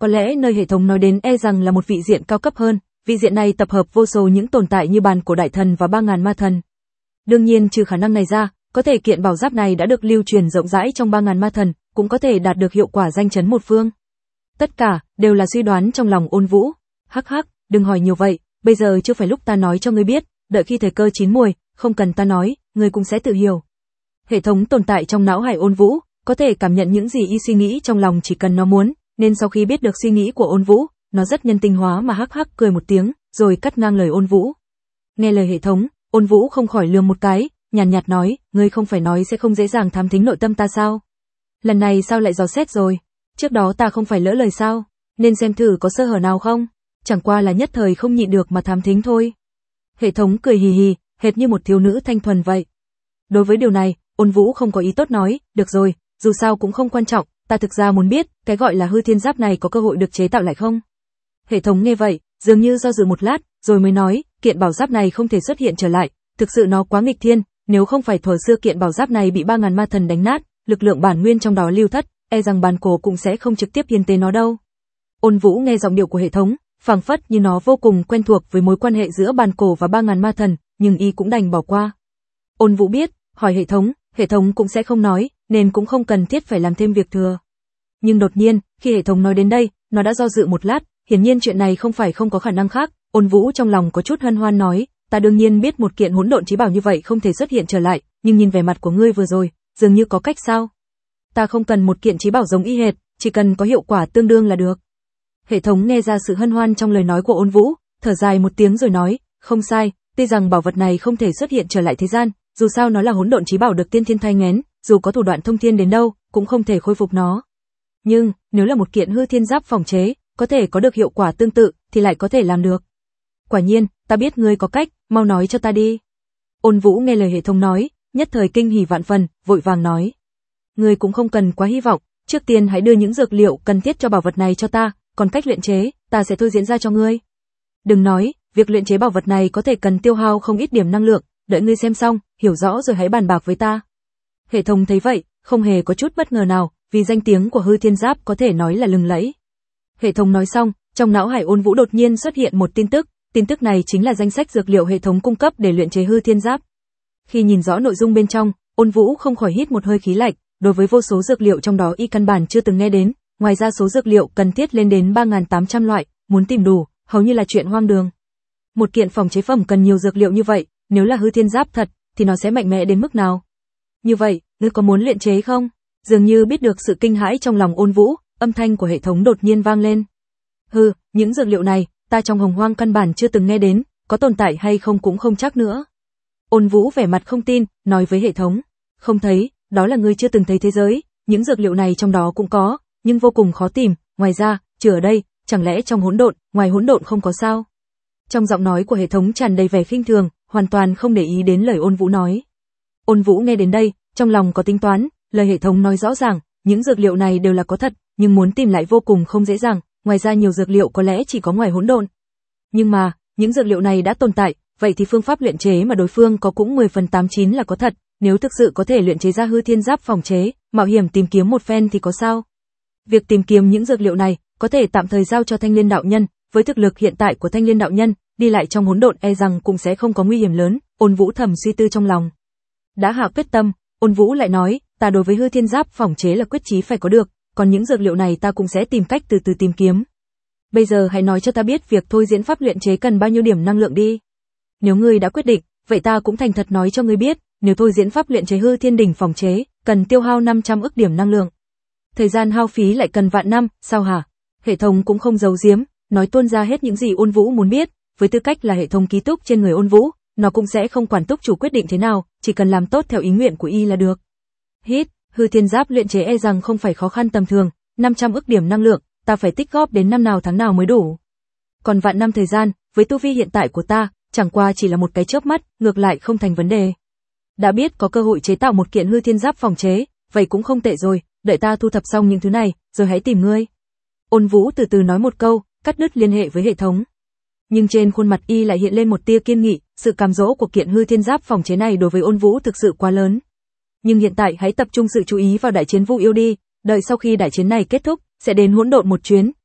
Có lẽ nơi hệ thống nói đến e rằng là một vị diện cao cấp hơn, vị diện này tập hợp vô số những tồn tại như bàn cổ đại thần và ba ngàn ma thần. Đương nhiên trừ khả năng này ra, có thể kiện bảo giáp này đã được lưu truyền rộng rãi trong ba ngàn ma thần, cũng có thể đạt được hiệu quả danh chấn một phương. Tất cả đều là suy đoán trong lòng Ôn Vũ. Hắc hắc, đừng hỏi nhiều vậy, bây giờ chưa phải lúc ta nói cho ngươi biết, đợi khi thời cơ chín muồi, không cần ta nói, ngươi cũng sẽ tự hiểu. Hệ thống tồn tại trong não hải Ôn Vũ, có thể cảm nhận những gì y suy nghĩ trong lòng chỉ cần nó muốn, nên sau khi biết được suy nghĩ của Ôn Vũ, nó rất nhân tính hóa mà hắc hắc cười một tiếng, rồi cắt ngang lời Ôn Vũ. Nghe lời hệ thống, Ôn Vũ không khỏi lườm một cái, nhàn nhạt, nhạt nói, ngươi không phải nói sẽ không dễ dàng thám thính nội tâm ta sao? Lần này sao lại dò xét rồi? Trước đó ta không phải lỡ lời sao? Nên xem thử có sơ hở nào không? Chẳng qua là nhất thời không nhịn được mà thám thính thôi. Hệ thống cười hì hì, hệt như một thiếu nữ thanh thuần vậy. Đối với điều này, Ôn Vũ không có ý tốt nói, được rồi, dù sao cũng không quan trọng, ta thực ra muốn biết, cái gọi là hư thiên giáp này có cơ hội được chế tạo lại không? Hệ thống nghe vậy, dường như do dự một lát, rồi mới nói, kiện bảo giáp này không thể xuất hiện trở lại, thực sự nó quá nghịch thiên, nếu không phải thuở xưa kiện bảo giáp này bị ba ngàn ma thần đánh nát, lực lượng bản nguyên trong đó lưu thất, e rằng bàn cổ cũng sẽ không trực tiếp hiến tế nó đâu. Ôn Vũ nghe giọng điệu của hệ thống, phảng phất như nó vô cùng quen thuộc với mối quan hệ giữa bàn cổ và ba ngàn ma thần, nhưng y cũng đành bỏ qua. Ôn Vũ biết, hỏi hệ thống, hệ thống cũng sẽ không nói, nên cũng không cần thiết phải làm thêm việc thừa. Nhưng đột nhiên, khi hệ thống nói đến đây, nó đã do dự một lát, hiển nhiên chuyện này không phải không có khả năng khác. Ôn Vũ trong lòng có chút hân hoan nói, ta đương nhiên biết một kiện hỗn độn chí bảo như vậy không thể xuất hiện trở lại, nhưng nhìn vẻ mặt của ngươi vừa rồi, dường như có cách sao? Ta không cần một kiện chí bảo giống y hệt, chỉ cần có hiệu quả tương đương là được. Hệ thống nghe ra sự hân hoan trong lời nói của Ôn Vũ, thở dài một tiếng rồi nói, không sai, tuy rằng bảo vật này không thể xuất hiện trở lại thế gian, dù sao nó là hỗn độn chí bảo được tiên thiên thai nghén, dù có thủ đoạn thông thiên đến đâu, cũng không thể khôi phục nó. Nhưng, nếu là một kiện hư thiên giáp phòng chế, có thể có được hiệu quả tương tự, thì lại có thể làm được. Quả nhiên, ta biết ngươi có cách, mau nói cho ta đi. Ôn Vũ nghe lời hệ thống nói, nhất thời kinh hỉ vạn phần, vội vàng nói. Ngươi cũng không cần quá hy vọng, trước tiên hãy đưa những dược liệu cần thiết cho bảo vật này cho ta, còn cách luyện chế, ta sẽ thôi diễn ra cho ngươi. Đừng nói, việc luyện chế bảo vật này có thể cần tiêu hao không ít điểm năng lượng, đợi ngươi xem xong, hiểu rõ rồi hãy bàn bạc với ta. Hệ thống thấy vậy, không hề có chút bất ngờ nào, vì danh tiếng của hư thiên giáp có thể nói là lừng lẫy. Hệ thống nói xong, trong não hải Ôn Vũ đột nhiên xuất hiện một tin tức, tin tức này chính là danh sách dược liệu hệ thống cung cấp để luyện chế hư thiên giáp. Khi nhìn rõ nội dung bên trong, Ôn Vũ không khỏi hít một hơi khí lạnh, đối với vô số dược liệu trong đó y căn bản chưa từng nghe đến, ngoài ra số dược liệu cần thiết lên đến ba nghìn tám trăm loại, muốn tìm đủ, hầu như là chuyện hoang đường. Một kiện phòng chế phẩm cần nhiều dược liệu như vậy, nếu là hư thiên giáp thật, thì nó sẽ mạnh mẽ đến mức nào? Như vậy, ngươi có muốn luyện chế không? Dường như biết được sự kinh hãi trong lòng Ôn Vũ, âm thanh của hệ thống đột nhiên vang lên. Hừ, những dược liệu này, ta trong hồng hoang căn bản chưa từng nghe đến, có tồn tại hay không cũng không chắc nữa. Ôn Vũ vẻ mặt không tin, nói với hệ thống, không thấy, đó là ngươi chưa từng thấy thế giới, những dược liệu này trong đó cũng có, nhưng vô cùng khó tìm, ngoài ra, trừ ở đây, chẳng lẽ trong hỗn độn, ngoài hỗn độn không có sao? Trong giọng nói của hệ thống tràn đầy vẻ khinh thường, hoàn toàn không để ý đến lời Ôn Vũ nói. Ôn Vũ nghe đến đây, trong lòng có tính toán, lời hệ thống nói rõ ràng, những dược liệu này đều là có thật, nhưng muốn tìm lại vô cùng không dễ dàng, ngoài ra nhiều dược liệu có lẽ chỉ có ngoài hỗn độn. Nhưng mà, những dược liệu này đã tồn tại, vậy thì phương pháp luyện chế mà đối phương có cũng mười phần tám chín là có thật, nếu thực sự có thể luyện chế ra hư thiên giáp phòng chế, mạo hiểm tìm kiếm một phen thì có sao? Việc tìm kiếm những dược liệu này, có thể tạm thời giao cho Thanh Liên đạo nhân, với thực lực hiện tại của Thanh Liên đạo nhân, đi lại trong hỗn độn e rằng cũng sẽ không có nguy hiểm lớn, Ôn Vũ thầm suy tư trong lòng. Đã hạ quyết tâm, Ôn Vũ lại nói, ta đối với hư thiên giáp phòng chế là quyết chí phải có được, còn những dược liệu này ta cũng sẽ tìm cách từ từ tìm kiếm. Bây giờ hãy nói cho ta biết việc thôi diễn pháp luyện chế cần bao nhiêu điểm năng lượng đi. Nếu ngươi đã quyết định, vậy ta cũng thành thật nói cho ngươi biết, nếu thôi diễn pháp luyện chế hư thiên đỉnh phòng chế, cần tiêu hao năm trăm ức điểm năng lượng. Thời gian hao phí lại cần vạn năm, sao hả? Hệ thống cũng không giấu giếm, nói tuôn ra hết những gì Ôn Vũ muốn biết, với tư cách là hệ thống ký túc trên người Ôn Vũ, nó cũng sẽ không quản túc chủ quyết định thế nào, chỉ cần làm tốt theo ý nguyện của y là được. Hít, hư thiên giáp luyện chế e rằng không phải khó khăn tầm thường, năm trăm ức điểm năng lượng, ta phải tích góp đến năm nào tháng nào mới đủ. Còn vạn năm thời gian, với tu vi hiện tại của ta, chẳng qua chỉ là một cái chớp mắt, ngược lại không thành vấn đề. Đã biết có cơ hội chế tạo một kiện hư thiên giáp phòng chế, vậy cũng không tệ rồi, đợi ta thu thập xong những thứ này, rồi hãy tìm ngươi. Ôn Vũ từ từ nói một câu, cắt đứt liên hệ với hệ thống. Nhưng trên khuôn mặt y lại hiện lên một tia kiên nghị, sự cám dỗ của kiện hư thiên giáp phòng chế này đối với Ôn Vũ thực sự quá lớn. Nhưng hiện tại hãy tập trung sự chú ý vào đại chiến Vu Yêu đi, đợi sau khi đại chiến này kết thúc, sẽ đến hỗn độn một chuyến,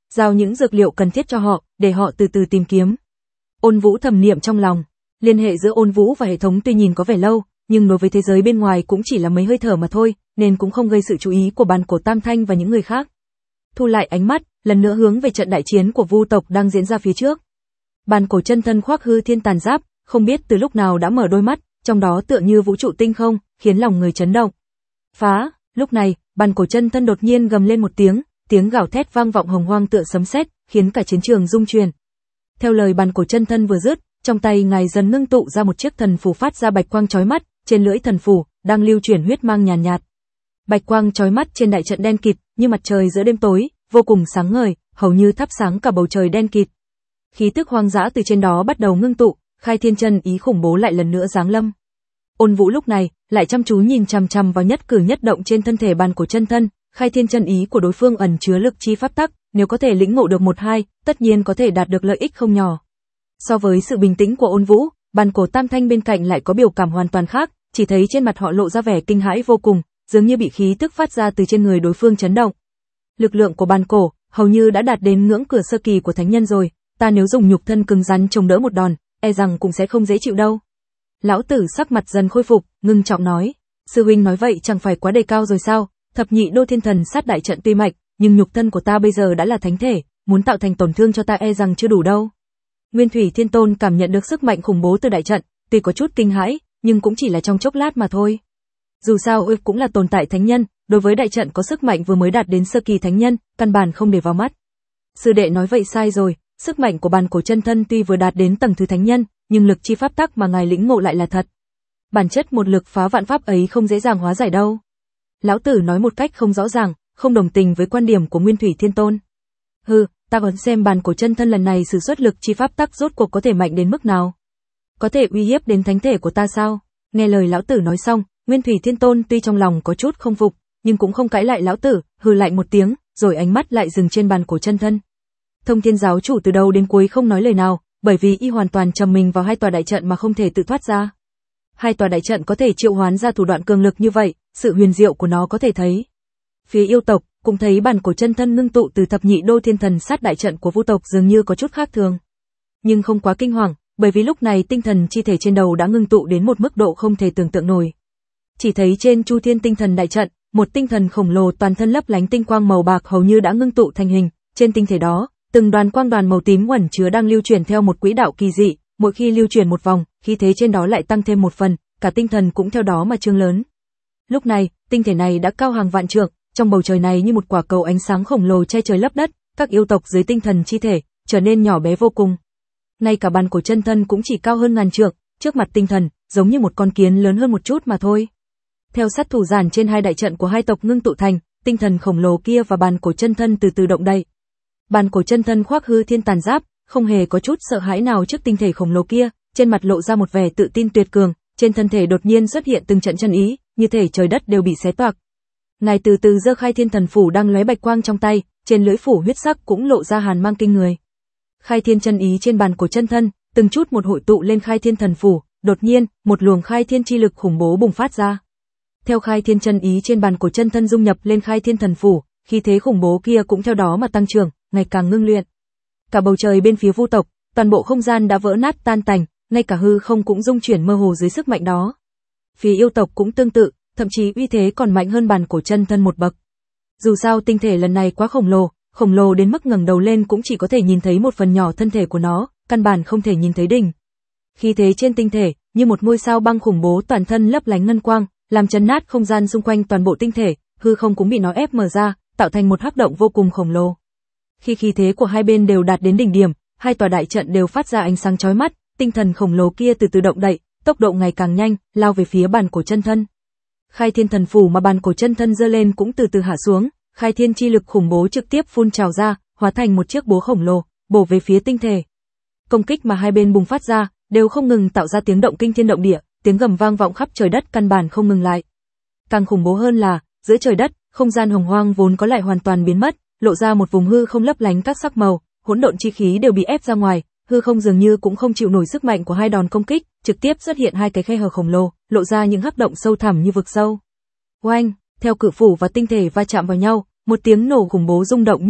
giao những dược liệu cần thiết cho họ, để họ từ từ tìm kiếm. Ôn Vũ thầm niệm trong lòng, liên hệ giữa Ôn Vũ và hệ thống tuy nhìn có vẻ lâu, nhưng đối với thế giới bên ngoài cũng chỉ là mấy hơi thở mà thôi, nên cũng không gây sự chú ý của Bàn Cổ Tam Thanh và những người khác. Thu lại ánh mắt, lần nữa hướng về trận đại chiến của Vu tộc đang diễn ra phía trước. Bàn Cổ chân thân khoác hư thiên tàn giáp, không biết từ lúc nào đã mở đôi mắt, trong đó tựa như vũ trụ tinh không, khiến lòng người chấn động. Phá, lúc này, Bàn Cổ chân thân đột nhiên gầm lên một tiếng, tiếng gào thét vang vọng hồng hoang tựa sấm sét, khiến cả chiến trường rung chuyển. Theo lời Bàn Cổ chân thân vừa dứt, trong tay ngài dần ngưng tụ ra một chiếc thần phù phát ra bạch quang chói mắt, trên lưỡi thần phù đang lưu chuyển huyết mang nhàn nhạt, nhạt. Bạch quang chói mắt trên đại trận đen kịt, như mặt trời giữa đêm tối, vô cùng sáng ngời, hầu như thắp sáng cả bầu trời đen kịt. Khí tức hoang dã từ trên đó bắt đầu ngưng tụ, khai thiên chân ý khủng bố lại lần nữa giáng lâm. Ôn Vũ lúc này lại chăm chú nhìn chằm chằm vào nhất cử nhất động trên thân thể Bàn Cổ chân thân, khai thiên chân ý của đối phương ẩn chứa lực chi pháp tắc, nếu có thể lĩnh ngộ được một hai, tất nhiên có thể đạt được lợi ích không nhỏ. So với sự bình tĩnh của Ôn Vũ, Bàn Cổ Tam Thanh bên cạnh lại có biểu cảm hoàn toàn khác, chỉ thấy trên mặt họ lộ ra vẻ kinh hãi vô cùng, dường như bị khí tức phát ra từ trên người đối phương chấn động. Lực lượng của Bàn Cổ hầu như đã đạt đến ngưỡng cửa sơ kỳ của thánh nhân rồi, ta nếu dùng nhục thân cứng rắn chống đỡ một đòn, e rằng cũng sẽ không dễ chịu đâu. Lão tử sắc mặt dần khôi phục, ngưng trọng nói, sư huynh nói vậy chẳng phải quá đề cao rồi sao? Thập nhị đô thiên thần sát đại trận tuy mạnh, nhưng nhục thân của ta bây giờ đã là thánh thể, muốn tạo thành tổn thương cho ta e rằng chưa đủ đâu. Nguyên Thủy Thiên Tôn cảm nhận được sức mạnh khủng bố từ đại trận, tuy có chút kinh hãi, nhưng cũng chỉ là trong chốc lát mà thôi. Dù sao ư cũng là tồn tại thánh nhân, đối với đại trận có sức mạnh vừa mới đạt đến sơ kỳ thánh nhân, căn bản không để vào mắt. Sư đệ nói vậy sai rồi, sức mạnh của Bàn Cổ chân thân tuy vừa đạt đến tầng thứ thánh nhân, nhưng lực chi pháp tắc mà ngài lĩnh ngộ lại là thật. Bản chất một lực phá vạn pháp ấy không dễ dàng hóa giải đâu. Lão tử nói một cách không rõ ràng, không đồng tình với quan điểm của Nguyên Thủy Thiên Tôn. Hừ, ta còn xem Bàn Cổ chân thân lần này sử xuất lực chi pháp tắc rốt cuộc có thể mạnh đến mức nào. Có thể uy hiếp đến thánh thể của ta sao? Nghe lời lão tử nói xong, Nguyên Thủy Thiên Tôn tuy trong lòng có chút không phục, nhưng cũng không cãi lại lão tử, hừ lạnh một tiếng, rồi ánh mắt lại dừng trên Bàn Cổ chân thân. Thông Thiên giáo chủ từ đầu đến cuối không nói lời nào, bởi vì y hoàn toàn trầm mình vào hai tòa đại trận mà không thể tự thoát ra. Hai tòa đại trận có thể triệu hoán ra thủ đoạn cường lực như vậy, sự huyền diệu của nó có thể thấy. Phía yêu tộc cũng thấy Bàn Cổ chân thân ngưng tụ từ thập nhị đô thiên thần sát đại trận của Vu tộc dường như có chút khác thường, nhưng không quá kinh hoàng, bởi vì lúc này tinh thần chi thể trên đầu đã ngưng tụ đến một mức độ không thể tưởng tượng nổi. Chỉ thấy trên Chu Thiên tinh thần đại trận, một tinh thần khổng lồ toàn thân lấp lánh tinh quang màu bạc hầu như đã ngưng tụ thành hình, trên tinh thể đó, từng đoàn quang đoàn màu tím ẩn chứa đang lưu chuyển theo một quỹ đạo kỳ dị, mỗi khi lưu chuyển một vòng, khí thế trên đó lại tăng thêm một phần, cả tinh thần cũng theo đó mà trương lớn. Lúc này, tinh thể này đã cao hàng vạn trượng, trong bầu trời này như một quả cầu ánh sáng khổng lồ che trời lấp đất, các yêu tộc dưới tinh thần chi thể trở nên nhỏ bé vô cùng. Ngay cả Bàn Cổ chân thân cũng chỉ cao hơn ngàn trượng, trước mặt tinh thần, giống như một con kiến lớn hơn một chút mà thôi. Theo sát thủ giản trên hai đại trận của hai tộc ngưng tụ thành, tinh thần khổng lồ kia và Bàn Cổ chân thân từ từ động đậy. Bàn Cổ chân thân khoác hư thiên tàn giáp, không hề có chút sợ hãi nào trước tinh thể khổng lồ kia, trên mặt lộ ra một vẻ tự tin tuyệt cường, trên thân thể đột nhiên xuất hiện từng trận chân ý, như thể trời đất đều bị xé toạc. Ngài từ từ giơ khai thiên thần phủ đang lóe bạch quang trong tay, trên lưỡi phủ huyết sắc cũng lộ ra hàn mang kinh người. Khai thiên chân ý trên Bàn Cổ chân thân, từng chút một hội tụ lên khai thiên thần phủ, đột nhiên, một luồng khai thiên chi lực khủng bố bùng phát ra. Theo khai thiên chân ý trên Bàn Cổ chân thân dung nhập lên khai thiên thần phủ, khí thế khủng bố kia cũng theo đó mà tăng trưởng, ngày càng ngưng luyện. Cả bầu trời bên phía Vu tộc, toàn bộ không gian đã vỡ nát tan tành, ngay cả hư không cũng rung chuyển mơ hồ dưới sức mạnh đó. Phía yêu tộc cũng tương tự, thậm chí uy thế còn mạnh hơn Bàn Cổ chân thân một bậc. Dù sao tinh thể lần này quá khổng lồ, khổng lồ đến mức ngẩng đầu lên cũng chỉ có thể nhìn thấy một phần nhỏ thân thể của nó, căn bản không thể nhìn thấy đỉnh. Khí thế trên tinh thể, như một ngôi sao băng khủng bố toàn thân lấp lánh ngân quang, làm chấn nát không gian xung quanh toàn bộ tinh thể, hư không cũng bị nó ép mở ra, tạo thành một hắc động vô cùng khổng lồ. Khi khí thế của hai bên đều đạt đến đỉnh điểm, hai tòa đại trận đều phát ra ánh sáng chói mắt, tinh thần khổng lồ kia từ từ động đậy, tốc độ ngày càng nhanh, lao về phía Bàn Cổ chân thân. Khai thiên thần phủ mà Bàn Cổ chân thân giơ lên cũng từ từ hạ xuống, khai thiên chi lực khủng bố trực tiếp phun trào ra, hóa thành một chiếc búa khổng lồ, bổ về phía tinh thể. Công kích mà hai bên bùng phát ra, đều không ngừng tạo ra tiếng động kinh thiên động địa, tiếng gầm vang vọng khắp trời đất căn bản không ngừng lại. Càng khủng bố hơn là, giữa trời đất, không gian hồng hoang vốn có lại hoàn toàn biến mất, lộ ra một vùng hư không lấp lánh các sắc màu, hỗn độn chi khí đều bị ép ra ngoài, hư không dường như cũng không chịu nổi sức mạnh của hai đòn công kích, trực tiếp xuất hiện hai cái khe hở khổng lồ, lộ ra những hắc động sâu thẳm như vực sâu. Oanh, theo cự phủ và tinh thể va chạm vào nhau, một tiếng nổ khủng bố rung động nhức óc,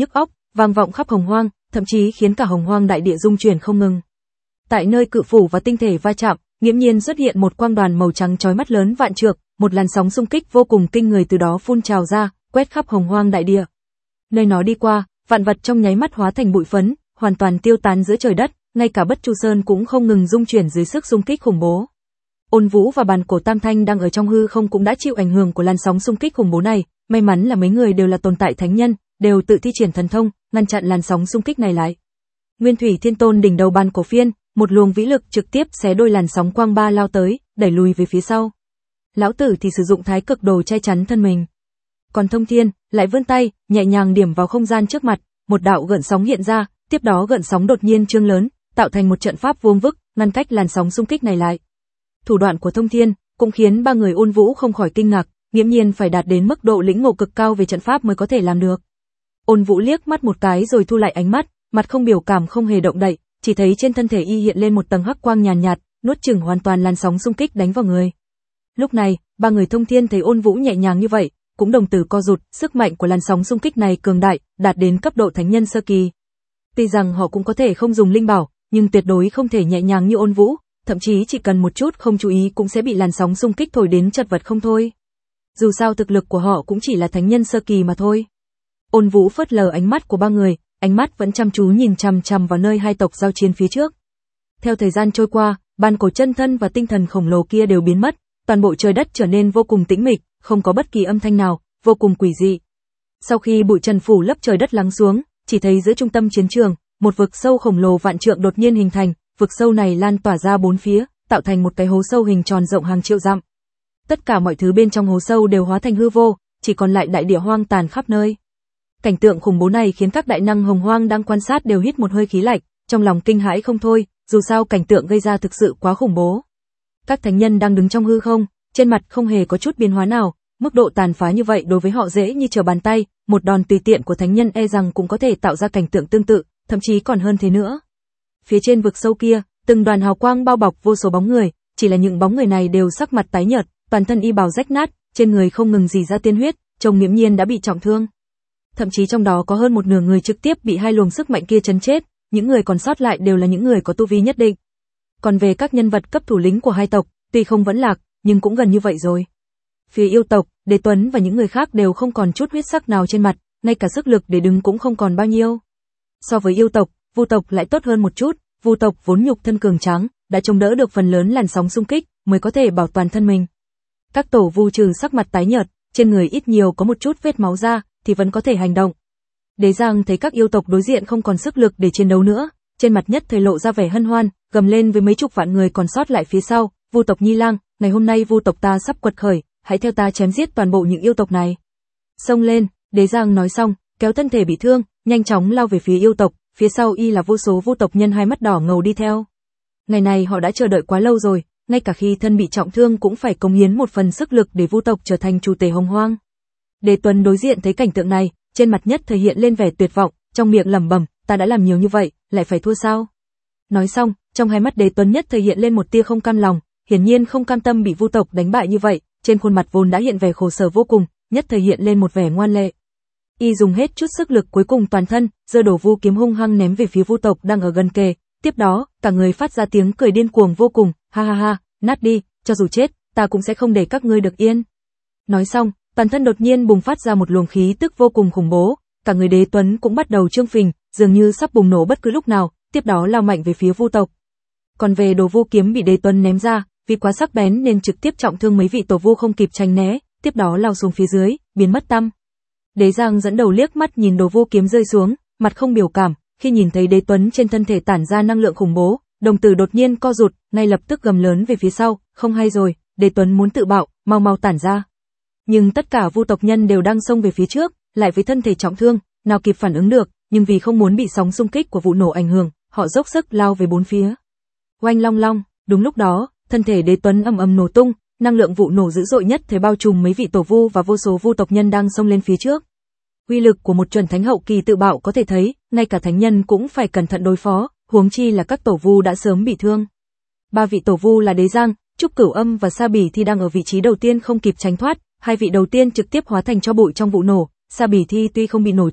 vang vọng khắp Hồng Hoang, thậm chí khiến cả Hồng Hoang đại địa rung chuyển không ngừng. Tại nơi cự phủ và tinh thể va chạm, nghiễm nhiên xuất hiện một quang đoàn màu trắng chói mắt lớn vạn trượng, một làn sóng xung kích vô cùng kinh người từ đó phun trào ra, quét khắp Hồng Hoang đại địa. Nơi nó đi qua, vạn vật trong nháy mắt hóa thành bụi phấn, hoàn toàn tiêu tán giữa trời đất, ngay cả Bất Chu Sơn cũng không ngừng rung chuyển dưới sức xung kích khủng bố. Ôn Vũ và Bàn Cổ Tam Thanh đang ở trong hư không cũng đã chịu ảnh hưởng của làn sóng xung kích khủng bố này, may mắn là mấy người đều là tồn tại thánh nhân, đều tự thi triển thần thông, ngăn chặn làn sóng xung kích này lại. Nguyên Thủy Thiên Tôn đỉnh đầu Bàn Cổ Phiên, một luồng vĩ lực trực tiếp xé đôi làn sóng quang ba lao tới, đẩy lùi về phía sau. Lão tử thì sử dụng Thái Cực Đồ che chắn thân mình. Còn Thông Thiên lại vươn tay, nhẹ nhàng điểm vào không gian trước mặt, một đạo gợn sóng hiện ra, tiếp đó gợn sóng đột nhiên trương lớn, tạo thành một trận pháp vuông vức, ngăn cách làn sóng xung kích này lại. Thủ đoạn của Thông Thiên cũng khiến ba người Ôn Vũ không khỏi kinh ngạc, nghiễm nhiên phải đạt đến mức độ lĩnh ngộ cực cao về trận pháp mới có thể làm được. Ôn Vũ liếc mắt một cái rồi thu lại ánh mắt, mặt không biểu cảm không hề động đậy, chỉ thấy trên thân thể y hiện lên một tầng hắc quang nhàn nhạt, nhạt, nuốt chửng hoàn toàn làn sóng xung kích đánh vào người. Lúc này, ba người Thông Thiên thấy Ôn Vũ nhẹ nhàng như vậy, cũng đồng tử co rụt, sức mạnh của làn sóng xung kích này cường đại, đạt đến cấp độ thánh nhân sơ kỳ. Tuy rằng họ cũng có thể không dùng linh bảo, nhưng tuyệt đối không thể nhẹ nhàng như Ôn Vũ, thậm chí chỉ cần một chút không chú ý cũng sẽ bị làn sóng xung kích thổi đến chật vật không thôi. Dù sao thực lực của họ cũng chỉ là thánh nhân sơ kỳ mà thôi. Ôn Vũ phớt lờ ánh mắt của ba người, ánh mắt vẫn chăm chú nhìn chằm chằm vào nơi hai tộc giao chiến phía trước. Theo thời gian trôi qua, Bàn Cổ chân thân và tinh thần khổng lồ kia đều biến mất, toàn bộ trời đất trở nên vô cùng tĩnh mịch, không có bất kỳ âm thanh nào, vô cùng quỷ dị. Sau khi bụi trần phủ lấp trời đất lắng xuống, chỉ thấy giữa trung tâm chiến trường, một vực sâu khổng lồ vạn trượng đột nhiên hình thành, vực sâu này lan tỏa ra bốn phía, tạo thành một cái hố sâu hình tròn rộng hàng triệu dặm. Tất cả mọi thứ bên trong hố sâu đều hóa thành hư vô, chỉ còn lại đại địa hoang tàn khắp nơi. Cảnh tượng khủng bố này khiến các đại năng Hồng Hoang đang quan sát đều hít một hơi khí lạnh, trong lòng kinh hãi không thôi, dù sao cảnh tượng gây ra thực sự quá khủng bố. Các thánh nhân đang đứng trong hư không, trên mặt không hề có chút biến hóa nào, mức độ tàn phá như vậy đối với họ dễ như trở bàn tay, một đòn tùy tiện của thánh nhân e rằng cũng có thể tạo ra cảnh tượng tương tự, thậm chí còn hơn thế nữa. Phía trên vực sâu kia, từng đoàn hào quang bao bọc vô số bóng người, chỉ là những bóng người này đều sắc mặt tái nhợt, toàn thân y bào rách nát, trên người không ngừng rỉ ra tiên huyết, trông nghiễm nhiên đã bị trọng thương. Thậm chí trong đó có hơn một nửa người trực tiếp bị hai luồng sức mạnh kia chấn chết, những người còn sót lại đều là những người có tu vi nhất định. Còn về các nhân vật cấp thủ lĩnh của hai tộc, tuy không vẫn lạc, nhưng cũng gần như vậy rồi. Phía yêu tộc, Đế Tuấn và những người khác đều không còn chút huyết sắc nào trên mặt, ngay cả sức lực để đứng cũng không còn bao nhiêu. So với yêu tộc, Vu tộc lại tốt hơn một chút, Vu tộc vốn nhục thân cường tráng, đã chống đỡ được phần lớn làn sóng xung kích, mới có thể bảo toàn thân mình. Các tổ Vu trừ sắc mặt tái nhợt, trên người ít nhiều có một chút vết máu ra, thì vẫn có thể hành động. Đế Giang thấy các yêu tộc đối diện không còn sức lực để chiến đấu nữa, trên mặt nhất thời lộ ra vẻ hân hoan, gầm lên với mấy chục vạn người còn sót lại phía sau, Vu tộc Nhi Lang, ngày hôm nay Vu tộc ta sắp quật khởi, hãy theo ta chém giết toàn bộ những yêu tộc này. Xông lên, Đế Giang nói xong, kéo thân thể bị thương, nhanh chóng lao về phía yêu tộc, phía sau y là vô số Vu tộc nhân hai mắt đỏ ngầu đi theo. Ngày này họ đã chờ đợi quá lâu rồi, ngay cả khi thân bị trọng thương cũng phải cống hiến một phần sức lực để Vu tộc trở thành chủ tể Hồng Hoang. Đế Tuấn đối diện thấy cảnh tượng này, trên mặt nhất thể hiện lên vẻ tuyệt vọng, trong miệng lẩm bẩm, ta đã làm nhiều như vậy, lại phải thua sao? Nói xong, trong hai mắt Đế Tuấn nhất thể hiện lên một tia không cam lòng, hiển nhiên không cam tâm bị Vu tộc đánh bại như vậy, trên khuôn mặt vốn đã hiện vẻ khổ sở vô cùng, nhất thể hiện lên một vẻ ngoan lệ. Y dùng hết chút sức lực cuối cùng toàn thân, giơ đổ Vu kiếm hung hăng ném về phía Vu tộc đang ở gần kề, tiếp đó, cả người phát ra tiếng cười điên cuồng vô cùng, ha ha ha, nát đi, cho dù chết, ta cũng sẽ không để các ngươi được yên. Nói xong, toàn thân đột nhiên bùng phát ra một luồng khí tức vô cùng khủng bố, cả người Đế Tuấn cũng bắt đầu trương phình, dường như sắp bùng nổ bất cứ lúc nào, tiếp đó lao mạnh về phía Vu tộc. Còn về đồ Vu kiếm bị Đế Tuấn ném ra, vì quá sắc bén nên trực tiếp trọng thương mấy vị tổ Vu không kịp tránh né, tiếp đó lao xuống phía dưới, biến mất tăm. Đế Giang dẫn đầu liếc mắt nhìn đồ Vu kiếm rơi xuống, mặt không biểu cảm, khi nhìn thấy Đế Tuấn trên thân thể tản ra năng lượng khủng bố, đồng tử đột nhiên co rụt, ngay lập tức gầm lớn về phía sau, không hay rồi, Đế Tuấn muốn tự bạo, mau mau tản ra. Nhưng tất cả Vu tộc nhân đều đang xông về phía trước, lại với thân thể trọng thương, nào kịp phản ứng được, nhưng vì không muốn bị sóng xung kích của vụ nổ ảnh hưởng, họ dốc sức lao về bốn phía. Oanh long long, đúng lúc đó, thân thể Đế Tuấn ầm ầm nổ tung, năng lượng vụ nổ dữ dội nhất thể bao trùm mấy vị tổ Vu và vô số Vu tộc nhân đang xông lên phía trước. Uy lực của một chuẩn thánh hậu kỳ tự bạo có thể thấy, ngay cả thánh nhân cũng phải cẩn thận đối phó, huống chi là các tổ Vu đã sớm bị thương. Ba vị tổ Vu là Đế Giang, Trúc Cửu Âm và Sa Bỉ Thi đang ở vị trí đầu tiên không kịp tránh thoát, hai vị đầu tiên trực tiếp hóa thành tro bụi trong vụ nổ, Sa Bỉ Thi tuy không bị nổ chết,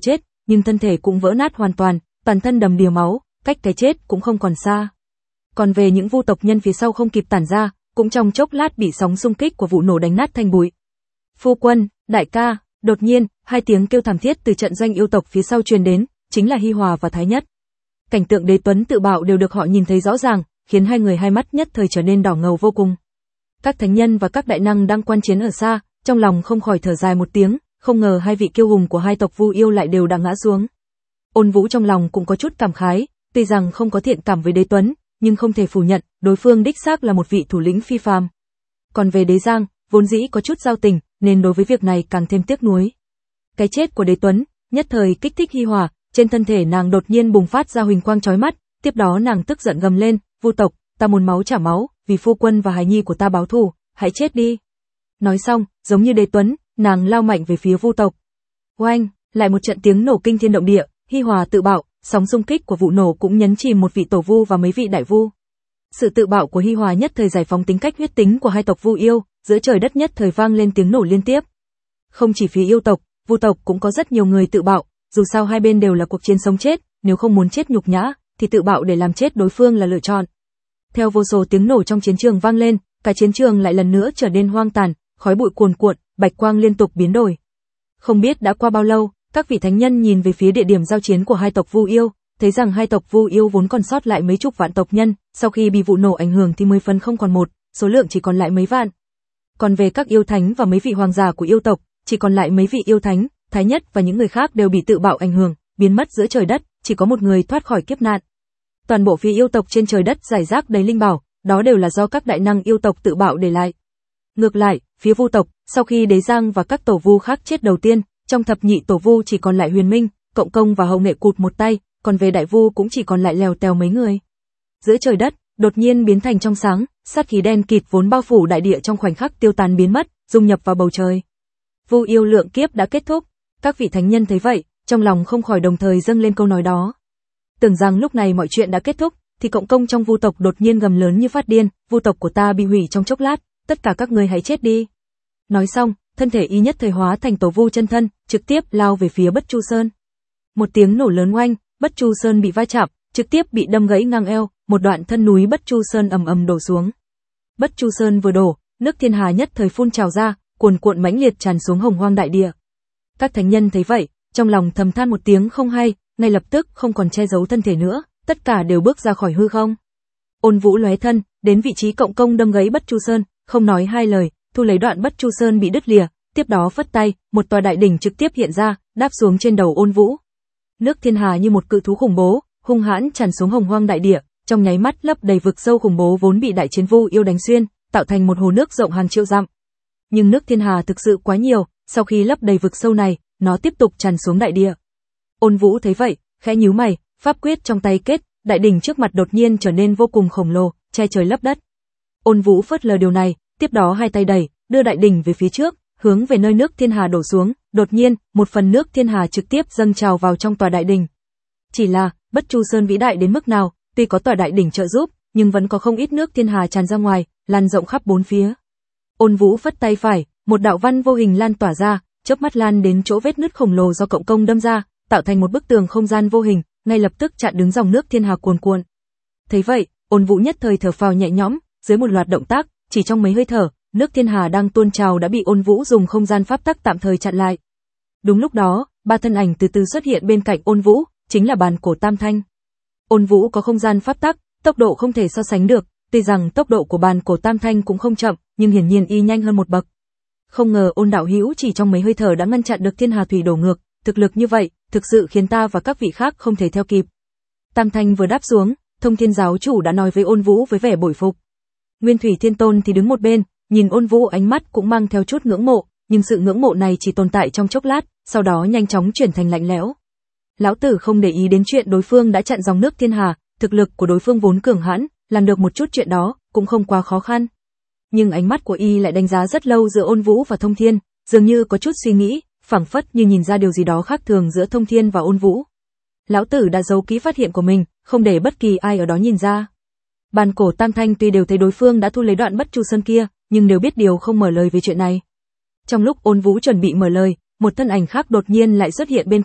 nhưng thân thể cũng vỡ nát hoàn toàn, toàn thân đầm đìa máu, cách cái chết cũng không còn xa. Còn về những vu tộc nhân phía sau không kịp tản ra, cũng trong chốc lát bị sóng xung kích của vụ nổ đánh nát thành bụi. Phu quân, đại ca, đột nhiên, hai tiếng kêu thảm thiết từ trận doanh yêu tộc phía sau truyền đến, chính là Hi Hòa và Thái Nhất. Cảnh tượng Đế Tuấn tự bạo đều được họ nhìn thấy rõ ràng, khiến hai người hai mắt nhất thời trở nên đỏ ngầu vô cùng. Các thánh nhân và các đại năng đang quan chiến ở xa, trong lòng không khỏi thở dài một tiếng, không ngờ hai vị kiêu hùng của hai tộc Vu Yêu lại đều đã ngã xuống. Ôn Vũ trong lòng cũng có chút cảm khái, tuy rằng không có thiện cảm với Đế Tuấn, nhưng không thể phủ nhận, đối phương đích xác là một vị thủ lĩnh phi phàm. Còn về Đế Giang, vốn dĩ có chút giao tình, nên đối với việc này càng thêm tiếc nuối. Cái chết của Đế Tuấn, nhất thời kích thích Hi Hòa, trên thân thể nàng đột nhiên bùng phát ra huỳnh quang chói mắt, tiếp đó nàng tức giận gầm lên, "Vu tộc, ta muốn máu trả máu, vì phu quân và hài nhi của ta báo thù, hãy chết đi." Nói xong, giống như Đế Tuấn, nàng lao mạnh về phía Vu tộc. Oanh, lại một trận tiếng nổ kinh thiên động địa, Hi Hòa tự bạo, sóng xung kích của vụ nổ cũng nhấn chìm một vị tổ vu và mấy vị đại vu. Sự tự bạo của Hi Hòa nhất thời giải phóng tính cách huyết tính của hai tộc Vu Yêu, giữa trời đất nhất thời vang lên tiếng nổ liên tiếp. Không chỉ phía yêu tộc, Vu tộc cũng có rất nhiều người tự bạo, dù sao hai bên đều là cuộc chiến sống chết, nếu không muốn chết nhục nhã, thì tự bạo để làm chết đối phương là lựa chọn. Theo vô số tiếng nổ trong chiến trường vang lên, cả chiến trường lại lần nữa trở nên hoang tàn, khói bụi cuồn cuộn, bạch quang liên tục biến đổi. Không biết đã qua bao lâu, các vị thánh nhân nhìn về phía địa điểm giao chiến của hai tộc Vu Yêu, thấy rằng hai tộc Vu Yêu vốn còn sót lại mấy chục vạn tộc nhân, sau khi bị vụ nổ ảnh hưởng thì mười phần không còn một, số lượng chỉ còn lại mấy vạn. Còn về các yêu thánh và mấy vị hoàng giả của yêu tộc, chỉ còn lại mấy vị yêu thánh, Thái Nhất và những người khác đều bị tự bạo ảnh hưởng, biến mất giữa trời đất, chỉ có một người thoát khỏi kiếp nạn. Toàn bộ phía yêu tộc trên trời đất rải rác đầy linh bảo, đó đều là do các đại năng yêu tộc tự bạo để lại. Ngược lại, phía Vu tộc, sau khi Đế Giang và các tổ vu khác chết đầu tiên, trong thập nhị tổ vu chỉ còn lại Huyền Minh, Cộng Công và Hậu Nghệ cụt một tay, còn về đại vu cũng chỉ còn lại lèo tèo mấy người. Giữa trời đất, đột nhiên biến thành trong sáng, sát khí đen kịt vốn bao phủ đại địa trong khoảnh khắc tiêu tán biến mất, dung nhập vào bầu trời. Vu yêu lượng kiếp đã kết thúc, các vị thánh nhân thấy vậy, trong lòng không khỏi đồng thời dâng lên câu nói đó. Tưởng rằng lúc này mọi chuyện đã kết thúc, thì Cộng Công trong Vu tộc đột nhiên gầm lớn như phát điên, "Vu tộc của ta bị hủy trong chốc lát, tất cả các ngươi hãy chết đi." Nói xong, thân thể y nhất thời hóa thành tổ vu chân thân, trực tiếp lao về phía Bất Chu Sơn. Một tiếng nổ lớn oanh, Bất Chu Sơn bị va chạm, trực tiếp bị đâm gãy ngang eo, một đoạn thân núi Bất Chu Sơn ầm ầm đổ xuống. Bất Chu Sơn vừa đổ, nước thiên hà nhất thời phun trào ra, cuồn cuộn mãnh liệt tràn xuống hồng hoang đại địa. Các thánh nhân thấy vậy, trong lòng thầm than một tiếng không hay, ngay lập tức không còn che giấu thân thể nữa, tất cả đều bước ra khỏi hư không. Ôn Vũ lóe thân, đến vị trí Cộng Công đâm gãy Bất Chu Sơn, không nói hai lời, thu lấy đoạn Bất Chu Sơn bị đứt lìa, tiếp đó phất tay, một tòa đại đỉnh trực tiếp hiện ra, đáp xuống trên đầu Ôn Vũ. Nước thiên hà như một cự thú khủng bố, hung hãn tràn xuống hồng hoang đại địa, trong nháy mắt lấp đầy vực sâu khủng bố vốn bị đại chiến Vu Yêu đánh xuyên, tạo thành một hồ nước rộng hàng triệu dặm. Nhưng nước thiên hà thực sự quá nhiều, sau khi lấp đầy vực sâu này, nó tiếp tục tràn xuống đại địa. Ôn Vũ thấy vậy, khẽ nhíu mày, pháp quyết trong tay kết, đại đỉnh trước mặt đột nhiên trở nên vô cùng khổng lồ, che trời lấp đất. Ôn Vũ phớt lờ điều này, tiếp đó hai tay đẩy, đưa đại đỉnh về phía trước, hướng về nơi nước thiên hà đổ xuống, đột nhiên, một phần nước thiên hà trực tiếp dâng trào vào trong tòa đại đỉnh. Chỉ là, Bất Chu Sơn vĩ đại đến mức nào, tuy có tòa đại đỉnh trợ giúp, nhưng vẫn có không ít nước thiên hà tràn ra ngoài, lan rộng khắp bốn phía. Ôn Vũ phất tay phải, một đạo văn vô hình lan tỏa ra, chớp mắt lan đến chỗ vết nứt khổng lồ do Cộng Công đâm ra, tạo thành một bức tường không gian vô hình, ngay lập tức chặn đứng dòng nước thiên hà cuồn cuộn. Thấy vậy, Ôn Vũ nhất thời thở phào nhẹ nhõm, dưới một loạt động tác, chỉ trong mấy hơi thở, nước thiên hà đang tuôn trào đã bị Ôn Vũ dùng không gian pháp tắc tạm thời chặn lại. Đúng lúc đó, ba thân ảnh từ từ xuất hiện bên cạnh Ôn Vũ, chính là Bàn Cổ Tam Thanh. Ôn Vũ có không gian pháp tắc, tốc độ không thể so sánh được, tuy rằng tốc độ của Bàn Cổ Tam Thanh cũng không chậm, nhưng hiển nhiên y nhanh hơn một bậc. Không ngờ Ôn đạo hữu chỉ trong mấy hơi thở đã ngăn chặn được thiên hà thủy đổ ngược, thực lực như vậy, thực sự khiến ta và các vị khác không thể theo kịp. Tam Thanh vừa đáp xuống, Thông Thiên giáo chủ đã nói với Ôn Vũ với vẻ bội phục. Nguyên Thủy Thiên Tôn thì đứng một bên, nhìn Ôn Vũ ánh mắt cũng mang theo chút ngưỡng mộ, nhưng sự ngưỡng mộ này chỉ tồn tại trong chốc lát, sau đó nhanh chóng chuyển thành lạnh lẽo. Lão tử không để ý đến chuyện đối phương đã chặn dòng nước thiên hà, thực lực của đối phương vốn cường hãn, làm được một chút chuyện đó cũng không quá khó khăn. Nhưng ánh mắt của y lại đánh giá rất lâu giữa Ôn Vũ và Thông Thiên, dường như có chút suy nghĩ, phảng phất như nhìn ra điều gì đó khác thường giữa Thông Thiên và Ôn Vũ. Lão tử đã giấu kỹ phát hiện của mình, không để bất kỳ ai ở đó nhìn ra. Bàn Cổ Tam Thanh tuy đều thấy đối phương đã thu lấy đoạn Bất Chu Sơn kia, nhưng đều biết điều không mở lời về chuyện này. Trong lúc Ôn Vũ chuẩn bị mở lời, một thân ảnh khác đột nhiên lại xuất hiện bên cạnh,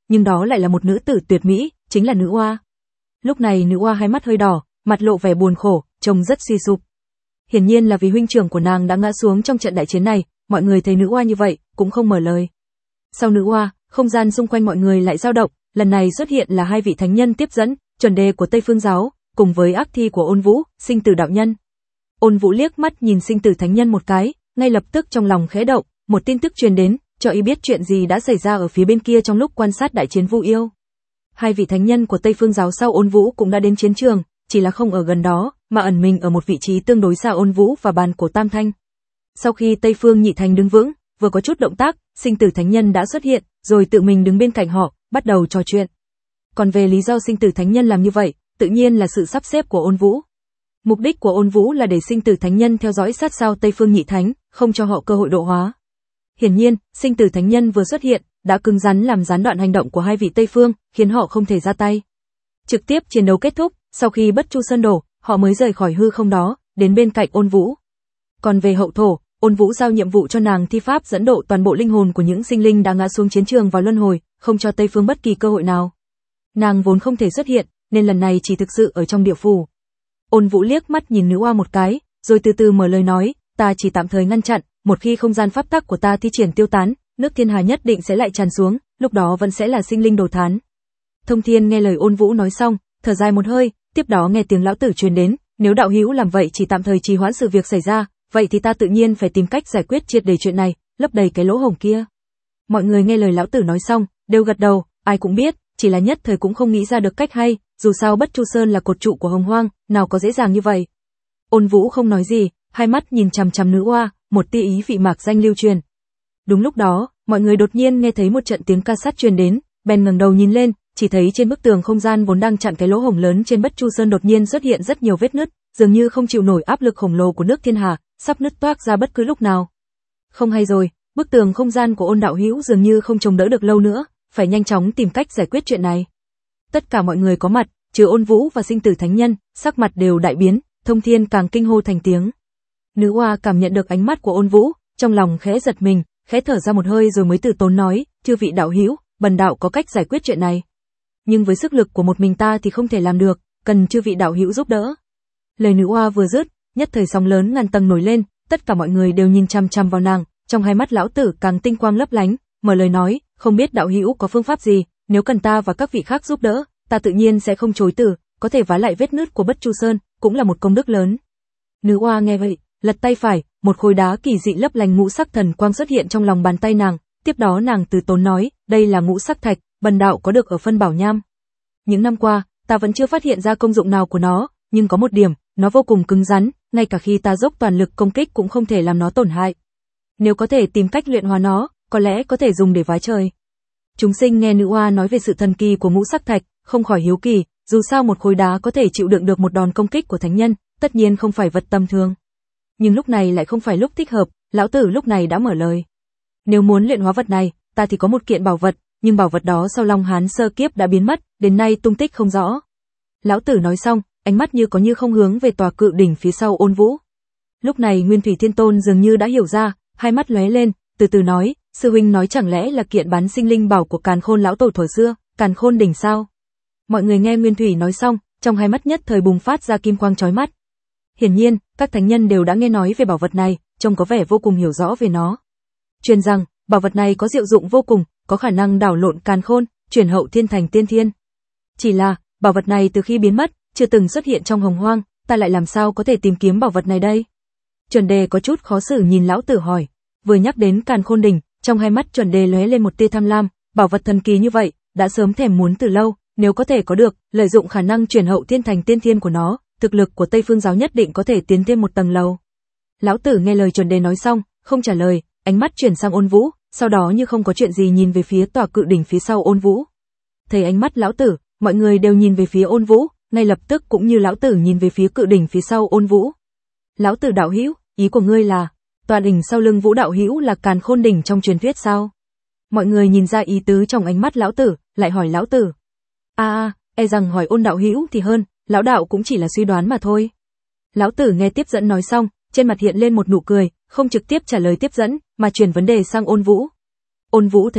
nhưng đó lại là một nữ tử tuyệt mỹ, chính là nữ oa. Lúc này nữ oa hai mắt hơi đỏ, mặt lộ vẻ buồn khổ, trông rất suy sụp. Hiển nhiên là vì huynh trưởng của nàng đã ngã xuống trong trận đại chiến này, mọi người thấy nữ oa như vậy, cũng không mở lời. Sau nữ oa, không gian xung quanh mọi người lại dao động, lần này xuất hiện là hai vị thánh nhân tiếp dẫn, chuẩn đề của Tây Phương giáo, cùng với ác thi của Ôn Vũ, sinh tử đạo nhân. Ôn Vũ liếc mắt nhìn sinh tử thánh nhân một cái, ngay lập tức trong lòng khẽ động, một tin tức truyền đến, cho y biết chuyện gì đã xảy ra ở phía bên kia trong lúc quan sát đại chiến Vu Yêu. Hai vị thánh nhân của Tây Phương giáo sau Ôn Vũ cũng đã đến chiến trường, chỉ là không ở gần đó, mà ẩn mình ở một vị trí tương đối xa Ôn Vũ và bàn cổ Tam Thanh. Sau khi Tây Phương Nhị Thánh đứng vững, vừa có chút động tác, sinh tử thánh nhân đã xuất hiện, rồi tự mình đứng bên cạnh họ, bắt đầu trò chuyện. Còn về lý do sinh tử thánh nhân làm như vậy, tự nhiên là sự sắp xếp của Ôn Vũ. Mục đích của Ôn Vũ là để sinh tử thánh nhân theo dõi sát sao Tây Phương Nhị Thánh, không cho họ cơ hội độ hóa. Hiển nhiên, sinh tử thánh nhân vừa xuất hiện, đã cứng rắn làm gián đoạn hành động của hai vị Tây Phương, khiến họ không thể ra tay. Trực tiếp chiến đấu kết thúc, sau khi Bất Chu Sơn đổ, họ mới rời khỏi hư không đó, đến bên cạnh Ôn Vũ. Còn về hậu thổ, Ôn Vũ giao nhiệm vụ cho nàng thi pháp dẫn độ toàn bộ linh hồn của những sinh linh đã ngã xuống chiến trường vào luân hồi, không cho Tây Phương bất kỳ cơ hội nào. Nàng vốn không thể xuất hiện, nên lần này chỉ thực sự ở trong địa phủ. Ôn Vũ liếc mắt nhìn nữ oa một cái, rồi từ từ mở lời nói, ta chỉ tạm thời ngăn chặn, một khi không gian pháp tắc của ta thi triển tiêu tán, nước thiên hà nhất định sẽ lại tràn xuống, lúc đó vẫn sẽ là sinh linh đồ thán. Thông Thiên nghe lời Ôn Vũ nói xong, thở dài một hơi, tiếp đó nghe tiếng lão tử truyền đến, nếu đạo hữu làm vậy chỉ tạm thời trì hoãn sự việc xảy ra, vậy thì ta tự nhiên phải tìm cách giải quyết triệt để chuyện này, lấp đầy cái lỗ hổng kia. Mọi người nghe lời lão tử nói xong, đều gật đầu, ai cũng biết, chỉ là nhất thời cũng không nghĩ ra được cách hay, dù sao Bất Chu Sơn là cột trụ của Hồng Hoang, nào có dễ dàng như vậy. Ôn Vũ không nói gì, hai mắt nhìn chằm chằm nữ oa, một tia ý vị mạc danh lưu truyền. Đúng lúc đó, mọi người đột nhiên nghe thấy một trận tiếng ca sắt truyền đến, bèn ngẩng đầu nhìn lên, chỉ thấy trên bức tường không gian vốn đang chặn cái lỗ hổng lớn trên Bất Chu Sơn đột nhiên xuất hiện rất nhiều vết nứt, dường như không chịu nổi áp lực khổng lồ của nước thiên hà, sắp nứt toác ra bất cứ lúc nào. Không hay rồi, bức tường không gian của Ôn đạo hữu dường như không chống đỡ được lâu nữa, phải nhanh chóng tìm cách giải quyết chuyện này. Tất cả mọi người có mặt, trừ Ôn Vũ và sinh tử thánh nhân, sắc mặt đều đại biến, Thông Thiên càng kinh hô thành tiếng. Nữ oa cảm nhận được ánh mắt của Ôn Vũ, trong lòng khẽ giật mình, khẽ thở ra một hơi rồi mới từ tốn nói, chư vị đạo hữu, bần đạo có cách giải quyết chuyện này. Nhưng với sức lực của một mình ta thì không thể làm được, cần chư vị đạo hữu giúp đỡ. Lời nữ oa vừa dứt, nhất thời sóng lớn ngàn tầng nổi lên, tất cả mọi người đều nhìn chăm chăm vào nàng, trong hai mắt lão tử càng tinh quang lấp lánh, mở lời nói, không biết đạo hữu có phương pháp gì, nếu cần ta và các vị khác giúp đỡ, ta tự nhiên sẽ không chối từ, có thể vá lại vết nứt của Bất Chu Sơn, cũng là một công đức lớn. Nữ oa nghe vậy, lật tay phải, một khối đá kỳ dị lấp lánh ngũ sắc thần quang xuất hiện trong lòng bàn tay nàng, tiếp đó nàng từ tốn nói, đây là ngũ sắc thạch, bần đạo có được ở phân bảo nham. Những năm qua, ta vẫn chưa phát hiện ra công dụng nào của nó, nhưng có một điểm, nó vô cùng cứng rắn, ngay cả khi ta dốc toàn lực công kích cũng không thể làm nó tổn hại. Nếu có thể tìm cách luyện hóa nó, có lẽ có thể dùng để vái trời. Chúng sinh nghe nữ oa nói về sự thần kỳ của ngũ sắc thạch, không khỏi hiếu kỳ, dù sao một khối đá có thể chịu đựng được một đòn công kích của thánh nhân, tất nhiên không phải vật tầm thường. Nhưng lúc này lại không phải lúc thích hợp, lão tử lúc này đã mở lời. Nếu muốn luyện hóa vật này, ta thì có một kiện bảo vật, nhưng bảo vật đó sau Long Hán sơ kiếp đã biến mất, đến nay tung tích không rõ. Lão tử nói xong, ánh mắt như có như không hướng về tòa cự đỉnh phía sau Ôn Vũ. Lúc này Nguyên Thủy Thiên Tôn dường như đã hiểu ra, hai mắt lóe lên, từ từ nói, sư huynh nói chẳng lẽ là kiện bán sinh linh bảo của Càn Khôn lão tổ thuở xưa, Càn Khôn đỉnh sao? Mọi người nghe Nguyên Thủy nói xong, trong hai mắt nhất thời bùng phát ra kim quang chói mắt. Hiển nhiên, các thánh nhân đều đã nghe nói về bảo vật này, trông có vẻ vô cùng hiểu rõ về nó. Truyền rằng, bảo vật này có diệu dụng vô cùng, có khả năng đảo lộn càn khôn, chuyển hậu thiên thành tiên thiên. Chỉ là, bảo vật này từ khi biến mất, chưa từng xuất hiện trong Hồng Hoang, ta lại làm sao có thể tìm kiếm bảo vật này đây? Chuẩn Đề có chút khó xử nhìn lão tử hỏi. Vừa nhắc đến Càn Khôn đỉnh, trong hai mắt Chuẩn Đề lóe lên một tia tham lam, bảo vật thần kỳ như vậy, đã sớm thèm muốn từ lâu, nếu có thể có được, lợi dụng khả năng chuyển hậu thiên thành tiên thiên của nó, thực lực của Tây Phương giáo nhất định có thể tiến thêm một tầng lầu. Lão tử nghe lời Chuẩn Đề nói xong, không trả lời, ánh mắt chuyển sang Ôn Vũ, sau đó như không có chuyện gì nhìn về phía tòa cự đỉnh phía sau Ôn Vũ. Thấy ánh mắt lão tử, mọi người đều nhìn về phía Ôn Vũ, ngay lập tức cũng như lão tử nhìn về phía cự đỉnh phía sau Ôn Vũ. Lão tử đạo hữu, ý của ngươi là, tòa đỉnh sau lưng Vũ đạo hữu là Càn Khôn đỉnh trong truyền thuyết sao? Mọi người nhìn ra ý tứ trong ánh mắt lão tử, lại hỏi lão tử. A a, e rằng hỏi Ôn đạo hữu thì hơn, lão đạo cũng chỉ là suy đoán mà thôi. Lão tử nghe tiếp dẫn nói xong, trên mặt hiện lên một nụ cười, không trực tiếp trả lời tiếp dẫn, mà chuyển vấn đề sang Ôn Vũ. Ôn Vũ thấy vậy,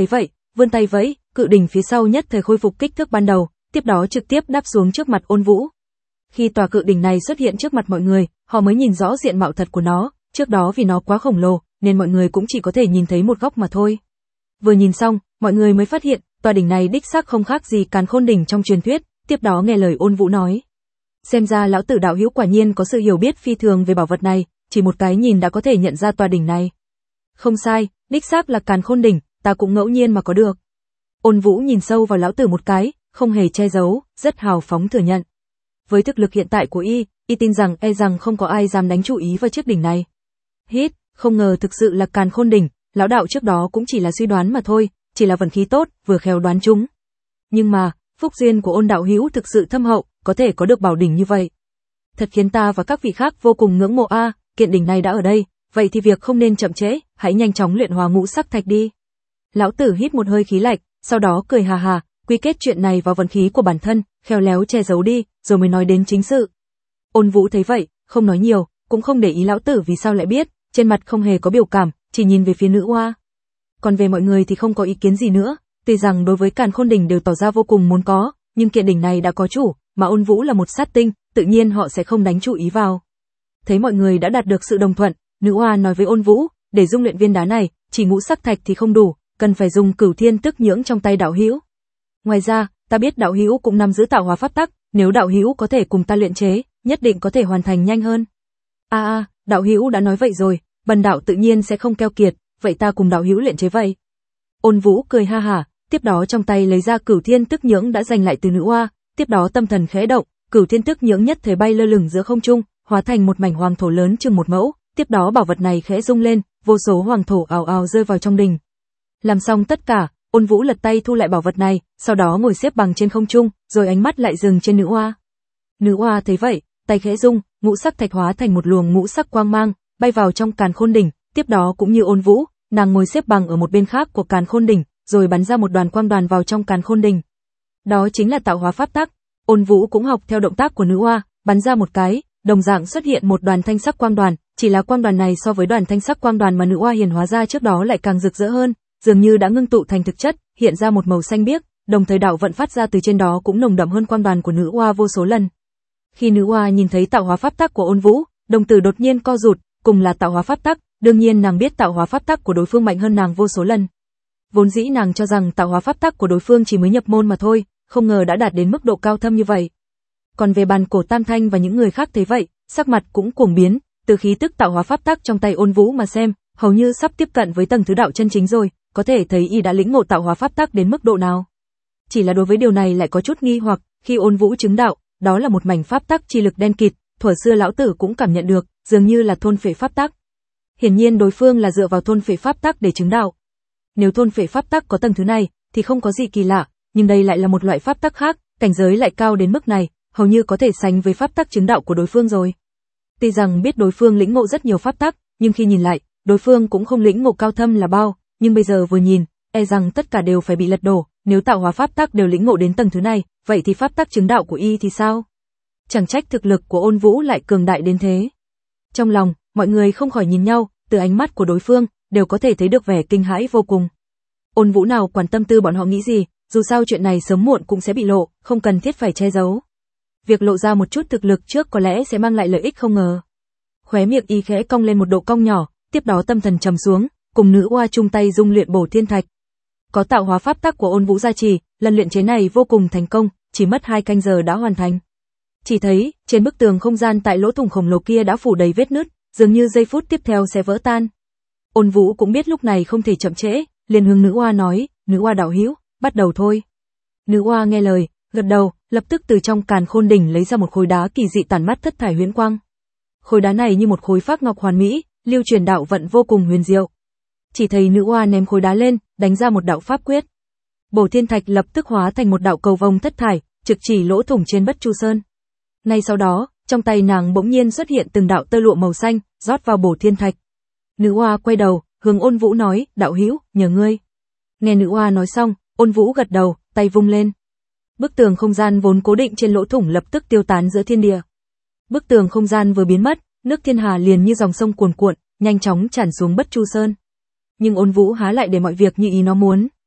vươn tay vẫy, cự đỉnh phía sau nhất thời khôi phục kích thước ban đầu, tiếp đó trực tiếp đáp xuống trước mặt Ôn Vũ. Khi tòa cự đỉnh này xuất hiện trước mặt mọi người, họ mới nhìn rõ diện mạo thật của nó, trước đó vì nó quá khổng lồ, nên mọi người cũng chỉ có thể nhìn thấy một góc mà thôi. Vừa nhìn xong, mọi người mới phát hiện, tòa đỉnh này đích xác không khác gì Càn Khôn đỉnh trong truyền thuyết, tiếp đó nghe lời Ôn Vũ nói. Xem ra lão tử đạo hữu quả nhiên có sự hiểu biết phi thường về bảo vật này, chỉ một cái nhìn đã có thể nhận ra tòa đỉnh này. Không sai, đích xác là Càn Khôn đỉnh, ta cũng ngẫu nhiên mà có được. Ôn Vũ nhìn sâu vào lão tử một cái, không hề che giấu, rất hào phóng thừa nhận. Với thực lực hiện tại của y, y tin rằng e rằng không có ai dám đánh chú ý vào chiếc đỉnh này. Hít, không ngờ thực sự là Càn Khôn đỉnh, lão đạo trước đó cũng chỉ là suy đoán mà thôi, chỉ là vận khí tốt, vừa khéo đoán trúng. Nhưng mà, phúc duyên của Ôn đạo hữu thực sự thâm hậu, có thể có được bảo đỉnh như vậy. Thật khiến ta và các vị khác vô cùng ngưỡng mộ a, à, kiện đỉnh này đã ở đây, vậy thì việc không nên chậm trễ, hãy nhanh chóng luyện hóa ngũ sắc thạch đi. Lão tử hít một hơi khí lạnh, sau đó cười hà hà, quy kết chuyện này vào vận khí của bản thân, khéo léo che giấu đi, rồi mới nói đến chính sự. Ôn Vũ thấy vậy, không nói nhiều, cũng không để ý lão tử vì sao lại biết, trên mặt không hề có biểu cảm, chỉ nhìn về phía nữ oa. Còn về mọi người thì không có ý kiến gì nữa, tuy rằng đối với Càn Khôn đỉnh đều tỏ ra vô cùng muốn có, nhưng kiện đỉnh này đã có chủ, mà Ôn Vũ là một sát tinh, tự nhiên họ sẽ không đánh chú ý vào. Thấy mọi người đã đạt được sự đồng thuận, nữ oa nói với Ôn Vũ, để dung luyện viên đá này, chỉ ngũ sắc thạch thì không đủ, cần phải dùng Cửu Thiên Tức Nhưỡng trong tay đạo hữu. Ngoài ra, ta biết đạo hữu cũng nắm giữ tạo hóa pháp tắc, nếu đạo hữu có thể cùng ta luyện chế, nhất định có thể hoàn thành nhanh hơn. A a, đạo hữu đã nói vậy rồi, bần đạo tự nhiên sẽ không keo kiệt, vậy ta cùng đạo hữu luyện chế vậy. Ôn Vũ cười ha hả, tiếp đó trong tay lấy ra Cửu Thiên Tức Nhưỡng đã giành lại từ nữ oa, tiếp đó tâm thần khẽ động, Cửu Thiên Tức Nhưỡng nhất thời bay lơ lửng giữa không trung, hóa thành một mảnh hoàng thổ lớn chừng một mẫu, tiếp đó bảo vật này khẽ rung lên, vô số hoàng thổ ào ào rơi vào trong đỉnh. Làm xong tất cả, Ôn Vũ lật tay thu lại bảo vật này, sau đó ngồi xếp bằng trên không trung, rồi ánh mắt lại dừng trên nữ oa. Nữ oa thấy vậy, tay khẽ rung, ngũ sắc thạch hóa thành một luồng ngũ sắc quang mang, bay vào trong Càn Khôn đỉnh, tiếp đó cũng như Ôn Vũ, nàng ngồi xếp bằng ở một bên khác của Càn Khôn đỉnh, rồi bắn ra một đoàn quang đoàn vào trong Càn Khôn đỉnh. Đó chính là tạo hóa pháp tắc. Ôn Vũ cũng học theo động tác của nữ oa, bắn ra một cái, đồng dạng xuất hiện một đoàn thanh sắc quang đoàn, chỉ là quang đoàn này so với đoàn thanh sắc quang đoàn mà nữ oa hiển hóa ra trước đó lại càng rực rỡ hơn, dường như đã ngưng tụ thành thực chất, hiện ra một màu xanh biếc, đồng thời đạo vận phát ra từ trên đó cũng nồng đậm hơn quang đoàn của nữ oa vô số lần. Khi nữ oa nhìn thấy tạo hóa pháp tắc của Ôn Vũ, đồng tử đột nhiên co rụt, cùng là tạo hóa pháp tắc, đương nhiên nàng biết tạo hóa pháp tắc của đối phương mạnh hơn nàng vô số lần. Vốn dĩ nàng cho rằng tạo hóa pháp tắc của đối phương chỉ mới nhập môn mà thôi, không ngờ đã đạt đến mức độ cao thâm như vậy. Còn về Bàn Cổ Tam Thanh và những người khác thấy vậy, sắc mặt cũng cuồng biến, từ khí tức tạo hóa pháp tắc trong tay Ôn Vũ mà xem, hầu như sắp tiếp cận với tầng thứ đạo chân chính rồi, có thể thấy y đã lĩnh ngộ tạo hóa pháp tắc đến mức độ nào. Chỉ là đối với điều này lại có chút nghi hoặc, khi Ôn Vũ chứng đạo, đó là một mảnh pháp tắc chi lực đen kịt, thuở xưa lão tử cũng cảm nhận được, dường như là thôn phệ pháp tắc. Hiển nhiên đối phương là dựa vào thôn phệ pháp tắc để chứng đạo. Nếu thôn phệ pháp tắc có tầng thứ này, thì không có gì kỳ lạ, nhưng đây lại là một loại pháp tắc khác, cảnh giới lại cao đến mức này, hầu như có thể sánh với pháp tắc chứng đạo của đối phương rồi. Tuy rằng biết đối phương lĩnh ngộ rất nhiều pháp tắc, nhưng khi nhìn lại, đối phương cũng không lĩnh ngộ cao thâm là bao, nhưng bây giờ vừa nhìn, e rằng tất cả đều phải bị lật đổ, nếu tạo hóa pháp tắc đều lĩnh ngộ đến tầng thứ này, vậy thì pháp tắc chứng đạo của y thì sao? Chẳng trách thực lực của Ôn Vũ lại cường đại đến thế. Trong lòng, mọi người không khỏi nhìn nhau, từ ánh mắt của đối phương, đều có thể thấy được vẻ kinh hãi vô cùng. Ôn Vũ nào quản tâm tư bọn họ nghĩ gì, dù sao chuyện này sớm muộn cũng sẽ bị lộ, không cần thiết phải che giấu. Việc lộ ra một chút thực lực trước có lẽ sẽ mang lại lợi ích không ngờ. Khóe miệng y khẽ cong lên một độ cong nhỏ, tiếp đó tâm thần trầm xuống, cùng nữ oa chung tay dung luyện bổ thiên thạch. Có tạo hóa pháp tắc của Ôn Vũ gia trì, lần luyện chế này vô cùng thành công, chỉ mất hai canh giờ đã hoàn thành. Chỉ thấy, trên bức tường không gian tại lỗ thủng khổng lồ kia đã phủ đầy vết nứt, dường như giây phút tiếp theo sẽ vỡ tan. Ôn Vũ cũng biết lúc này không thể chậm trễ, liền hướng nữ oa nói, nữ oa đạo hữu, bắt đầu thôi. Nữ oa nghe lời, gật đầu, lập tức từ trong Càn Khôn đỉnh lấy ra một khối đá kỳ dị tản mắt thất thải huyễn quang. Khối đá này như một khối phác ngọc hoàn mỹ, lưu truyền đạo vận vô cùng huyền diệu. Chỉ thấy nữ oa ném khối đá lên, đánh ra một đạo pháp quyết. Bổ thiên thạch lập tức hóa thành một đạo cầu vồng thất thải, trực chỉ lỗ thủng trên Bất Chu Sơn. Ngay sau đó, trong tay nàng bỗng nhiên xuất hiện từng đạo tơ lụa màu xanh, rót vào bổ thiên thạch. Nữ oa quay đầu, hướng Ôn Vũ nói, đạo hữu, nhờ ngươi. Nghe nữ oa nói xong, Ôn Vũ gật đầu, tay vung lên. Bức tường không gian vốn cố định trên lỗ thủng lập tức tiêu tán giữa thiên địa. Bức tường không gian vừa biến mất, nước thiên hà liền như dòng sông cuồn cuộn, nhanh chóng tràn xuống Bất Chu Sơn. Nhưng Ôn Vũ há lại để mọi việc như ý nó muốn.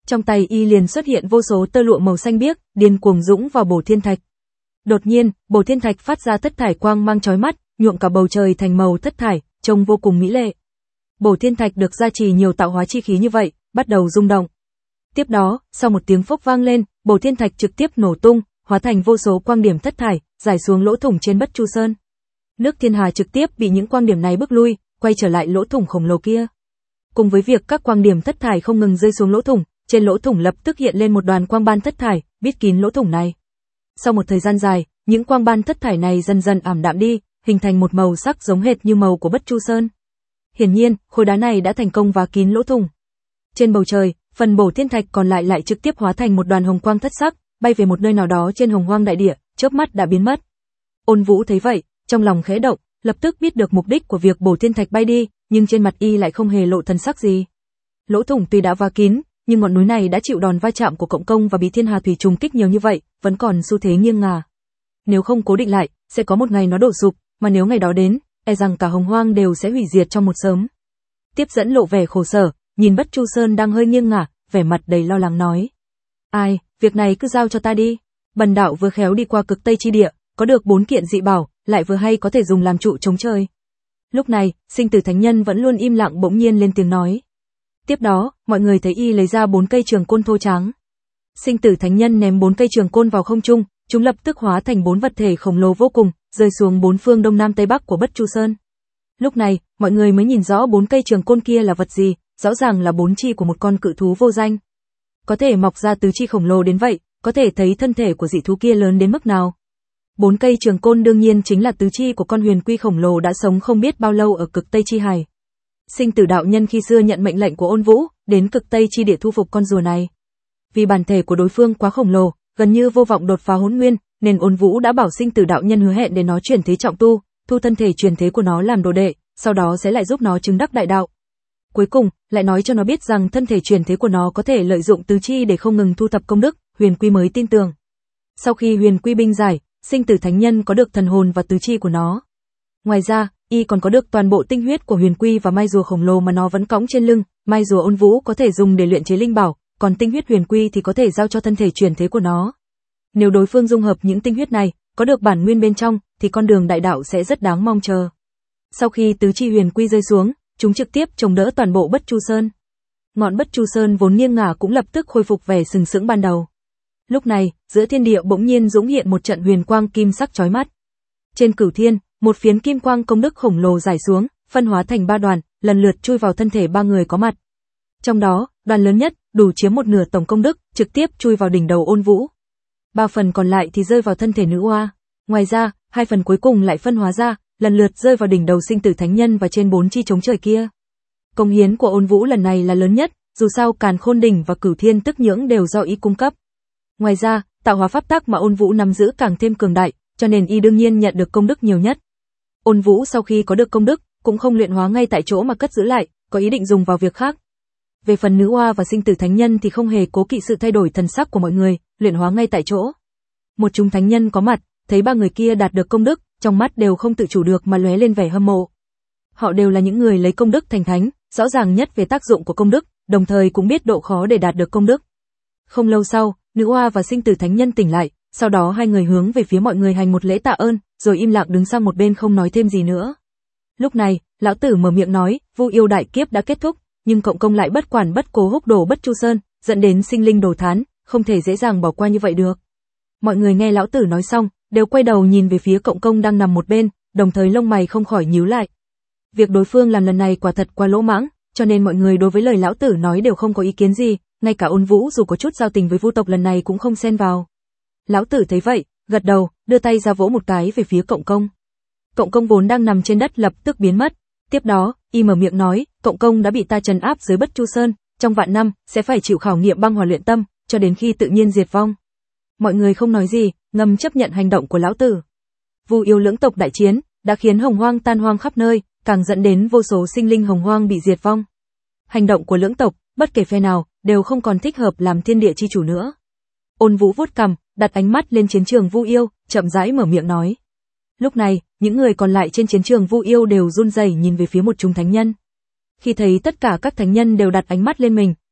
Trong tay y liền xuất hiện vô số tơ lụa màu xanh biếc, điên cuồng dũng vào bổ thiên thạch. Đột nhiên, bổ thiên thạch phát ra thất thải quang mang chói mắt, nhuộm cả bầu trời thành màu thất thải, trông vô cùng mỹ lệ. Bổ thiên thạch được gia trì nhiều tạo hóa chi khí như vậy, bắt đầu rung động. Tiếp đó, sau một tiếng phốc vang lên, bổ thiên thạch trực tiếp nổ tung, hóa thành vô số quang điểm thất thải, rải xuống lỗ thủng trên Bất Chu Sơn. Nước thiên hà trực tiếp bị những quang điểm này bức lui, quay trở lại lỗ thủng khổng lồ kia. Cùng với việc các quang điểm thất thải không ngừng rơi xuống lỗ thủng, trên lỗ thủng lập tức hiện lên một đoàn quang ban thất thải, bít kín lỗ thủng này. Sau một thời gian dài, những quang ban thất thải này dần dần ảm đạm đi, hình thành một màu sắc giống hệt như màu của Bất Chu Sơn. Hiển nhiên, khối đá này đã thành công vá kín lỗ thủng. Trên bầu trời, phần bổ thiên thạch còn lại lại trực tiếp hóa thành một đoàn hồng quang thất sắc, bay về một nơi nào đó trên hồng hoang đại địa, chớp mắt đã biến mất. Ôn Vũ thấy vậy, trong lòng khẽ động, lập tức biết được mục đích của việc bổ thiên thạch bay đi, nhưng trên mặt y lại không hề lộ thần sắc gì. Lỗ thủng tuy đã vá kín, nhưng ngọn núi này đã chịu đòn va chạm của Cộng Công và Bí Thiên Hà Thủy trùng kích nhiều như vậy, vẫn còn xu thế nghiêng ngả. Nếu không cố định lại, sẽ có một ngày nó đổ sụp, mà nếu ngày đó đến, e rằng cả hồng hoang đều sẽ hủy diệt trong một sớm. Tiếp dẫn lộ vẻ khổ sở, nhìn Bất Chu Sơn đang hơi nghiêng ngả, vẻ mặt đầy lo lắng nói: "Ai, việc này cứ giao cho ta đi. Bần đạo vừa khéo đi qua Cực Tây chi địa, có được bốn kiện dị bảo, lại vừa hay có thể dùng làm trụ chống trời." Lúc này, Sinh Tử Thánh Nhân vẫn luôn im lặng bỗng nhiên lên tiếng nói. Tiếp đó, mọi người thấy y lấy ra bốn cây trường côn thô tráng. Sinh Tử Thánh Nhân ném bốn cây trường côn vào không trung, chúng lập tức hóa thành bốn vật thể khổng lồ vô cùng, rơi xuống bốn phương đông nam tây bắc của Bất Chu Sơn. Lúc này, mọi người mới nhìn rõ bốn cây trường côn kia là vật gì, rõ ràng là bốn chi của một con cự thú vô danh. Có thể mọc ra tứ chi khổng lồ đến vậy, có thể thấy thân thể của dị thú kia lớn đến mức nào. Bốn cây trường côn đương nhiên chính là tứ chi của con huyền quy khổng lồ đã sống không biết bao lâu ở Cực Tây chi hải. Sinh Tử đạo nhân khi xưa nhận mệnh lệnh của Ôn Vũ, đến Cực Tây chi địa thu phục con rùa này. Vì bản thể của đối phương quá khổng lồ, gần như vô vọng đột phá hỗn nguyên, nên Ôn Vũ đã bảo Sinh Tử đạo nhân hứa hẹn để nó chuyển thế trọng tu, thu thân thể truyền thế của nó làm đồ đệ, sau đó sẽ lại giúp nó chứng đắc đại đạo. Cuối cùng, lại nói cho nó biết rằng thân thể truyền thế của nó có thể lợi dụng tứ chi để không ngừng thu thập công đức, huyền quy mới tin tưởng. Sau khi huyền quy binh giải, Sinh Tử Thánh Nhân có được thần hồn và tứ chi của nó. Ngoài ra, y còn có được toàn bộ tinh huyết của huyền quy và mai rùa khổng lồ mà nó vẫn cõng trên lưng, mai rùa Ôn Vũ có thể dùng để luyện chế linh bảo, còn tinh huyết huyền quy thì có thể giao cho thân thể truyền thế của nó. Nếu đối phương dung hợp những tinh huyết này, có được bản nguyên bên trong, thì con đường đại đạo sẽ rất đáng mong chờ. Sau khi tứ chi huyền quy rơi xuống, chúng trực tiếp chống đỡ toàn bộ Bất Chu Sơn. Ngọn Bất Chu Sơn vốn nghiêng ngả cũng lập tức khôi phục vẻ sừng sững ban đầu. Lúc này, giữa thiên địa bỗng nhiên dũng hiện một trận huyền quang kim sắc chói mắt. Trên cửu thiên, một phiến kim quang công đức khổng lồ rải xuống, phân hóa thành ba đoàn, lần lượt chui vào thân thể ba người có mặt. Trong đó, đoàn lớn nhất, đủ chiếm một nửa tổng công đức, trực tiếp chui vào đỉnh đầu Ôn Vũ. Ba phần còn lại thì rơi vào thân thể nữ oa. Ngoài ra, hai phần cuối cùng lại phân hóa ra, lần lượt rơi vào đỉnh đầu Sinh Tử Thánh Nhân và trên bốn chi chống trời kia. Công hiến của Ôn Vũ lần này là lớn nhất, dù sao Càn Khôn đỉnh và Cửu Thiên Tức Nhưỡng đều do y cung cấp. Ngoài ra, tạo hóa pháp tắc mà Ôn Vũ nắm giữ càng thêm cường đại, cho nên y đương nhiên nhận được công đức nhiều nhất. Ôn Vũ sau khi có được công đức, cũng không luyện hóa ngay tại chỗ mà cất giữ lại, có ý định dùng vào việc khác. Về phần nữ oa và Sinh Tử Thánh Nhân thì không hề cố kỵ sự thay đổi thần sắc của mọi người, luyện hóa ngay tại chỗ. Một chúng thánh nhân có mặt, thấy ba người kia đạt được công đức, trong mắt đều không tự chủ được mà lóe lên vẻ hâm mộ. Họ đều là những người lấy công đức thành thánh, rõ ràng nhất về tác dụng của công đức, đồng thời cũng biết độ khó để đạt được công đức. Không lâu sau, nữ oa và Sinh Tử Thánh Nhân tỉnh lại, sau đó hai người hướng về phía mọi người hành một lễ tạ ơn, rồi im lặng đứng sang một bên không nói thêm gì nữa. Lúc này, lão tử mở miệng nói, Vu yêu đại kiếp đã kết thúc, nhưng Cộng Công lại bất quản bất cố húc đổ Bất Chu Sơn, dẫn đến sinh linh đổ thán, không thể dễ dàng bỏ qua như vậy được. Mọi người nghe lão tử nói xong, đều quay đầu nhìn về phía Cộng Công đang nằm một bên, đồng thời lông mày không khỏi nhíu lại. Việc đối phương làm lần này quả thật quá lỗ mãng, cho nên mọi người đối với lời lão tử nói đều không có ý kiến gì, ngay cả Ôn Vũ dù có chút giao tình với Vu tộc lần này cũng không xen vào. Lão tử thấy vậy, gật đầu, đưa tay ra vỗ một cái về phía Cộng Công. Cộng Công vốn đang nằm trên đất lập tức biến mất. Tiếp đó, y mở miệng nói, Cộng Công đã bị ta trấn áp dưới Bất Chu Sơn, trong vạn năm sẽ phải chịu khảo nghiệm băng hỏa luyện tâm, cho đến khi tự nhiên diệt vong. Mọi người không nói gì, ngầm chấp nhận hành động của lão tử. Vu yêu lưỡng tộc đại chiến đã khiến hồng hoang tan hoang khắp nơi, càng dẫn đến vô số sinh linh hồng hoang bị diệt vong. Hành động của lưỡng tộc, bất kể phe nào, đều không còn thích hợp làm thiên địa chi chủ nữa. Ôn Vũ vuốt cằm, đặt ánh mắt lên chiến trường Vu yêu, chậm rãi mở miệng nói. Lúc này, những người còn lại trên chiến trường Vu yêu đều run rẩy nhìn về phía một chúng thánh nhân. Khi thấy tất cả các thánh nhân đều đặt ánh mắt lên mình,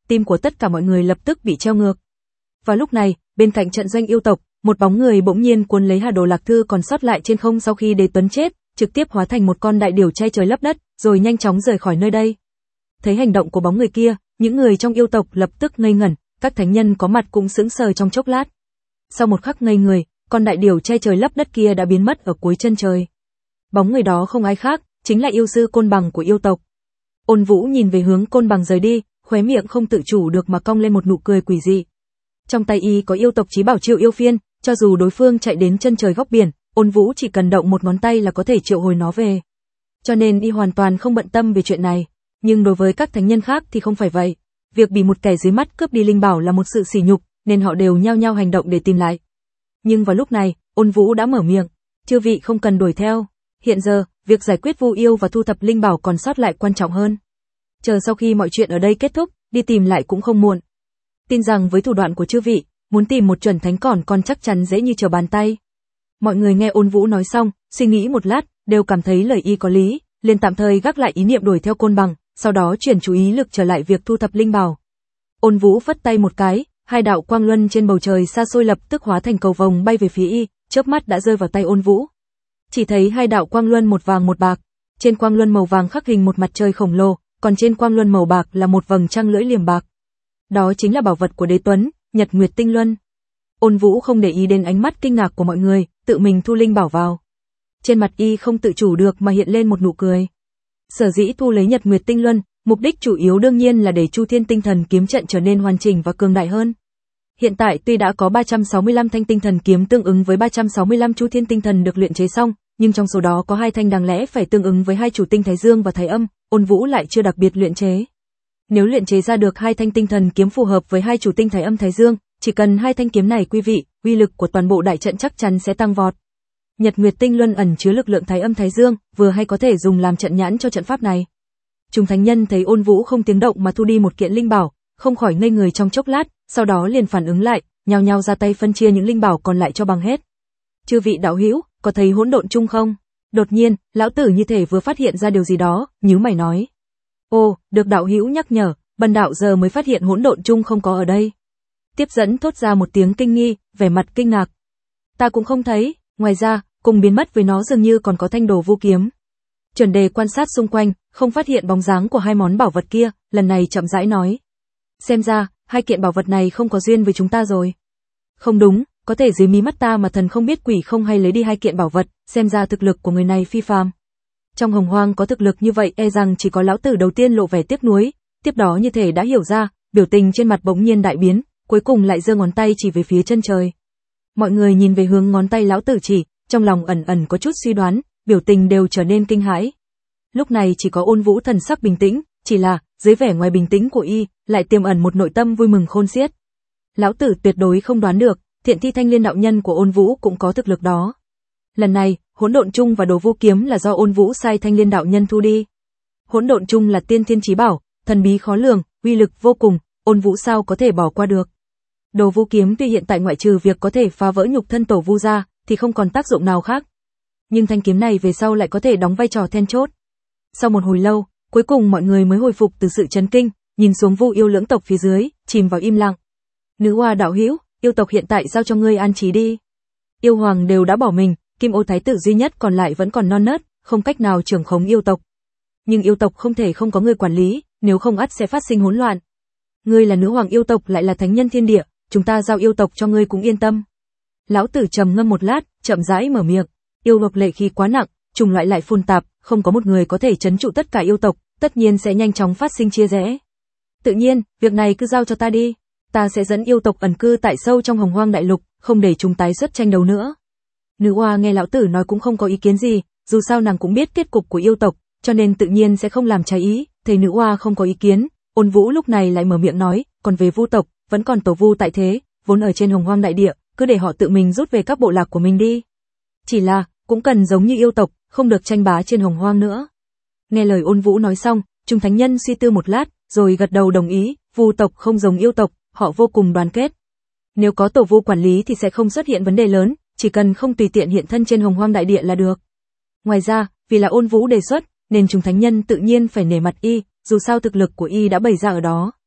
tim của tất cả mọi người lập tức bị treo ngược. Vào lúc này, bên cạnh trận doanh yêu tộc, một bóng người bỗng nhiên cuốn lấy Hà Đồ Lạc Thư còn sót lại trên không sau khi Đế Tuấn chết, trực tiếp hóa thành một con đại điểu che trời lấp đất, rồi nhanh chóng rời khỏi nơi đây. Thấy hành động của bóng người kia, những người trong yêu tộc lập tức ngây ngẩn, các thánh nhân có mặt cũng sững sờ trong chốc lát. Sau một khắc ngây người, con đại điểu che trời lấp đất kia đã biến mất ở cuối chân trời. Bóng người đó không ai khác, chính là yêu sư Côn Bằng của yêu tộc. Ôn Vũ nhìn về hướng Côn Bằng rời đi, khóe miệng không tự chủ được mà cong lên một nụ cười quỷ dị. Trong tay y có yêu tộc chí bảo Triệu Yêu Phiên, cho dù đối phương chạy đến chân trời góc biển, Ôn Vũ chỉ cần động một ngón tay là có thể triệu hồi nó về. Cho nên y hoàn toàn không bận tâm về chuyện này. Nhưng đối với các thánh nhân khác thì không phải vậy. Việc bị một kẻ dưới mắt cướp đi linh bảo là một sự sỉ nhục, nên họ đều nhao nhao hành động để tìm lại. Nhưng vào lúc này, Ôn Vũ đã mở miệng, chư vị không cần đuổi theo. Hiện giờ, việc giải quyết Vu yêu và thu thập linh bảo còn sót lại quan trọng hơn. Chờ sau khi mọi chuyện ở đây kết thúc, đi tìm lại cũng không muộn. Tin rằng với thủ đoạn của chư vị, muốn tìm một chuẩn thánh còn còn chắc chắn dễ như trở bàn tay. Mọi người nghe Ôn Vũ nói xong, suy nghĩ một lát, đều cảm thấy lời y có lý, liền tạm thời gác lại ý niệm đuổi theo Côn Bằng, sau đó chuyển chú ý lực trở lại việc thu thập linh bảo. Ôn Vũ phất tay một cái, hai đạo quang luân trên bầu trời xa xôi lập tức hóa thành cầu vồng bay về phía y, chớp mắt đã rơi vào tay Ôn Vũ. Chỉ thấy hai đạo quang luân một vàng một bạc, trên quang luân màu vàng khắc hình một mặt trời khổng lồ, còn trên quang luân màu bạc là một vầng trăng lưỡi liềm bạc. Đó chính là bảo vật của Đế Tuấn, Nhật Nguyệt Tinh Luân. Ôn Vũ không để ý đến ánh mắt kinh ngạc của mọi người, tự mình thu linh bảo vào. Trên mặt y không tự chủ được mà hiện lên một nụ cười. Sở dĩ thu lấy Nhật Nguyệt Tinh Luân, mục đích chủ yếu đương nhiên là để Chu Thiên Tinh Thần kiếm trận trở nên hoàn chỉnh và cường đại hơn. Hiện tại tuy đã có ba trăm sáu mươi lăm thanh tinh thần kiếm tương ứng với ba trăm sáu mươi lăm Chu Thiên Tinh Thần được luyện chế xong, nhưng trong số đó có hai thanh đáng lẽ phải tương ứng với hai chủ tinh Thái Dương và Thái Âm, Ôn Vũ lại chưa đặc biệt luyện chế. Nếu luyện chế ra được hai thanh tinh thần kiếm phù hợp với hai chủ tinh Thái Âm Thái Dương, chỉ cần hai thanh kiếm này quý vị, uy lực của toàn bộ đại trận chắc chắn sẽ tăng vọt. Nhật Nguyệt Tinh Luân ẩn chứa lực lượng Thái Âm Thái Dương, vừa hay có thể dùng làm trận nhãn cho trận pháp này. Chúng thánh nhân thấy Ôn Vũ không tiếng động mà thu đi một kiện linh bảo, không khỏi ngây người trong chốc lát, sau đó liền phản ứng lại, nhao nhao ra tay phân chia những linh bảo còn lại cho bằng hết. Chư vị đạo hữu, có thấy hỗn độn chung không? Đột nhiên, lão tử như thể vừa phát hiện ra điều gì đó, nhíu mày nói. Ô, được đạo hữu nhắc nhở, bần đạo giờ mới phát hiện hỗn độn chung không có ở đây. Tiếp dẫn thốt ra một tiếng kinh nghi, vẻ mặt kinh ngạc. Ta cũng không thấy, ngoài ra, cùng biến mất với nó dường như còn có thanh đồ vu kiếm. Chuẩn Đề quan sát xung quanh, không phát hiện bóng dáng của hai món bảo vật kia, lần này chậm rãi nói. Xem ra, hai kiện bảo vật này không có duyên với chúng ta rồi. Không đúng, có thể dưới mí mắt ta mà thần không biết quỷ không hay lấy đi hai kiện bảo vật, xem ra thực lực của người này phi phàm. Trong hồng hoang có thực lực như vậy e rằng chỉ có lão tử đầu tiên lộ vẻ tiếc nuối, tiếp đó như thể đã hiểu ra, biểu tình trên mặt bỗng nhiên đại biến, cuối cùng lại giơ ngón tay chỉ về phía chân trời. Mọi người nhìn về hướng ngón tay lão tử chỉ, trong lòng ẩn ẩn có chút suy đoán, biểu tình đều trở nên kinh hãi. Lúc này chỉ có Ôn Vũ thần sắc bình tĩnh, chỉ là, dưới vẻ ngoài bình tĩnh của y, lại tiềm ẩn một nội tâm vui mừng khôn xiết. Lão tử tuyệt đối không đoán được, Thiện Thi Thanh Liên đạo nhân của Ôn Vũ cũng có thực lực đó. Lần này, hỗn độn chung và đồ vô kiếm là do Ôn Vũ sai Thanh Liên đạo nhân thu đi. Hỗn độn chung là tiên thiên chí bảo, thần bí khó lường, uy lực vô cùng, Ôn Vũ sao có thể bỏ qua được. Đồ vô kiếm tuy hiện tại ngoại trừ việc có thể phá vỡ nhục thân tổ vu ra, thì không còn tác dụng nào khác. Nhưng thanh kiếm này về sau lại có thể đóng vai trò then chốt. Sau một hồi lâu, cuối cùng mọi người mới hồi phục từ sự chấn kinh, nhìn xuống Vu yêu lưỡng tộc phía dưới, chìm vào im lặng. Nữ hoa đạo hữu, yêu tộc hiện tại giao cho ngươi an trí đi. Yêu hoàng đều đã bỏ mình, Kim Ô thái tử duy nhất còn lại vẫn còn non nớt, không cách nào trưởng khống yêu tộc. Nhưng yêu tộc không thể không có người quản lý, nếu không ắt sẽ phát sinh hỗn loạn. Ngươi là nữ hoàng yêu tộc lại là thánh nhân thiên địa, chúng ta giao yêu tộc cho ngươi cũng yên tâm. Lão tử trầm ngâm một lát, chậm rãi mở miệng. Yêu tộc lệ khí quá nặng, chủng loại lại phồn tạp, không có một người có thể trấn trụ tất cả yêu tộc, tất nhiên sẽ nhanh chóng phát sinh chia rẽ. Tự nhiên, việc này cứ giao cho ta đi, ta sẽ dẫn yêu tộc ẩn cư tại sâu trong Hồng Hoang đại lục, không để chúng tái xuất tranh đấu nữa. Nữ oa nghe lão tử nói cũng không có ý kiến gì, dù sao nàng cũng biết kết cục của yêu tộc, cho nên tự nhiên sẽ không làm trái ý. Thấy nữ oa không có ý kiến, Ôn Vũ lúc này lại mở miệng nói, còn về Vu tộc, vẫn còn tổ vu tại thế, vốn ở trên Hồng Hoang đại địa, cứ để họ tự mình rút về các bộ lạc của mình đi. Chỉ là, cũng cần giống như yêu tộc, không được tranh bá trên Hồng Hoang nữa. Nghe lời Ôn Vũ nói xong, chúng thánh nhân suy tư một lát, rồi gật đầu đồng ý, Vu tộc không giống yêu tộc, họ vô cùng đoàn kết. Nếu có tổ vu quản lý thì sẽ không xuất hiện vấn đề lớn, chỉ cần không tùy tiện hiện thân trên Hồng Hoang đại địa là được. Ngoài ra, vì là Ôn Vũ đề xuất, nên chúng thánh nhân tự nhiên phải nể mặt y, dù sao thực lực của y đã bày ra ở đó.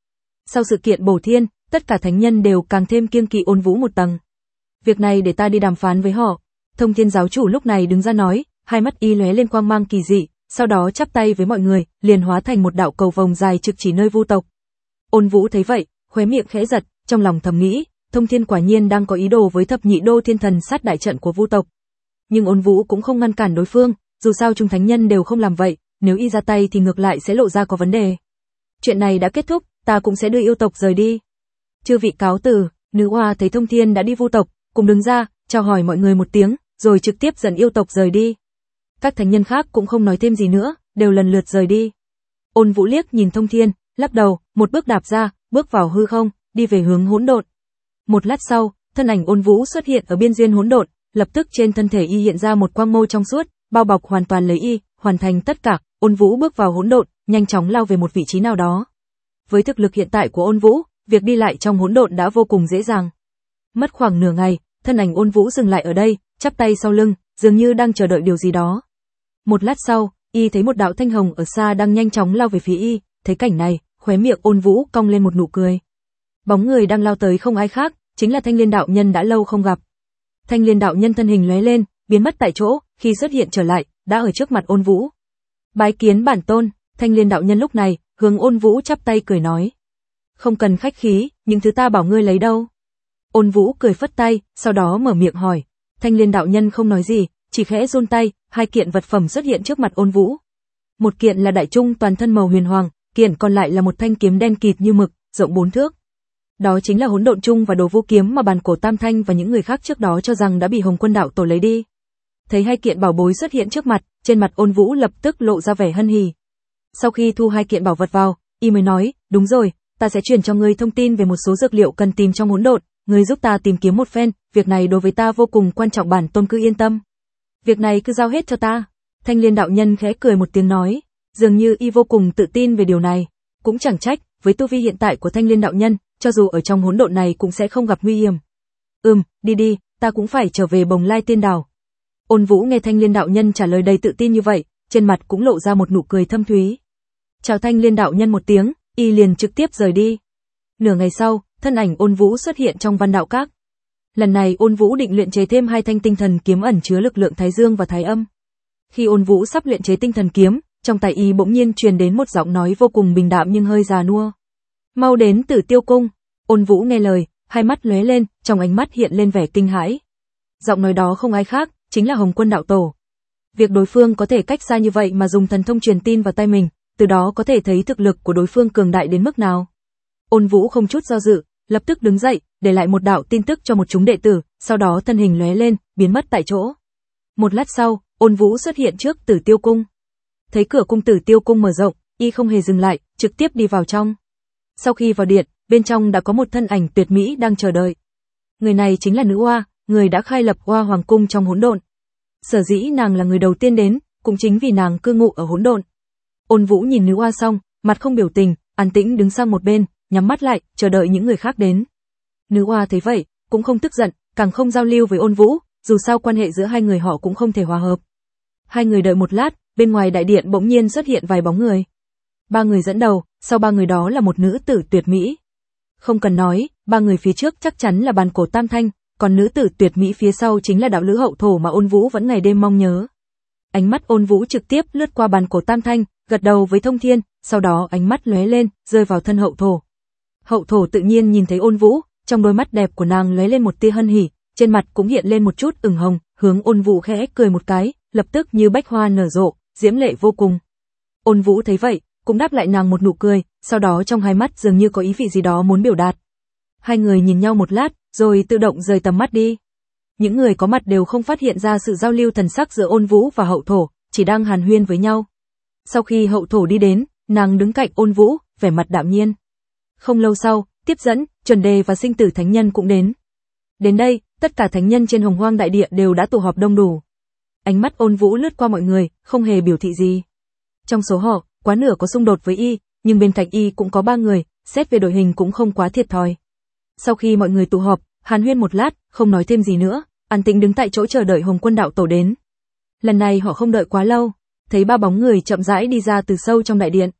Sau sự kiện bổ thiên, tất cả thánh nhân đều càng thêm kiêng kỵ Ôn Vũ một tầng. Việc này để ta đi đàm phán với họ. Thông Thiên giáo chủ lúc này đứng ra nói, hai mắt y lóe lên quang mang kỳ dị, sau đó chắp tay với mọi người, liền hóa thành một đạo cầu vồng dài trực chỉ nơi Vu tộc. Ôn Vũ thấy vậy, khóe miệng khẽ giật, trong lòng thầm nghĩ, Thông Thiên quả nhiên đang có ý đồ với thập nhị đô thiên thần sát đại trận của Vu tộc. Nhưng Ôn Vũ cũng không ngăn cản đối phương, dù sao chúng thánh nhân đều không làm vậy, nếu y ra tay thì ngược lại sẽ lộ ra có vấn đề. Chuyện này đã kết thúc, ta cũng sẽ đưa yêu tộc rời đi. Chư vị cáo từ. Nữ oa thấy Thông Thiên đã đi Vu tộc, cùng đứng ra, chào hỏi mọi người một tiếng, rồi trực tiếp dẫn yêu tộc rời đi. Các thánh nhân khác cũng không nói thêm gì nữa, đều lần lượt rời đi. Ôn Vũ liếc nhìn Thông Thiên, lắc đầu, một bước đạp ra, bước vào hư không, đi về hướng hỗn độn. Một lát sau, thân ảnh Ôn Vũ xuất hiện ở biên duyên hỗn độn, lập tức trên thân thể y hiện ra một quang mâu trong suốt, bao bọc hoàn toàn lấy y, hoàn thành tất cả. Ôn Vũ bước vào hỗn độn, nhanh chóng lao về một vị trí nào đó. Với thực lực hiện tại của Ôn Vũ, việc đi lại trong hỗn độn đã vô cùng dễ dàng. Mất khoảng nửa ngày, thân ảnh Ôn Vũ dừng lại ở đây, chắp tay sau lưng, dường như đang chờ đợi điều gì đó. Một lát sau, y thấy một đạo thanh hồng ở xa đang nhanh chóng lao về phía y, thấy cảnh này, khóe miệng Ôn Vũ cong lên một nụ cười. Bóng người đang lao tới không ai khác, chính là Thanh Liên đạo nhân đã lâu không gặp. Thanh Liên đạo nhân thân hình lóe lên, biến mất tại chỗ, khi xuất hiện trở lại, đã ở trước mặt Ôn Vũ. Bái kiến bản tôn. Thanh Liên đạo nhân lúc này, hướng Ôn Vũ chắp tay cười nói. Không cần khách khí, những thứ ta bảo ngươi lấy đâu. Ôn Vũ cười phất tay, sau đó mở miệng hỏi. Thanh Liên đạo nhân không nói gì, chỉ khẽ run tay, hai kiện vật phẩm xuất hiện trước mặt Ôn Vũ. Một kiện là đại trung toàn thân màu huyền hoàng, kiện còn lại là một thanh kiếm đen kịt như mực, rộng bốn thước. Đó chính là hỗn độn trung và đồ vô kiếm mà bàn cổ Tam Thanh và những người khác trước đó cho rằng đã bị Hồng Quân đạo tổ lấy đi. Thấy hai kiện bảo bối xuất hiện trước mặt, trên mặt Ôn Vũ lập tức lộ ra vẻ hân hỉ. Sau khi thu hai kiện bảo vật vào, y mới nói, đúng rồi, ta sẽ truyền cho ngươi thông tin về một số dược liệu cần tìm trong hỗn độn, ngươi giúp ta tìm kiếm một phen, việc này đối với ta vô cùng quan trọng, bản tôn cứ yên tâm. Việc này cứ giao hết cho ta. Thanh Liên đạo nhân khẽ cười một tiếng nói, dường như y vô cùng tự tin về điều này, cũng chẳng trách, với tu vi hiện tại của Thanh Liên đạo nhân, cho dù ở trong hỗn độn này cũng sẽ không gặp nguy hiểm. Ừm, đi đi, ta cũng phải trở về Bồng Lai Tiên Đảo. Ôn Vũ nghe Thanh Liên đạo nhân trả lời đầy tự tin như vậy, trên mặt cũng lộ ra một nụ cười thâm thúy. Chào Thanh Liên đạo nhân một tiếng, y liền trực tiếp rời đi. Nửa ngày sau, thân ảnh Ôn Vũ xuất hiện trong Văn Đạo Các. Lần này Ôn Vũ định luyện chế thêm hai thanh tinh thần kiếm ẩn chứa lực lượng Thái Dương và Thái Âm. Khi Ôn Vũ sắp luyện chế tinh thần kiếm, trong tay y bỗng nhiên truyền đến một giọng nói vô cùng bình đạm nhưng hơi già nua. Mau đến Tử Tiêu Cung. Ôn Vũ nghe lời, hai mắt lóe lên, trong ánh mắt hiện lên vẻ kinh hãi. Giọng nói đó không ai khác, chính là Hồng Quân đạo tổ. Việc đối phương có thể cách xa như vậy mà dùng thần thông truyền tin vào tai mình, từ đó có thể thấy thực lực của đối phương cường đại đến mức nào. Ôn Vũ không chút do dự, lập tức đứng dậy, để lại một đạo tin tức cho một chúng đệ tử, sau đó thân hình lóe lên, biến mất tại chỗ. Một lát sau, Ôn Vũ xuất hiện trước Tử Tiêu Cung. Thấy cửa cung Tử Tiêu Cung mở rộng, y không hề dừng lại, trực tiếp đi vào trong. Sau khi vào điện, bên trong đã có một thân ảnh tuyệt mỹ đang chờ đợi. Người này chính là nữ oa, người đã khai lập Oa Hoàng cung trong hỗn độn. Sở dĩ nàng là người đầu tiên đến, cũng chính vì nàng cư ngụ ở hỗn độn. Ôn Vũ nhìn nữ oa xong, mặt không biểu tình, an tĩnh đứng sang một bên, nhắm mắt lại, chờ đợi những người khác đến. Nữ oa thấy vậy, cũng không tức giận, càng không giao lưu với Ôn Vũ, dù sao quan hệ giữa hai người họ cũng không thể hòa hợp. Hai người đợi một lát, bên ngoài đại điện bỗng nhiên xuất hiện vài bóng người. Ba người dẫn đầu, sau ba người đó là một nữ tử tuyệt mỹ. Không cần nói, ba người phía trước chắc chắn là bàn cổ Tam Thanh, còn nữ tử tuyệt mỹ phía sau chính là đạo lữ hậu thổ mà Ôn Vũ vẫn ngày đêm mong nhớ. Ánh mắt Ôn Vũ trực tiếp lướt qua bàn cổ Tam Thanh, gật đầu với Thông Thiên, sau đó ánh mắt lóe lên, rơi vào thân hậu thổ. Hậu thổ tự nhiên nhìn thấy Ôn Vũ, trong đôi mắt đẹp của nàng lóe lên một tia hân hỉ, trên mặt cũng hiện lên một chút ửng hồng, hướng Ôn Vũ khẽ cười một cái, lập tức như bách hoa nở rộ, diễm lệ vô cùng. Ôn Vũ thấy vậy, cũng đáp lại nàng một nụ cười, sau đó trong hai mắt dường như có ý vị gì đó muốn biểu đạt. Hai người nhìn nhau một lát, rồi tự động rời tầm mắt đi. Những người có mặt đều không phát hiện ra sự giao lưu thần sắc giữa Ôn Vũ và hậu thổ, chỉ đang hàn huyên với nhau. Sau khi hậu thổ đi đến, nàng đứng cạnh Ôn Vũ, vẻ mặt đạm nhiên. Không lâu sau, tiếp dẫn, Chuẩn Đề và Sinh Tử Thánh Nhân cũng đến. Đến đây, tất cả thánh nhân trên Hồng Hoang đại địa đều đã tụ họp đông đủ. Ánh mắt Ôn Vũ lướt qua mọi người, không hề biểu thị gì. Trong số họ, quá nửa có xung đột với y, nhưng bên cạnh y cũng có ba người, xét về đội hình cũng không quá thiệt thòi. Sau khi mọi người tụ họp, hàn huyên một lát, không nói thêm gì nữa, an tĩnh đứng tại chỗ chờ đợi Hồng Quân đạo tổ đến. Lần này họ không đợi quá lâu, thấy ba bóng người chậm rãi đi ra từ sâu trong đại điện.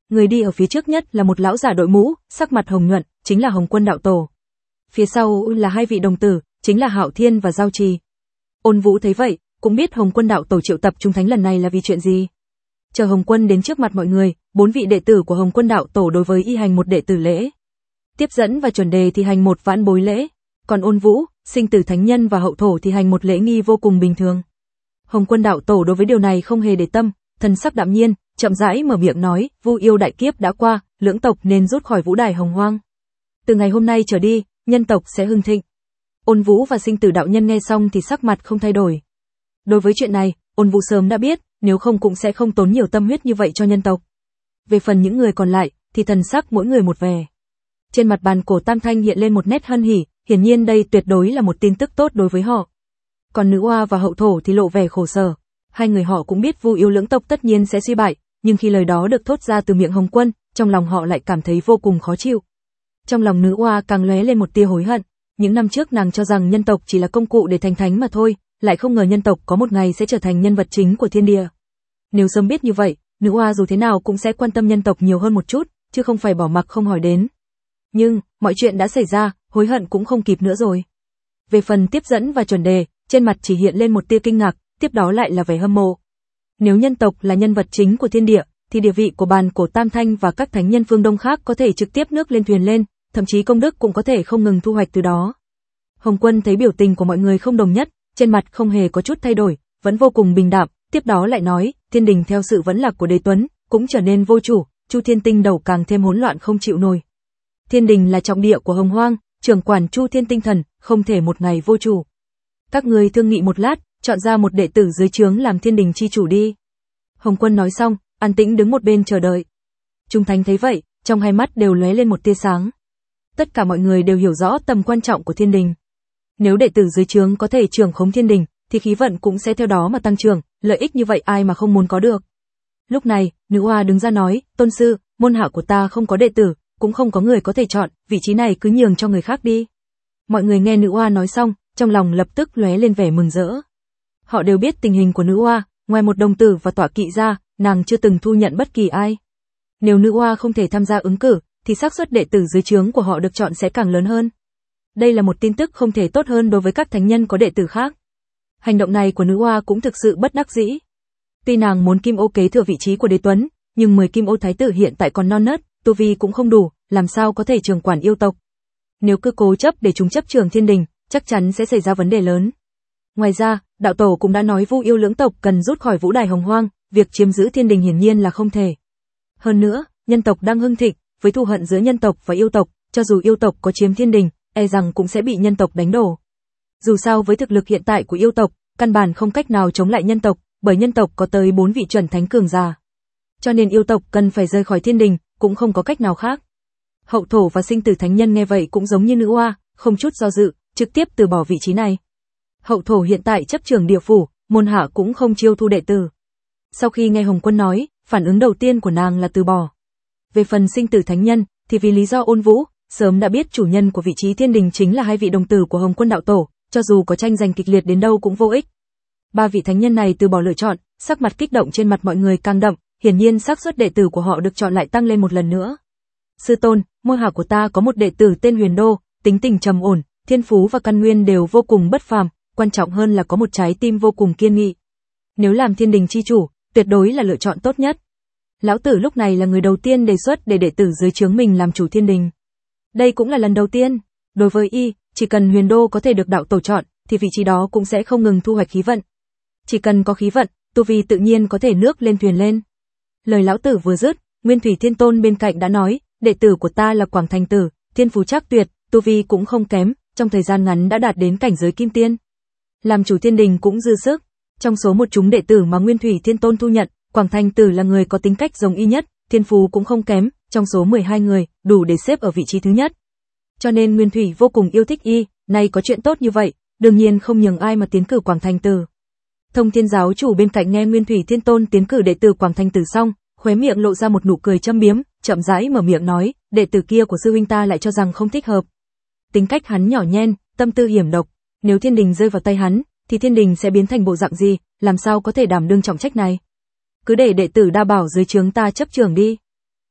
Người đi ở phía trước nhất là một lão giả đội mũ, sắc mặt hồng nhuận, chính là Hồng Quân đạo tổ. Phía sau là hai vị đồng tử, chính là Hạo Thiên và Giao Trì. Ôn Vũ thấy vậy, cũng biết Hồng Quân đạo tổ triệu tập chúng thánh lần này là vì chuyện gì. Chờ Hồng Quân đến trước mặt mọi người, bốn vị đệ tử của Hồng Quân đạo tổ đối với y hành một đệ tử lễ. Tiếp dẫn và chuẩn đề thì hành một vãn bối lễ, còn Ôn Vũ, sinh tử thánh nhân và hậu thổ thì hành một lễ nghi vô cùng bình thường. Hồng Quân đạo tổ đối với điều này không hề để tâm, thần sắc đạm nhiên, chậm rãi mở miệng nói, Vu yêu đại kiếp đã qua, lưỡng tộc nên rút khỏi vũ đài hồng hoang. Từ ngày hôm nay trở đi, nhân tộc sẽ hưng thịnh. Ôn Vũ và sinh tử đạo nhân nghe xong thì sắc mặt không thay đổi. Đối với chuyện này, Ôn Vũ sớm đã biết, nếu không cũng sẽ không tốn nhiều tâm huyết như vậy cho nhân tộc. Về phần những người còn lại, thì thần sắc mỗi người một vẻ. Trên mặt bàn cổ Tam Thanh hiện lên một nét hân hỉ, hiển nhiên đây tuyệt đối là một tin tức tốt đối với họ. Còn Nữ Oa và Hậu Thổ thì lộ vẻ khổ sở. Hai người họ cũng biết Vu yêu lưỡng tộc tất nhiên sẽ suy bại, nhưng khi lời đó được thốt ra từ miệng Hồng Quân, trong lòng họ lại cảm thấy vô cùng khó chịu. Trong lòng Nữ Oa càng lóe lên một tia hối hận. Những năm trước nàng cho rằng nhân tộc chỉ là công cụ để thành thánh mà thôi, lại không ngờ nhân tộc có một ngày sẽ trở thành nhân vật chính của thiên địa. Nếu sớm biết như vậy, Nữ Oa dù thế nào cũng sẽ quan tâm nhân tộc nhiều hơn một chút, chứ không phải bỏ mặc không hỏi đến. Nhưng, mọi chuyện đã xảy ra, hối hận cũng không kịp nữa rồi. Về phần tiếp dẫn và chuẩn đề, trên mặt chỉ hiện lên một tia kinh ngạc, tiếp đó lại là vẻ hâm mộ. Nếu nhân tộc là nhân vật chính của thiên địa, thì địa vị của bàn cổ Tam Thanh và các thánh nhân phương Đông khác có thể trực tiếp nước lên thuyền lên, thậm chí công đức cũng có thể không ngừng thu hoạch từ đó. Hồng Quân thấy biểu tình của mọi người không đồng nhất, trên mặt không hề có chút thay đổi, vẫn vô cùng bình đạm, tiếp đó lại nói, thiên đình theo sự vẫn lạc của Đế Tuấn, cũng trở nên vô chủ, Chu Thiên Tinh đầu càng thêm hỗn loạn không chịu nổi. Thiên đình là trọng địa của Hồng Hoang, trưởng quản Chu Thiên Tinh Thần, không thể một ngày vô chủ. Các người thương nghị một lát, chọn ra một đệ tử dưới trướng làm thiên đình chi chủ đi. Hồng Quân nói xong, an tĩnh đứng một bên chờ đợi. Chúng thánh thấy vậy, trong hai mắt đều lóe lên một tia sáng. Tất cả mọi người đều hiểu rõ tầm quan trọng của thiên đình. Nếu đệ tử dưới trướng có thể trưởng khống thiên đình, thì khí vận cũng sẽ theo đó mà tăng trưởng, lợi ích như vậy ai mà không muốn có được. Lúc này, Nữ Oa đứng ra nói, tôn sư, môn hạ của ta không có đệ tử, cũng không có người có thể chọn, vị trí này cứ nhường cho người khác đi. Mọi người nghe Nữ Oa nói xong, trong lòng lập tức lóe lên vẻ mừng rỡ. Họ đều biết tình hình của Nữ Oa, ngoài một đồng tử và tọa kỵ ra, nàng chưa từng thu nhận bất kỳ ai. Nếu Nữ Oa không thể tham gia ứng cử, thì xác suất đệ tử dưới trướng của họ được chọn sẽ càng lớn hơn. Đây là một tin tức không thể tốt hơn đối với các thánh nhân có đệ tử khác. Hành động này của Nữ Oa cũng thực sự bất đắc dĩ. Tuy nàng muốn Kim Ô kế thừa vị trí của Đế Tuấn, nhưng mười Kim Ô thái tử hiện tại còn non nớt, tu vi cũng không đủ, làm sao có thể trưởng quản yêu tộc. Nếu cứ cố chấp để chúng chấp trường thiên đình, chắc chắn sẽ xảy ra vấn đề lớn. Ngoài ra, đạo tổ cũng đã nói Vu yêu lưỡng tộc cần rút khỏi vũ đài hồng hoang, việc chiếm giữ thiên đình hiển nhiên là không thể. Hơn nữa, nhân tộc đang hưng thịnh, với thù hận giữa nhân tộc và yêu tộc, cho dù yêu tộc có chiếm thiên đình, e rằng cũng sẽ bị nhân tộc đánh đổ. Dù sao với thực lực hiện tại của yêu tộc, căn bản không cách nào chống lại nhân tộc, bởi nhân tộc có tới bốn vị chuẩn thánh cường giả. Cho nên yêu tộc cần phải rời khỏi thiên đình, cũng không có cách nào khác. Hậu thổ và sinh tử thánh nhân nghe vậy cũng giống như Nữ Oa, không chút do dự, trực tiếp từ bỏ vị trí này. Hậu thổ hiện tại chấp trường địa phủ, môn hạ cũng không chiêu thu đệ tử. Sau khi nghe Hồng Quân nói, phản ứng đầu tiên của nàng là từ bỏ. Về phần sinh tử thánh nhân, thì vì lý do Ôn Vũ, sớm đã biết chủ nhân của vị trí thiên đình chính là hai vị đồng tử của Hồng Quân đạo tổ, cho dù có tranh giành kịch liệt đến đâu cũng vô ích. Ba vị thánh nhân này từ bỏ lựa chọn, sắc mặt kích động trên mặt mọi người càng đậm, hiển nhiên xác suất đệ tử của họ được chọn lại tăng lên một lần nữa. Sư tôn, môn hạ của ta có một đệ tử tên Huyền Đô, tính tình trầm ổn, thiên phú và căn nguyên đều vô cùng bất phàm, quan trọng hơn là có một trái tim vô cùng kiên nghị. Nếu làm thiên đình chi chủ, tuyệt đối là lựa chọn tốt nhất. Lão tử lúc này là người đầu tiên đề xuất để đệ tử dưới trướng mình làm chủ thiên đình. Đây cũng là lần đầu tiên. Đối với y, chỉ cần Huyền Đô có thể được đạo tổ chọn, thì vị trí đó cũng sẽ không ngừng thu hoạch khí vận. Chỉ cần có khí vận, tu vi tự nhiên có thể nước lên thuyền lên. Lời lão tử vừa dứt, Nguyên Thủy Thiên Tôn bên cạnh đã nói, đệ tử của ta là Quảng Thành Tử, thiên phú trác tuyệt, tu vi cũng không kém, trong thời gian ngắn đã đạt đến cảnh giới kim tiên. Làm chủ thiên đình cũng dư sức. Trong số một chúng đệ tử mà Nguyên Thủy Thiên Tôn thu nhận, Quảng Thành Tử là người có tính cách giống y nhất, thiên phú cũng không kém, trong số mười hai người, đủ để xếp ở vị trí thứ nhất. Cho nên Nguyên Thủy vô cùng yêu thích y, nay có chuyện tốt như vậy, đương nhiên không nhường ai mà tiến cử Quảng Thành Tử. Thông Thiên giáo chủ bên cạnh nghe Nguyên Thủy Thiên Tôn tiến cử đệ tử Quảng Thành Tử xong, khóe miệng lộ ra một nụ cười châm biếm, chậm rãi mở miệng nói, đệ tử kia của sư huynh ta lại cho rằng không thích hợp. Tính cách hắn nhỏ nhen, tâm tư hiểm độc, nếu thiên đình rơi vào tay hắn, thì thiên đình sẽ biến thành bộ dạng gì, làm sao có thể đảm đương trọng trách này. Cứ để đệ tử đa bảo dưới trướng ta chấp trường đi.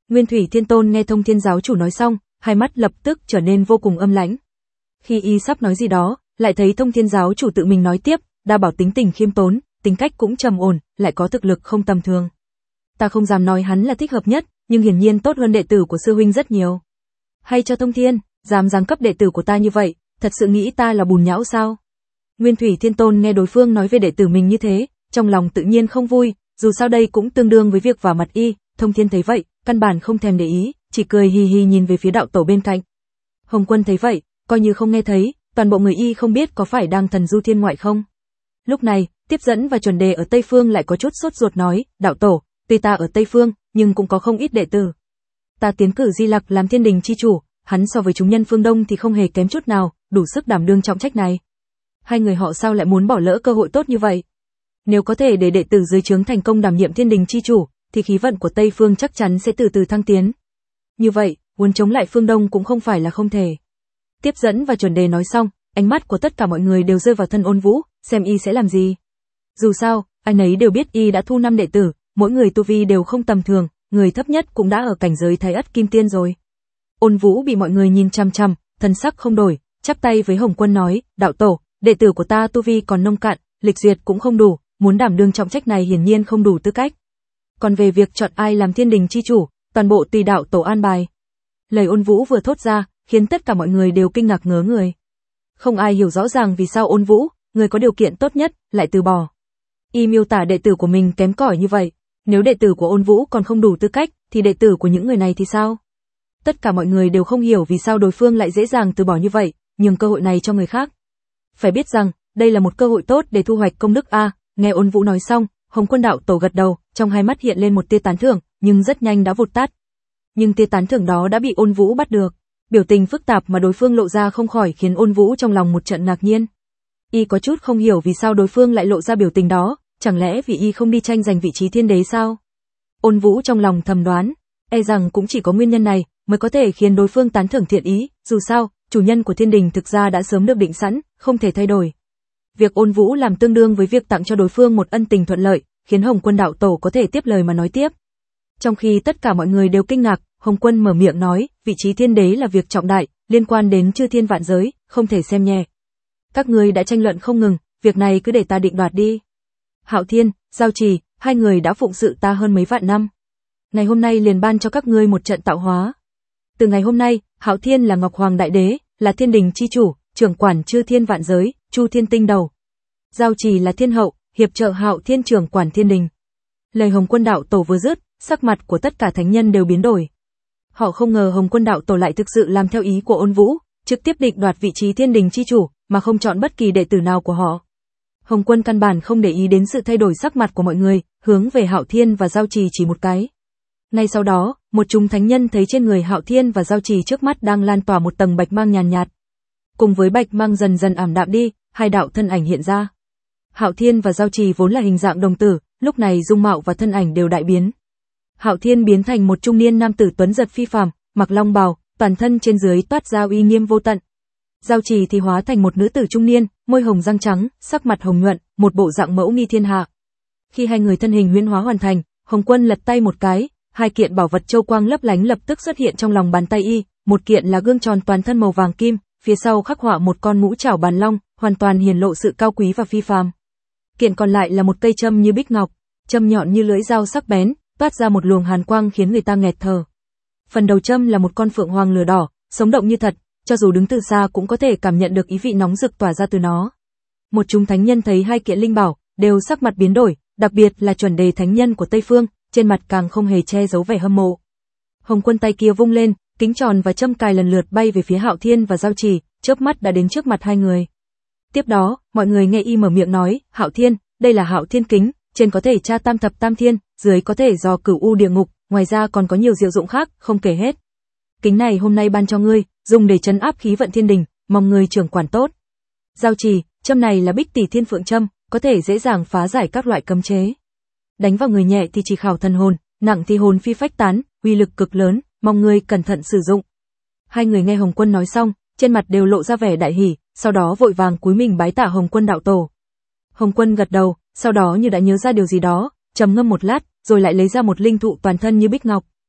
Nguyên Thủy Thiên Tôn nghe Thông Thiên giáo chủ nói xong, hai mắt lập tức trở nên vô cùng âm lãnh. Khi y sắp nói gì đó, lại thấy Thông Thiên giáo chủ tự mình nói tiếp, đa bảo tính tình khiêm tốn, tính cách cũng trầm ổn, lại có thực lực không tầm thường. Ta không dám nói hắn là thích hợp nhất, nhưng hiển nhiên tốt hơn đệ tử của sư huynh rất nhiều. Hay cho Thông Thiên, dám giáng cấp đệ tử của ta như vậy, thật sự nghĩ ta là bùn nhão sao? Nguyên Thủy Thiên Tôn nghe đối phương nói về đệ tử mình như thế, trong lòng tự nhiên không vui, dù sao đây cũng tương đương với việc vả mặt y. Thông Thiên thấy vậy, căn bản không thèm để ý, chỉ cười hì hì nhìn về phía đạo tổ bên cạnh. Hồng Quân thấy vậy, coi như không nghe thấy, toàn bộ người y không biết có phải đang thần du thiên ngoại không. Lúc này, Tiếp Dẫn và Chuẩn Đề ở Tây Phương lại có chút sốt ruột nói, đạo tổ, tuy ta ở Tây Phương, nhưng cũng có không ít đệ tử. Ta tiến cử Di Lặc làm thiên đình chi chủ, hắn so với chúng nhân phương Đông thì không hề kém chút nào, đủ sức đảm đương trọng trách này. Hai người họ sao lại muốn bỏ lỡ cơ hội tốt như vậy? Nếu có thể để đệ tử dưới trướng thành công đảm nhiệm thiên đình chi chủ, thì khí vận của Tây Phương chắc chắn sẽ từ từ thăng tiến. Như vậy, muốn chống lại phương Đông cũng không phải là không thể. Tiếp Dẫn và Chuẩn Đề nói xong, ánh mắt của tất cả mọi người đều rơi vào thân Ôn Vũ, xem y sẽ làm gì. Dù sao, ai nấy đều biết y đã thu năm đệ tử, mỗi người tu vi đều không tầm thường, người thấp nhất cũng đã ở cảnh giới Thái Ất Kim Tiên rồi. Ôn Vũ bị mọi người nhìn chăm chăm, thân sắc không đổi, chắp tay với Hồng Quân nói, đạo tổ, đệ tử của ta tu vi còn nông cạn, lịch duyệt cũng không đủ, muốn đảm đương trọng trách này hiển nhiên không đủ tư cách. Còn về việc chọn ai làm thiên đình chi chủ, toàn bộ tùy đạo tổ an bài. Lời Ôn Vũ vừa thốt ra, khiến tất cả mọi người đều kinh ngạc ngớ người. Không ai hiểu rõ ràng vì sao Ôn Vũ, người có điều kiện tốt nhất, lại từ bỏ. Y miêu tả đệ tử của mình kém cỏi như vậy, nếu đệ tử của Ôn Vũ còn không đủ tư cách, thì đệ tử của những người này thì sao? Tất cả mọi người đều không hiểu vì sao đối phương lại dễ dàng từ bỏ như vậy, nhường cơ hội này cho người khác. Phải biết rằng, đây là một cơ hội tốt để thu hoạch công đức a. Nghe Ôn Vũ nói xong, Hồng Quân đạo tổ gật đầu, trong hai mắt hiện lên một tia tán thưởng, nhưng rất nhanh đã vụt tắt. Nhưng tia tán thưởng đó đã bị Ôn Vũ bắt được. Biểu tình phức tạp mà đối phương lộ ra không khỏi khiến Ôn Vũ trong lòng một trận ngạc nhiên. Y có chút không hiểu vì sao đối phương lại lộ ra biểu tình đó, chẳng lẽ vì y không đi tranh giành vị trí thiên đế sao? Ôn Vũ trong lòng thầm đoán, e rằng cũng chỉ có nguyên nhân này mới có thể khiến đối phương tán thưởng thiện ý, dù sao, chủ nhân của thiên đình thực ra đã sớm được định sẵn, không thể thay đổi. Việc Ôn Vũ làm tương đương với việc tặng cho đối phương một ân tình thuận lợi, khiến Hồng Quân đạo tổ có thể tiếp lời mà nói tiếp. Trong khi tất cả mọi người đều kinh ngạc, Hồng Quân mở miệng nói, vị trí thiên đế là việc trọng đại, liên quan đến chư thiên vạn giới, không thể xem nhẹ. Các ngươi đã tranh luận không ngừng, việc này cứ để ta định đoạt đi. Hạo Thiên, Giao Trì, hai người đã phụng sự ta hơn mấy vạn năm. Ngày hôm nay liền ban cho các ngươi một trận tạo hóa. Từ ngày hôm nay, Hạo Thiên là Ngọc Hoàng Đại Đế, là thiên đình chi chủ, trưởng quản chư thiên vạn giới, Chu Thiên Tinh đầu. Giao Trì là thiên hậu, hiệp trợ Hạo Thiên trưởng quản thiên đình. Lời Hồng Quân đạo tổ vừa dứt, sắc mặt của tất cả thánh nhân đều biến đổi. Họ không ngờ Hồng Quân đạo tổ lại thực sự làm theo ý của Ôn Vũ, trực tiếp định đoạt vị trí thiên đình chi chủ, mà không chọn bất kỳ đệ tử nào của họ. Hồng Quân căn bản không để ý đến sự thay đổi sắc mặt của mọi người, hướng về Hạo Thiên và Giao Trì chỉ một cái. Ngay sau đó, một chúng thánh nhân thấy trên người Hạo Thiên và Giao Trì trước mắt đang lan tỏa một tầng bạch mang nhàn nhạt. Cùng với bạch mang dần dần ảm đạm đi, hai đạo thân ảnh hiện ra. Hạo Thiên và Giao Trì vốn là hình dạng đồng tử, lúc này dung mạo và thân ảnh đều đại biến. Hạo Thiên biến thành một trung niên nam tử tuấn giật phi phàm, mặc long bào, toàn thân trên dưới toát ra uy nghiêm vô tận. Giao Trì thì hóa thành một nữ tử trung niên, môi hồng răng trắng, sắc mặt hồng nhuận, một bộ dạng mẫu nghi thiên hạ. Khi hai người thân hình huyễn hóa hoàn thành, Hồng Quân lật tay một cái, hai kiện bảo vật châu quang lấp lánh lập tức xuất hiện trong lòng bàn tay y, một kiện là gương tròn toàn thân màu vàng kim, phía sau khắc họa một con ngũ trảo bàn long, hoàn toàn hiển lộ sự cao quý và phi phàm. Kiện còn lại là một cây châm như bích ngọc, châm nhọn như lưỡi dao sắc bén, toát ra một luồng hàn quang khiến người ta nghẹt thở. Phần đầu châm là một con phượng hoàng lửa đỏ, sống động như thật, cho dù đứng từ xa cũng có thể cảm nhận được ý vị nóng rực tỏa ra từ nó. Một chúng thánh nhân thấy hai kiện linh bảo, đều sắc mặt biến đổi, đặc biệt là Chuẩn Đề thánh nhân của Tây Phương, trên mặt càng không hề che giấu vẻ hâm mộ. Hồng Quân tay kia vung lên, kính tròn và châm cài lần lượt bay về phía Hạo Thiên và Giao Trì, chớp mắt đã đến trước mặt hai người. Tiếp đó, mọi người nghe y mở miệng nói, Hạo Thiên, đây là Hạo Thiên kính, trên có thể tra tam thập tam thiên, dưới có thể dò cửu u địa ngục, ngoài ra còn có nhiều diệu dụng khác, không kể hết. Kính này hôm nay ban cho ngươi, dùng để trấn áp khí vận thiên đình, mong ngươi trưởng quản tốt. Giao Trì, châm này là Bích Tỷ Thiên Phượng châm, có thể dễ dàng phá giải các loại cấm chế. Đánh vào người nhẹ thì chỉ khảo thần hồn, nặng thì hồn phi phách tán, uy lực cực lớn, mong ngươi cẩn thận sử dụng. Hai người nghe Hồng Quân nói xong, trên mặt đều lộ ra vẻ đại hỉ, sau đó vội vàng cúi mình bái tạ Hồng Quân đạo tổ. Hồng Quân gật đầu, sau đó như đã nhớ ra điều gì đó, trầm ngâm một lát, rồi lại lấy ra một linh thụ toàn thân như bích ngọc.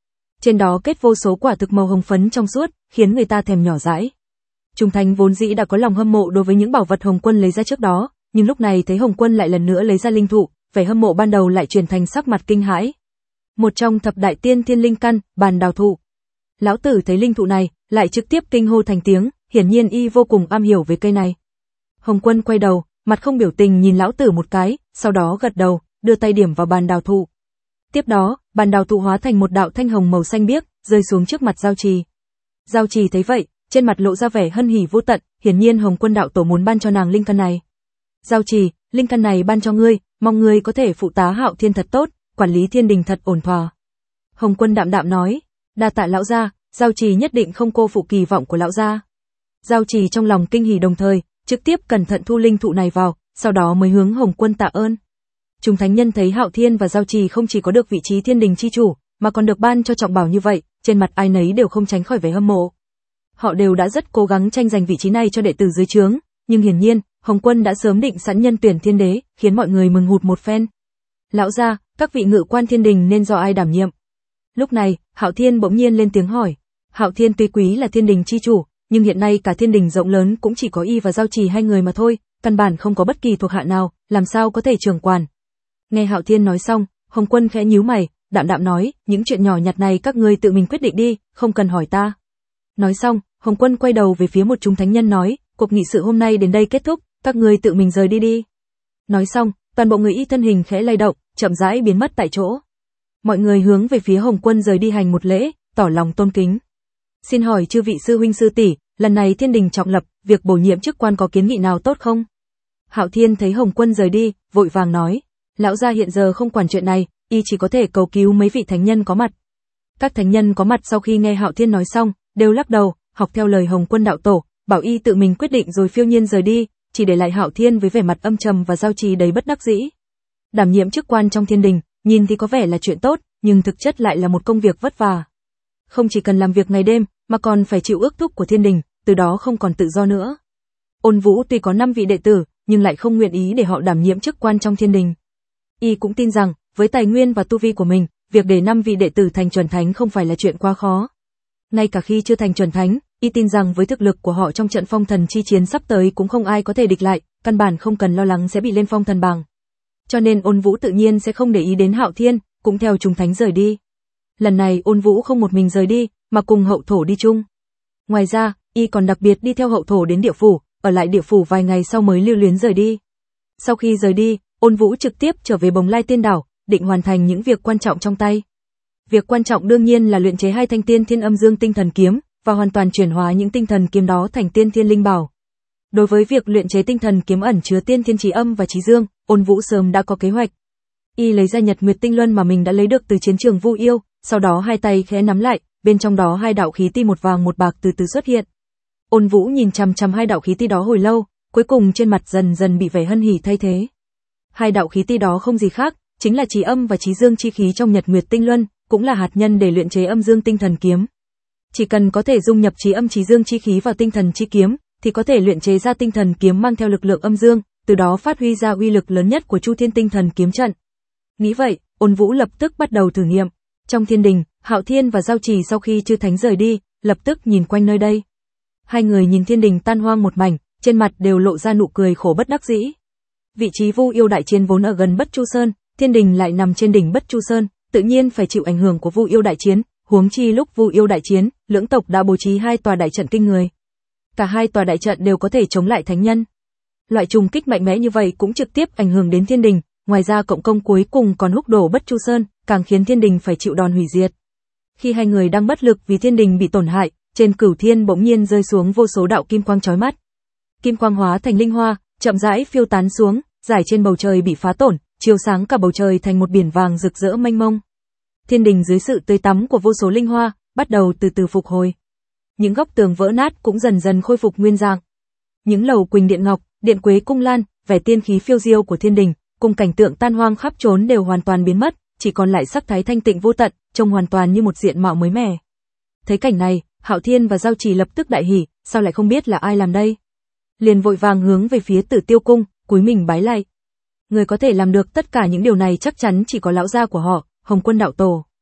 Trên đó kết vô số quả thực màu hồng phấn trong suốt, khiến người ta thèm nhỏ dãi. Trung Thánh vốn dĩ đã có lòng hâm mộ đối với những bảo vật Hồng Quân lấy ra trước đó, nhưng lúc này thấy Hồng Quân lại lần nữa lấy ra linh thụ, vẻ hâm mộ ban đầu lại chuyển thành sắc mặt kinh hãi. Một trong thập đại tiên thiên linh căn, bàn đào thụ. Lão tử thấy linh thụ này, lại trực tiếp kinh hô thành tiếng, hiển nhiên y vô cùng am hiểu về cây này. Hồng Quân quay đầu, mặt không biểu tình nhìn lão tử một cái, sau đó gật đầu, đưa tay điểm vào bàn đào thụ. Tiếp đó, bàn đào thụ hóa thành một đạo thanh hồng màu xanh biếc, rơi xuống trước mặt Giao Trì. Giao Trì thấy vậy, trên mặt lộ ra vẻ hân hỉ vô tận, hiển nhiên Hồng Quân đạo tổ muốn ban cho nàng linh căn này. Giao Trì, linh căn này ban cho ngươi, mong ngươi có thể phụ tá Hạo Thiên thật tốt, quản lý thiên đình thật ổn thỏa. Hồng Quân đạm đạm nói, đa tạ lão gia, Giao Trì nhất định không cô phụ kỳ vọng của lão gia. Giao Trì trong lòng kinh hỉ đồng thời, trực tiếp cẩn thận thu linh thụ này vào, sau đó mới hướng Hồng Quân tạ ơn. Chúng thánh nhân thấy Hạo Thiên và Giao Trì không chỉ có được vị trí thiên đình chi chủ, mà còn được ban cho trọng bảo như vậy, trên mặt ai nấy đều không tránh khỏi vẻ hâm mộ. Họ đều đã rất cố gắng tranh giành vị trí này cho đệ tử dưới trướng, nhưng hiển nhiên, Hồng Quân đã sớm định sẵn nhân tuyển thiên đế, khiến mọi người mừng hụt một phen. Lão gia, các vị ngự quan thiên đình nên do ai đảm nhiệm? Lúc này, Hạo Thiên bỗng nhiên lên tiếng hỏi. Hạo Thiên tuy quý là thiên đình chi chủ, nhưng hiện nay cả thiên đình rộng lớn cũng chỉ có y và Giao Trì hai người mà thôi, căn bản không có bất kỳ thuộc hạ nào, làm sao có thể trưởng quản. Nghe Hạo Thiên nói xong, Hồng Quân khẽ nhíu mày, đạm đạm nói, những chuyện nhỏ nhặt này các ngươi tự mình quyết định đi, không cần hỏi ta. Nói xong, Hồng Quân quay đầu về phía một chúng thánh nhân nói, cuộc nghị sự hôm nay đến đây kết thúc, các ngươi tự mình rời đi đi. Nói xong, toàn bộ người y thân hình khẽ lay động, chậm rãi biến mất tại chỗ. Mọi người hướng về phía Hồng Quân rời đi hành một lễ, tỏ lòng tôn kính. Xin hỏi chư vị sư huynh sư tỷ, lần này thiên đình trọng lập, việc bổ nhiệm chức quan có kiến nghị nào tốt không? Hạo Thiên thấy Hồng Quân rời đi, vội vàng nói, lão gia hiện giờ không quản chuyện này, y chỉ có thể cầu cứu mấy vị thánh nhân có mặt. Các thánh nhân có mặt sau khi nghe Hạo Thiên nói xong, đều lắc đầu, học theo lời Hồng Quân đạo tổ, bảo y tự mình quyết định rồi phiêu nhiên rời đi, chỉ để lại Hạo Thiên với vẻ mặt âm trầm và Giao Trì đầy bất đắc dĩ. Đảm nhiệm chức quan trong thiên đình, nhìn thì có vẻ là chuyện tốt, nhưng thực chất lại là một công việc vất vả. Không chỉ cần làm việc ngày đêm, mà còn phải chịu ước thúc của thiên đình, từ đó không còn tự do nữa. Ôn Vũ tuy có năm vị đệ tử, nhưng lại không nguyện ý để họ đảm nhiệm chức quan trong thiên đình. Y cũng tin rằng, với tài nguyên và tu vi của mình, việc để năm vị đệ tử thành chuẩn thánh không phải là chuyện quá khó. Ngay cả khi chưa thành chuẩn thánh, y tin rằng với thực lực của họ trong trận phong thần chi chiến sắp tới cũng không ai có thể địch lại, căn bản không cần lo lắng sẽ bị lên phong thần bảng. Cho nên Ôn Vũ tự nhiên sẽ không để ý đến Hạo Thiên, cũng theo chúng thánh rời đi. Lần này Ôn Vũ không một mình rời đi, mà cùng hậu thổ đi chung. Ngoài ra, y còn đặc biệt đi theo hậu thổ đến địa phủ, ở lại địa phủ vài ngày sau mới lưu luyến rời đi. Sau khi rời đi, Ôn Vũ trực tiếp trở về Bồng Lai Tiên Đảo, định hoàn thành những việc quan trọng trong tay. Việc quan trọng đương nhiên là luyện chế hai thanh tiên thiên âm dương tinh thần kiếm, và hoàn toàn chuyển hóa những tinh thần kiếm đó thành tiên thiên linh bảo. Đối với việc luyện chế tinh thần kiếm ẩn chứa tiên thiên trí âm và trí dương, Ôn Vũ sớm đã có kế hoạch. Y lấy ra Nhật Nguyệt Tinh Luân mà mình đã lấy được từ chiến trường Vu Yêu, sau đó hai tay khẽ nắm lại, bên trong đó hai đạo khí ti một vàng một bạc từ từ xuất hiện. Ôn Vũ nhìn chằm chằm hai đạo khí ti đó hồi lâu, cuối cùng trên mặt dần dần bị vẻ hân hỉ thay thế. Hai đạo khí ti đó không gì khác, chính là trí âm và trí dương chi khí trong Nhật Nguyệt Tinh Luân, cũng là hạt nhân để luyện chế âm dương tinh thần kiếm. Chỉ cần có thể dung nhập trí âm trí dương chi khí vào tinh thần chi kiếm, thì có thể luyện chế ra tinh thần kiếm mang theo lực lượng âm dương, từ đó phát huy ra uy lực lớn nhất của Chu Thiên Tinh Thần Kiếm Trận. Nghĩ vậy, Ôn Vũ lập tức bắt đầu thử nghiệm. Trong thiên đình, Hạo Thiên và Giao Trì sau khi chư thánh rời đi, lập tức nhìn quanh nơi đây. Hai người nhìn thiên đình tan hoang một mảnh, trên mặt đều lộ ra nụ cười khổ bất đắc dĩ. Vị trí Vu Yêu đại chiến vốn ở gần Bất Chu Sơn, thiên đình lại nằm trên đỉnh Bất Chu Sơn, tự nhiên phải chịu ảnh hưởng của Vu Yêu đại chiến, huống chi lúc Vu Yêu đại chiến, lưỡng tộc đã bố trí hai tòa đại trận kinh người. Cả hai tòa đại trận đều có thể chống lại thánh nhân. Loại trùng kích mạnh mẽ như vậy cũng trực tiếp ảnh hưởng đến thiên đình, ngoài ra cộng công cuối cùng còn húc đổ Bất Chu Sơn, càng khiến thiên đình phải chịu đòn hủy diệt. Khi hai người đang bất lực vì thiên đình bị tổn hại, trên cửu thiên bỗng nhiên rơi xuống vô số đạo kim quang chói mắt. Kim quang hóa thành linh hoa, chậm rãi phiêu tán xuống, rải trên bầu trời bị phá tổn, chiếu sáng cả bầu trời thành một biển vàng rực rỡ mênh mông. Thiên đình dưới sự tươi tắm của vô số linh hoa, bắt đầu từ từ phục hồi. Những góc tường vỡ nát cũng dần dần khôi phục nguyên dạng. Những lầu quỳnh điện ngọc, điện quế cung lan, vẻ tiên khí phiêu diêu của thiên đình, cùng cảnh tượng tan hoang khắp trốn đều hoàn toàn biến mất, chỉ còn lại sắc thái thanh tịnh vô tận, trông hoàn toàn như một diện mạo mới mẻ. Thấy cảnh này, Hạo Thiên và Giao Trì lập tức đại hỉ, sao lại không biết là ai làm đây? Liền vội vàng hướng về phía Tử Tiêu cung, cúi mình bái lạy. Người có thể làm được tất cả những điều này chắc chắn chỉ có lão gia của họ, Hồng Quân đạo tổ.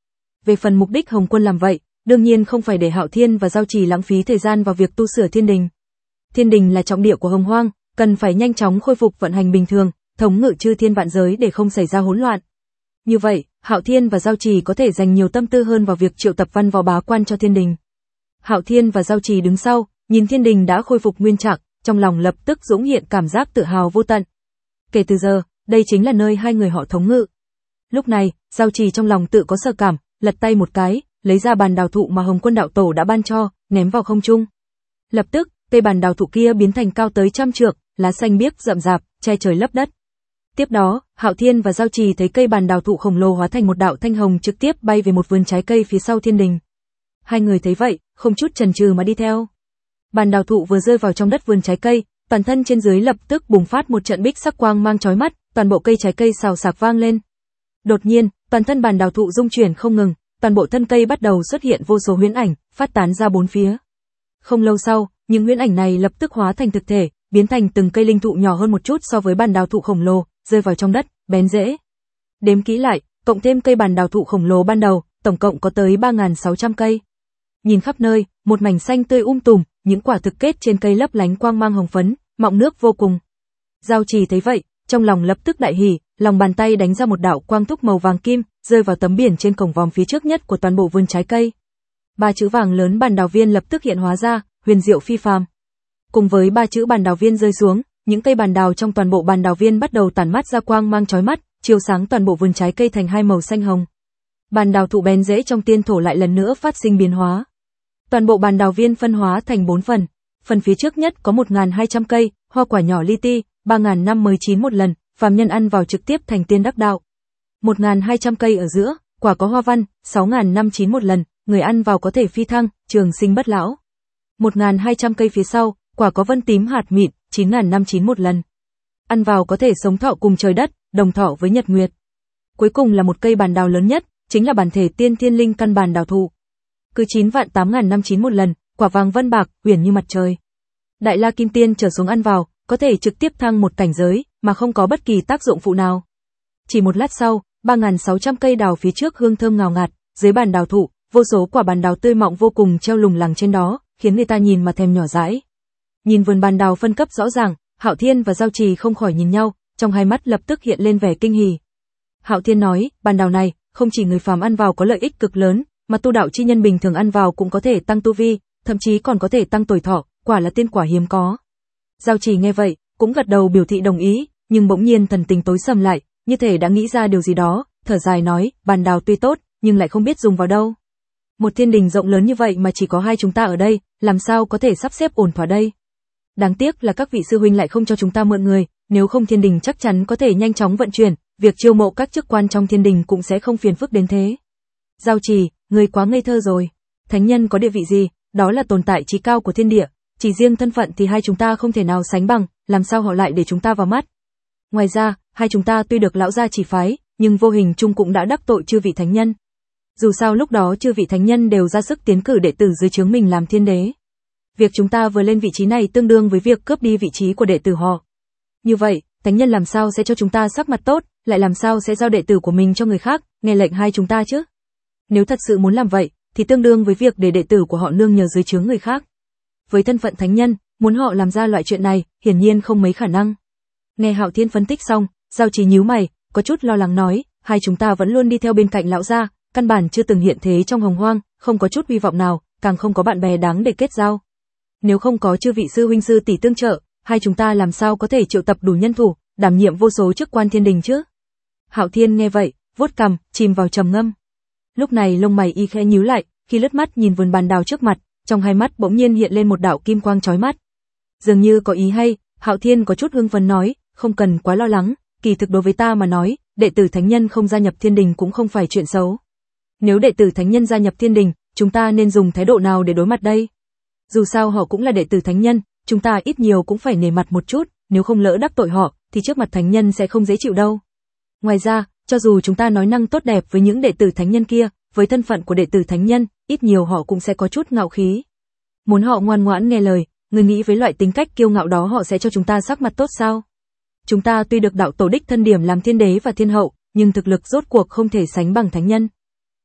Về phần mục đích Hồng Quân làm vậy, đương nhiên không phải để Hạo Thiên và Giao Trì lãng phí thời gian vào việc tu sửa thiên đình. Thiên đình là trọng địa của Hồng Hoang, cần phải nhanh chóng khôi phục vận hành bình thường, thống ngự chư thiên vạn giới để không xảy ra hỗn loạn. Như vậy, Hạo Thiên và Giao Trì có thể dành nhiều tâm tư hơn vào việc triệu tập văn võ bá quan cho thiên đình. Hạo Thiên và Giao Trì đứng sau, nhìn thiên đình đã khôi phục nguyên trạng, trong lòng lập tức dũng hiện cảm giác tự hào vô tận. Kể từ giờ, đây chính là nơi hai người họ thống ngự. Lúc này, Giao Trì trong lòng tự có sở cảm, lật tay một cái, lấy ra bàn đào thụ mà Hồng Quân đạo tổ đã ban cho, ném vào không trung. Lập tức, cây bàn đào thụ kia biến thành cao tới trăm trượng, lá xanh biếc rậm rạp, che trời lấp đất. Tiếp đó, Hạo Thiên và Giao Trì thấy cây bàn đào thụ khổng lồ hóa thành một đạo thanh hồng trực tiếp bay về một vườn trái cây phía sau thiên đình. Hai người thấy vậy, không chút chần chừ mà đi theo. Bàn đào thụ vừa rơi vào trong đất vườn trái cây, toàn thân trên dưới lập tức bùng phát một trận bích sắc quang mang chói mắt, toàn bộ cây trái cây xào xạc vang lên. Đột nhiên, toàn thân bàn đào thụ rung chuyển không ngừng, toàn bộ thân cây bắt đầu xuất hiện vô số huyễn ảnh, phát tán ra bốn phía. Không lâu sau, những huyễn ảnh này lập tức hóa thành thực thể, biến thành từng cây linh thụ nhỏ hơn một chút so với bàn đào thụ khổng lồ, rơi vào trong đất, bén rễ. Đếm kỹ lại, cộng thêm cây bàn đào thụ khổng lồ ban đầu, tổng cộng có tới ba nghìn sáu trăm cây. Nhìn khắp nơi, một mảnh xanh tươi um tùm, những quả thực kết trên cây lấp lánh quang mang hồng phấn, mọng nước vô cùng. Giao Trì thấy vậy, trong lòng lập tức đại hỉ, lòng bàn tay đánh ra một đạo quang thúc màu vàng kim, rơi vào tấm biển trên cổng vòm phía trước nhất của toàn bộ vườn trái cây. Ba chữ vàng lớn bàn đào viên lập tức hiện hóa ra, huyền diệu phi phàm. Cùng với ba chữ bàn đào viên rơi xuống, những cây bàn đào trong toàn bộ bàn đào viên bắt đầu tản mát ra quang mang chói mắt, chiếu sáng toàn bộ vườn trái cây thành hai màu xanh hồng. Bàn đào thụ bén rễ trong tiên thổ lại lần nữa phát sinh biến hóa. Toàn bộ bàn đào viên phân hóa thành bốn phần. Phần phía trước nhất có một nghìn hai trăm cây, hoa quả nhỏ li ti, ba nghìn năm mới chín một lần, phàm nhân ăn vào trực tiếp thành tiên đắc đạo. một nghìn hai trăm cây ở giữa, quả có hoa văn, sáu nghìn năm chín một lần, người ăn vào có thể phi thăng, trường sinh bất lão. một nghìn hai trăm cây phía sau, quả có vân tím hạt mịn, chín nghìn năm chín một lần. Ăn vào có thể sống thọ cùng trời đất, đồng thọ với nhật nguyệt. Cuối cùng là một cây bàn đào lớn nhất, chính là bản thể tiên thiên linh căn bàn đào thụ. Cứ chín vạn tám nghìn năm chín một lần, quả vàng vân bạc, huyền như mặt trời. Đại La Kim Tiên trở xuống ăn vào, có thể trực tiếp thăng một cảnh giới, mà không có bất kỳ tác dụng phụ nào. Chỉ một lát sau, ba nghìn sáu trăm cây đào phía trước hương thơm ngào ngạt, dưới bàn đào thụ, vô số quả bàn đào tươi mọng vô cùng treo lủng lẳng trên đó, khiến người ta nhìn mà thèm nhỏ dãi. Nhìn vườn bàn đào phân cấp rõ ràng, Hạo Thiên và Giao Trì không khỏi nhìn nhau, trong hai mắt lập tức hiện lên vẻ kinh hỉ. Hạo Thiên nói, bàn đào này, không chỉ người phàm ăn vào có lợi ích cực lớn, mà tu đạo chi nhân bình thường ăn vào cũng có thể tăng tu vi, thậm chí còn có thể tăng tuổi thọ, quả là tiên quả hiếm có. Giao Trì nghe vậy, cũng gật đầu biểu thị đồng ý, nhưng bỗng nhiên thần tình tối sầm lại, như thể đã nghĩ ra điều gì đó, thở dài nói, bàn đào tuy tốt, nhưng lại không biết dùng vào đâu. Một thiên đình rộng lớn như vậy mà chỉ có hai chúng ta ở đây, làm sao có thể sắp xếp ổn thỏa đây? Đáng tiếc là các vị sư huynh lại không cho chúng ta mượn người, nếu không thiên đình chắc chắn có thể nhanh chóng vận chuyển, việc chiêu mộ các chức quan trong thiên đình cũng sẽ không phiền phức đến thế. Giao Trì, người quá ngây thơ rồi. Thánh nhân có địa vị gì, đó là tồn tại chí cao của thiên địa, chỉ riêng thân phận thì hai chúng ta không thể nào sánh bằng, làm sao họ lại để chúng ta vào mắt. Ngoài ra, hai chúng ta tuy được lão gia chỉ phái, nhưng vô hình chung cũng đã đắc tội chư vị thánh nhân. Dù sao lúc đó chư vị thánh nhân đều ra sức tiến cử đệ tử dưới trướng mình làm thiên đế. Việc chúng ta vừa lên vị trí này tương đương với việc cướp đi vị trí của đệ tử họ. Như vậy, thánh nhân làm sao sẽ cho chúng ta sắc mặt tốt, lại làm sao sẽ giao đệ tử của mình cho người khác, nghe lệnh hai chúng ta chứ? Nếu thật sự muốn làm vậy, thì tương đương với việc để đệ tử của họ nương nhờ dưới trướng người khác. Với thân phận thánh nhân, muốn họ làm ra loại chuyện này, hiển nhiên không mấy khả năng. Nghe Hạo Thiên phân tích xong, Giao Trì nhíu mày, có chút lo lắng nói, hai chúng ta vẫn luôn đi theo bên cạnh lão gia, căn bản chưa từng hiện thế trong hồng hoang, không có chút hy vọng nào, càng không có bạn bè đáng để kết giao. Nếu không có chư vị sư huynh sư tỷ tương trợ, hai chúng ta làm sao có thể triệu tập đủ nhân thủ, đảm nhiệm vô số chức quan thiên đình chứ? Hạo Thiên nghe vậy, vuốt cằm, chìm vào trầm ngâm. Lúc này lông mày y khẽ nhíu lại, khi lướt mắt nhìn vườn bàn đào trước mặt, trong hai mắt bỗng nhiên hiện lên một đạo kim quang chói mắt. Dường như có ý hay, Hạo Thiên có chút hưng phấn nói, không cần quá lo lắng, kỳ thực đối với ta mà nói, đệ tử thánh nhân không gia nhập thiên đình cũng không phải chuyện xấu. Nếu đệ tử thánh nhân gia nhập thiên đình, chúng ta nên dùng thái độ nào để đối mặt đây? Dù sao họ cũng là đệ tử thánh nhân, chúng ta ít nhiều cũng phải nể mặt một chút, nếu không lỡ đắc tội họ, thì trước mặt thánh nhân sẽ không dễ chịu đâu. Ngoài ra, cho dù chúng ta nói năng tốt đẹp với những đệ tử thánh nhân kia, với thân phận của đệ tử thánh nhân, ít nhiều họ cũng sẽ có chút ngạo khí. Muốn họ ngoan ngoãn nghe lời, người nghĩ với loại tính cách kiêu ngạo đó họ sẽ cho chúng ta sắc mặt tốt sao? Chúng ta tuy được đạo tổ đích thân điểm làm thiên đế và thiên hậu, nhưng thực lực rốt cuộc không thể sánh bằng thánh nhân.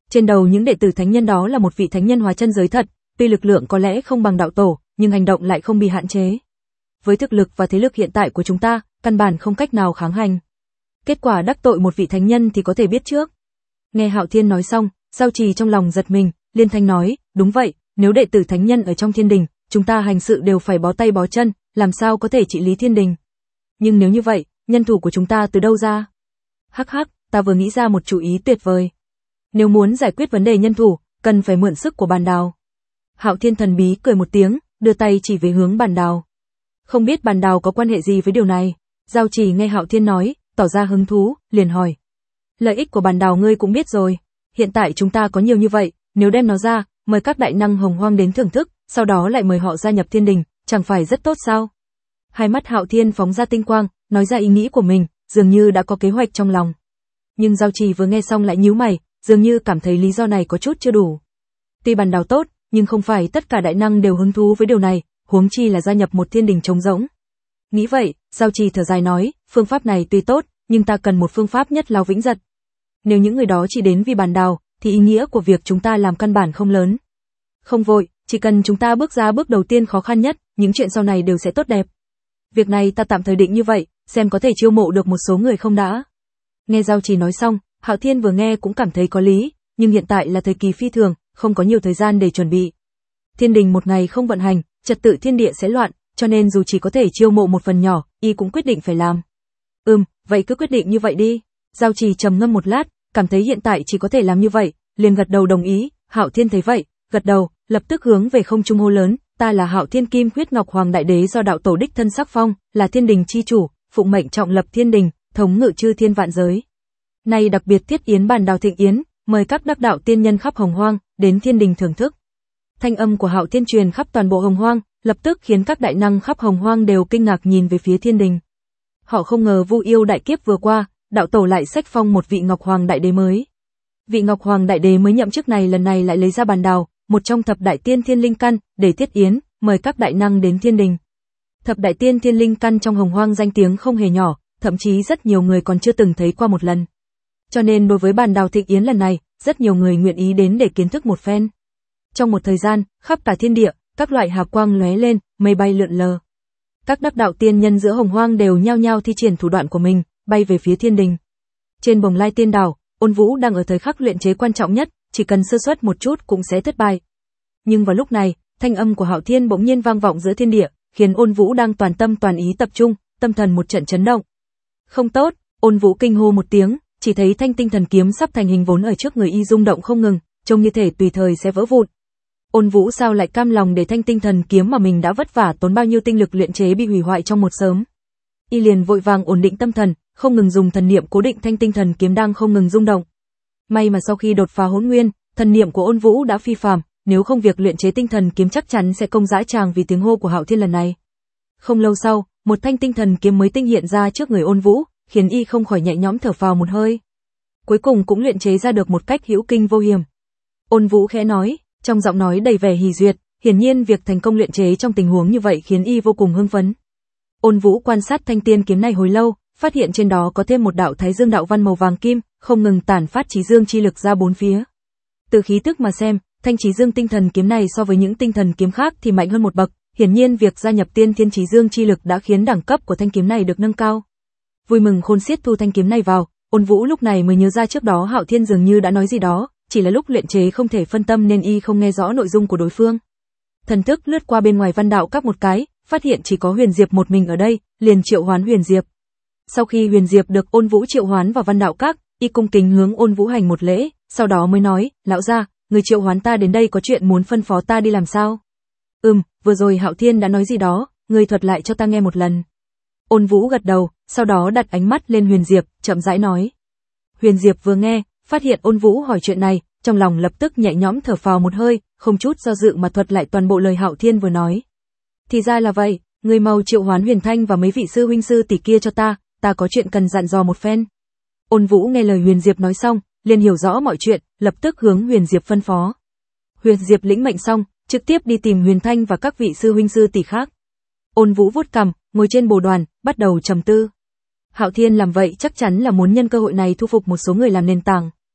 Trên đầu những đệ tử thánh nhân đó là một vị thánh nhân hóa chân giới thật, tuy lực lượng có lẽ không bằng đạo tổ, nhưng hành động lại không bị hạn chế. Với thực lực và thế lực hiện tại của chúng ta, căn bản không cách nào kháng hành. Kết quả đắc tội một vị thánh nhân thì có thể biết trước. Nghe Hạo Thiên nói xong, Giao Trì trong lòng giật mình, liên thanh nói, đúng vậy, nếu đệ tử thánh nhân ở trong thiên đình, chúng ta hành sự đều phải bó tay bó chân, làm sao có thể trị lý thiên đình. Nhưng nếu như vậy, nhân thủ của chúng ta từ đâu ra? Hắc hắc, ta vừa nghĩ ra một chủ ý tuyệt vời. Nếu muốn giải quyết vấn đề nhân thủ, cần phải mượn sức của Bàn Đào. Hạo Thiên thần bí cười một tiếng, đưa tay chỉ về hướng Bàn Đào. Không biết Bàn Đào có quan hệ gì với điều này? Giao Trì nghe Hạo Thiên nói, tỏ ra hứng thú, liền hỏi. Lợi ích của Bàn Đào ngươi cũng biết rồi, hiện tại chúng ta có nhiều như vậy, nếu đem nó ra, mời các đại năng hồng hoang đến thưởng thức, sau đó lại mời họ gia nhập thiên đình, chẳng phải rất tốt sao? Hai mắt Hạo Thiên phóng ra tinh quang, nói ra ý nghĩ của mình, dường như đã có kế hoạch trong lòng. Nhưng Giao Trì vừa nghe xong lại nhíu mày, dường như cảm thấy lý do này có chút chưa đủ. Tuy Bàn Đào tốt, nhưng không phải tất cả đại năng đều hứng thú với điều này, huống chi là gia nhập một thiên đình trống rỗng. Nghĩ vậy, Giao Trì thở dài nói, phương pháp này tuy tốt, nhưng ta cần một phương pháp nhất lao vĩnh giật. Nếu những người đó chỉ đến vì Bàn Đào, thì ý nghĩa của việc chúng ta làm căn bản không lớn. Không vội, chỉ cần chúng ta bước ra bước đầu tiên khó khăn nhất, những chuyện sau này đều sẽ tốt đẹp. Việc này ta tạm thời định như vậy, xem có thể chiêu mộ được một số người không đã. Nghe Giao Trì nói xong, Hạo Thiên vừa nghe cũng cảm thấy có lý, nhưng hiện tại là thời kỳ phi thường, không có nhiều thời gian để chuẩn bị. Thiên đình một ngày không vận hành, trật tự thiên địa sẽ loạn, cho nên dù chỉ có thể chiêu mộ một phần nhỏ, y cũng quyết định phải làm. Ừm, vậy cứ quyết định như vậy đi. Giao Trì trầm ngâm một lát, cảm thấy hiện tại chỉ có thể làm như vậy, liền gật đầu đồng ý. Hạo Thiên thấy vậy, gật đầu, lập tức hướng về không trung hô lớn, ta là Hạo Thiên Kim Huyết Ngọc Hoàng Đại Đế do đạo tổ đích thân sắc phong, là thiên đình chi chủ, phụng mệnh trọng lập thiên đình, thống ngự chư thiên vạn giới. Nay đặc biệt thiết yến Bàn Đào thịnh yến, mời các đắc đạo tiên nhân khắp hồng hoang đến thiên đình thưởng thức. Thanh âm của Hạo Thiên truyền khắp toàn bộ hồng hoang, lập tức khiến các đại năng khắp hồng hoang đều kinh ngạc nhìn về phía thiên đình. Họ không ngờ Vu Yêu đại kiếp vừa qua, đạo tổ lại sách phong một vị Ngọc Hoàng Đại Đế mới. Vị Ngọc Hoàng Đại Đế mới nhậm chức này lần này lại lấy ra Bàn Đào, một trong thập đại tiên thiên linh căn, để thiết yến, mời các đại năng đến thiên đình. Thập đại tiên thiên linh căn trong hồng hoang danh tiếng không hề nhỏ, thậm chí rất nhiều người còn chưa từng thấy qua một lần. Cho nên đối với Bàn Đào thịnh yến lần này, rất nhiều người nguyện ý đến để kiến thức một phen. Trong một thời gian, khắp cả thiên địa, các loại hào quang lóe lên, mây bay lượn lờ. Các đắc đạo tiên nhân giữa hồng hoang đều nhao nhao thi triển thủ đoạn của mình, bay về phía thiên đình. Trên Bồng Lai Tiên Đảo, Ôn Vũ đang ở thời khắc luyện chế quan trọng nhất, chỉ cần sơ suất một chút cũng sẽ thất bại. Nhưng vào lúc này, thanh âm của Hạo Thiên bỗng nhiên vang vọng giữa thiên địa, khiến Ôn Vũ đang toàn tâm toàn ý tập trung, tâm thần một trận chấn động. Không tốt, Ôn Vũ kinh hô một tiếng, chỉ thấy thanh tinh thần kiếm sắp thành hình vốn ở trước người y rung động không ngừng, trông như thể tùy thời sẽ vỡ vụn. Ôn Vũ sao lại cam lòng để thanh tinh thần kiếm mà mình đã vất vả tốn bao nhiêu tinh lực luyện chế bị hủy hoại trong một sớm. Y liền vội vàng ổn định tâm thần, không ngừng dùng thần niệm cố định thanh tinh thần kiếm đang không ngừng rung động. May mà sau khi đột phá hỗn nguyên, thần niệm của Ôn Vũ đã phi phàm, nếu không việc luyện chế tinh thần kiếm chắc chắn sẽ công dã tràng vì tiếng hô của Hạo Thiên lần này. Không lâu sau, một thanh tinh thần kiếm mới tinh hiện ra trước người Ôn Vũ, khiến y không khỏi nhẹ nhõm thở phào một hơi. Cuối cùng cũng luyện chế ra được một cách hữu kinh vô hiểm. Ôn Vũ khẽ nói, trong giọng nói đầy vẻ hỉ duyệt, hiển nhiên việc thành công luyện chế trong tình huống như vậy khiến y vô cùng hưng phấn. Ôn Vũ quan sát thanh tiên kiếm này hồi lâu, phát hiện trên đó có thêm một đạo Thái Dương đạo văn màu vàng kim, không ngừng tản phát trí dương chi lực ra bốn phía. Từ khí tức mà xem, thanh trí dương tinh thần kiếm này so với những tinh thần kiếm khác thì mạnh hơn một bậc, hiển nhiên việc gia nhập tiên thiên trí dương chi lực đã khiến đẳng cấp của thanh kiếm này được nâng cao. Vui mừng khôn xiết thu thanh kiếm này vào, Ôn Vũ lúc này mới nhớ ra trước đó Hạo Thiên dường như đã nói gì đó, chỉ là lúc luyện chế không thể phân tâm nên y không nghe rõ nội dung của đối phương. Thần thức lướt qua bên ngoài văn đạo các một cái, phát hiện chỉ có Huyền Diệp một mình ở đây, liền triệu hoán Huyền Diệp. Sau khi Huyền Diệp được Ôn Vũ triệu hoán vào văn đạo các, y cung kính hướng Ôn Vũ hành một lễ, sau đó mới nói, lão gia, người triệu hoán ta đến đây có chuyện muốn phân phó ta đi làm sao? Ừm, vừa rồi Hạo Thiên đã nói gì đó, người thuật lại cho ta nghe một lần. Ôn Vũ gật đầu, sau đó đặt ánh mắt lên Huyền Diệp, chậm rãi nói. Huyền Diệp vừa nghe, phát hiện Ôn Vũ hỏi chuyện này, trong lòng lập tức nhẹ nhõm thở phào một hơi, không chút do dự mà thuật lại toàn bộ lời Hạo Thiên vừa nói. Thì ra là vậy, người mau triệu hoán Huyền Thanh và mấy vị sư huynh sư tỷ kia cho ta, ta có chuyện cần dặn dò một phen. Ôn Vũ nghe lời Huyền Diệp nói xong, liền hiểu rõ mọi chuyện, lập tức hướng Huyền Diệp phân phó. Huyền Diệp lĩnh mệnh xong, trực tiếp đi tìm Huyền Thanh và các vị sư huynh sư tỷ khác. Ôn Vũ vuốt cằm, ngồi trên bồ đoàn, bắt đầu trầm tư. Hạo Thiên làm vậy chắc chắn là muốn nhân cơ hội này thu phục một số người làm nền tảng.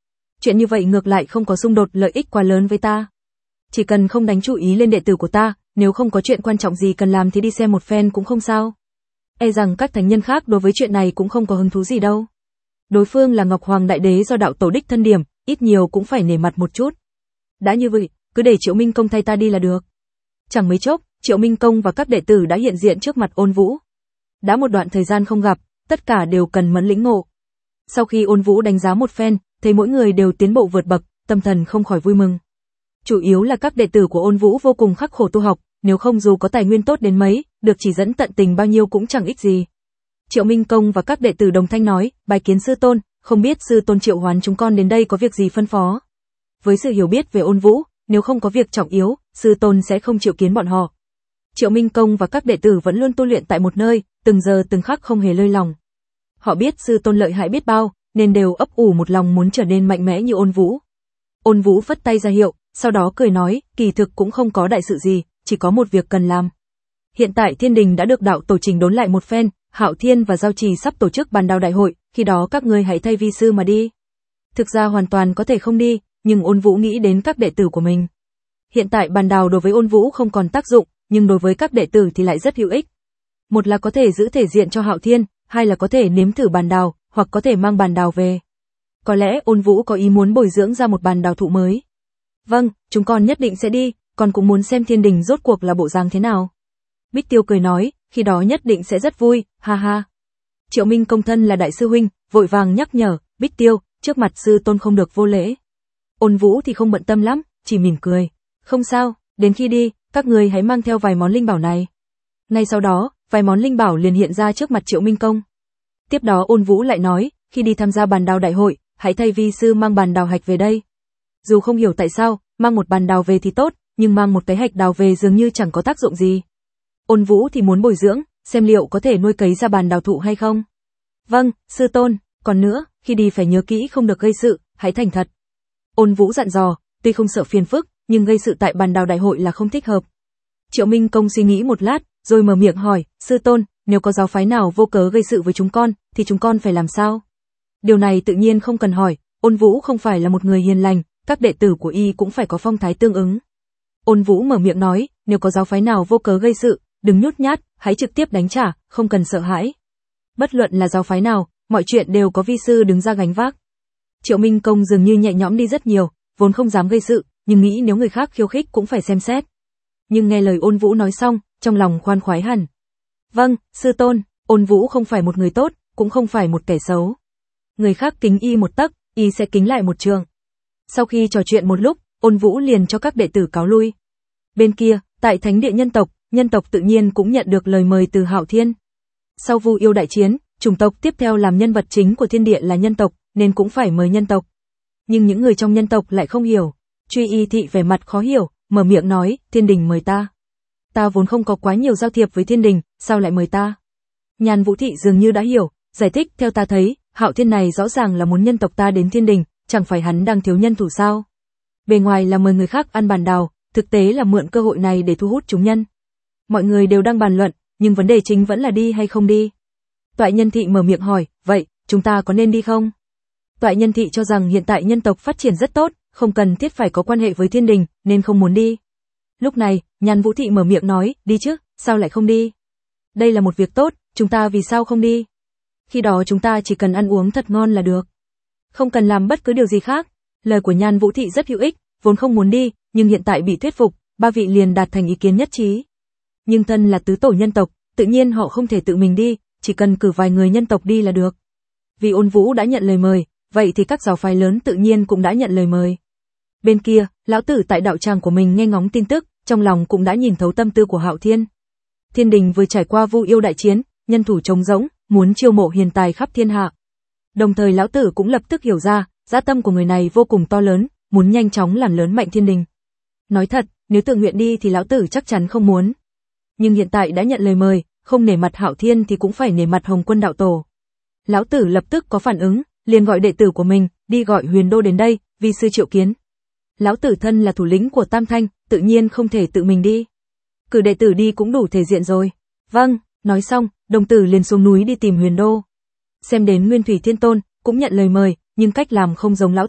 chuyện như vậy ngược lại không có xung đột lợi ích quá lớn với ta. Chỉ cần không đánh chú ý lên đệ tử của ta, nếu không có chuyện quan trọng gì cần làm thì đi xem một phen cũng không sao. E rằng các thánh nhân khác đối với chuyện này cũng không có hứng thú gì đâu. Đối phương là Ngọc Hoàng Đại Đế do đạo tổ đích thân điểm, ít nhiều cũng phải nể mặt một chút. Đã như vậy, cứ để Triệu Minh Công thay ta đi là được. Chẳng mấy chốc, Triệu Minh Công và các đệ tử đã hiện diện trước mặt Ôn Vũ. Đã một đoạn thời gian không gặp, tất cả đều cần mẫn lĩnh ngộ. Sau khi Ôn Vũ đánh giá một phen, thấy mỗi người đều tiến bộ vượt bậc, tâm thần không khỏi vui mừng. Chủ yếu là các đệ tử của Ôn Vũ vô cùng khắc khổ tu học, nếu không dù có tài nguyên tốt đến mấy, được chỉ dẫn tận tình bao nhiêu cũng chẳng ích gì. Triệu Minh Công và các đệ tử đồng thanh nói, bái kiến sư tôn, không biết sư tôn triệu hoán chúng con đến đây có việc gì phân phó. Với sự hiểu biết về Ôn Vũ, nếu không có việc trọng yếu, sư tôn sẽ không triệu kiến bọn họ. Triệu Minh Công và các đệ tử vẫn luôn tu luyện tại một nơi, từng giờ từng khắc không hề lơi lòng. Họ biết sư tôn lợi hại biết bao, nên đều ấp ủ một lòng muốn trở nên mạnh mẽ như Ôn Vũ. Ôn Vũ phất tay ra hiệu, sau đó cười nói, kỳ thực cũng không có đại sự gì, chỉ có một việc cần làm. Hiện tại Thiên Đình đã được đạo tổ chỉnh đốn lại một phen, Hạo Thiên và Giao Trì sắp tổ chức bàn đào đại hội, khi đó các ngươi hãy thay vi sư mà đi. Thực ra hoàn toàn có thể không đi, nhưng Ôn Vũ nghĩ đến các đệ tử của mình. Hiện tại bàn đào đối với Ôn Vũ không còn tác dụng, nhưng đối với các đệ tử thì lại rất hữu ích. Một là có thể giữ thể diện cho Hạo Thiên, hai là có thể nếm thử bàn đào, hoặc có thể mang bàn đào về. Có lẽ Ôn Vũ có ý muốn bồi dưỡng ra một bàn đào thụ mới. Vâng, chúng con nhất định sẽ đi, con cũng muốn xem Thiên Đình rốt cuộc là bộ dáng thế nào. Bích Tiêu cười nói, khi đó nhất định sẽ rất vui, ha ha. Triệu Minh Công thân là đại sư huynh, vội vàng nhắc nhở, Bích Tiêu, trước mặt sư tôn không được vô lễ. Ôn Vũ thì không bận tâm lắm, chỉ mỉm cười. Không sao, đến khi đi, các người hãy mang theo vài món linh bảo này. Ngay sau đó, vài món linh bảo liền hiện ra trước mặt Triệu Minh Công. Tiếp đó Ôn Vũ lại nói, khi đi tham gia bàn đào đại hội, hãy thay vi sư mang bàn đào hạch về đây. Dù không hiểu tại sao, mang một bàn đào về thì tốt, nhưng mang một cái hạch đào về dường như chẳng có tác dụng gì. Ôn Vũ thì muốn bồi dưỡng, xem liệu có thể nuôi cấy ra bàn đào thụ hay không. Vâng, sư tôn, còn nữa, khi đi phải nhớ kỹ không được gây sự, hãy thành thật. Ôn Vũ dặn dò, tuy không sợ phiền phức, nhưng gây sự tại bàn đào đại hội là không thích hợp. Triệu Minh Công suy nghĩ một lát, rồi mở miệng hỏi, sư tôn, nếu có giáo phái nào vô cớ gây sự với chúng con, thì chúng con phải làm sao? Điều này tự nhiên không cần hỏi, Ôn Vũ không phải là một người hiền lành, các đệ tử của y cũng phải có phong thái tương ứng. Ôn Vũ mở miệng nói, nếu có giáo phái nào vô cớ gây sự, đừng nhút nhát, hãy trực tiếp đánh trả, không cần sợ hãi. Bất luận là giáo phái nào, mọi chuyện đều có vi sư đứng ra gánh vác. Triệu Minh Công dường như nhẹ nhõm đi rất nhiều, vốn không dám gây sự, nhưng nghĩ nếu người khác khiêu khích cũng phải xem xét. Nhưng nghe lời Ôn Vũ nói xong, trong lòng khoan khoái hẳn. Vâng, sư tôn, Ôn Vũ không phải một người tốt, cũng không phải một kẻ xấu. Người khác kính y một tấc, y sẽ kính lại một trường. Sau khi trò chuyện một lúc, Ôn Vũ liền cho các đệ tử cáo lui. Bên kia, tại Thánh địa nhân tộc, nhân tộc tự nhiên cũng nhận được lời mời từ Hạo Thiên. Sau Vu Yêu đại chiến, chủng tộc tiếp theo làm nhân vật chính của thiên địa là nhân tộc, nên cũng phải mời nhân tộc. Nhưng những người trong nhân tộc lại không hiểu. Truy Y Thị vẻ mặt khó hiểu, mở miệng nói, Thiên Đình mời ta. Ta vốn không có quá nhiều giao thiệp với Thiên Đình, sao lại mời ta? Nhàn Vũ Thị dường như đã hiểu, giải thích, theo ta thấy, Hạo Thiên này rõ ràng là muốn nhân tộc ta đến Thiên Đình, chẳng phải hắn đang thiếu nhân thủ sao? Bề ngoài là mời người khác ăn bàn đào, thực tế là mượn cơ hội này để thu hút chúng nhân. Mọi người đều đang bàn luận, nhưng vấn đề chính vẫn là đi hay không đi. Toại Nhân Thị mở miệng hỏi, vậy, chúng ta có nên đi không? Toại Nhân Thị cho rằng hiện tại nhân tộc phát triển rất tốt, không cần thiết phải có quan hệ với Thiên Đình, nên không muốn đi. Lúc này, Nhàn Vũ Thị mở miệng nói, đi chứ, sao lại không đi? Đây là một việc tốt, chúng ta vì sao không đi? Khi đó chúng ta chỉ cần ăn uống thật ngon là được. Không cần làm bất cứ điều gì khác. Lời của Nhàn Vũ Thị rất hữu ích, vốn không muốn đi, nhưng hiện tại bị thuyết phục, ba vị liền đạt thành ý kiến nhất trí. Nhưng thân là tứ tổ nhân tộc, tự nhiên họ không thể tự mình đi, chỉ cần cử vài người nhân tộc đi là được. Vì Ôn Vũ đã nhận lời mời, vậy thì các giáo phái lớn tự nhiên cũng đã nhận lời mời. Bên kia, lão tử tại đạo tràng của mình nghe ngóng tin tức, trong lòng cũng đã nhìn thấu tâm tư của Hạo Thiên. Thiên Đình vừa trải qua Vu Yêu đại chiến, nhân thủ trống rỗng, muốn chiêu mộ hiền tài khắp thiên hạ. Đồng thời lão tử cũng lập tức hiểu ra, dã tâm của người này vô cùng to lớn, muốn nhanh chóng làm lớn mạnh Thiên Đình. Nói thật, nếu tự nguyện đi thì lão tử chắc chắn không muốn. Nhưng hiện tại đã nhận lời mời, không nể mặt Hạo Thiên thì cũng phải nể mặt Hồng Quân đạo tổ. Lão tử lập tức có phản ứng, liền gọi đệ tử của mình, đi gọi Huyền Đô đến đây, vi sư triệu kiến. Lão tử thân là thủ lĩnh của Tam Thanh, tự nhiên không thể tự mình đi. Cử đệ tử đi cũng đủ thể diện rồi. Vâng, nói xong, đồng tử liền xuống núi đi tìm Huyền Đô. Xem đến Nguyên Thủy Thiên Tôn, cũng nhận lời mời, nhưng cách làm không giống lão tử,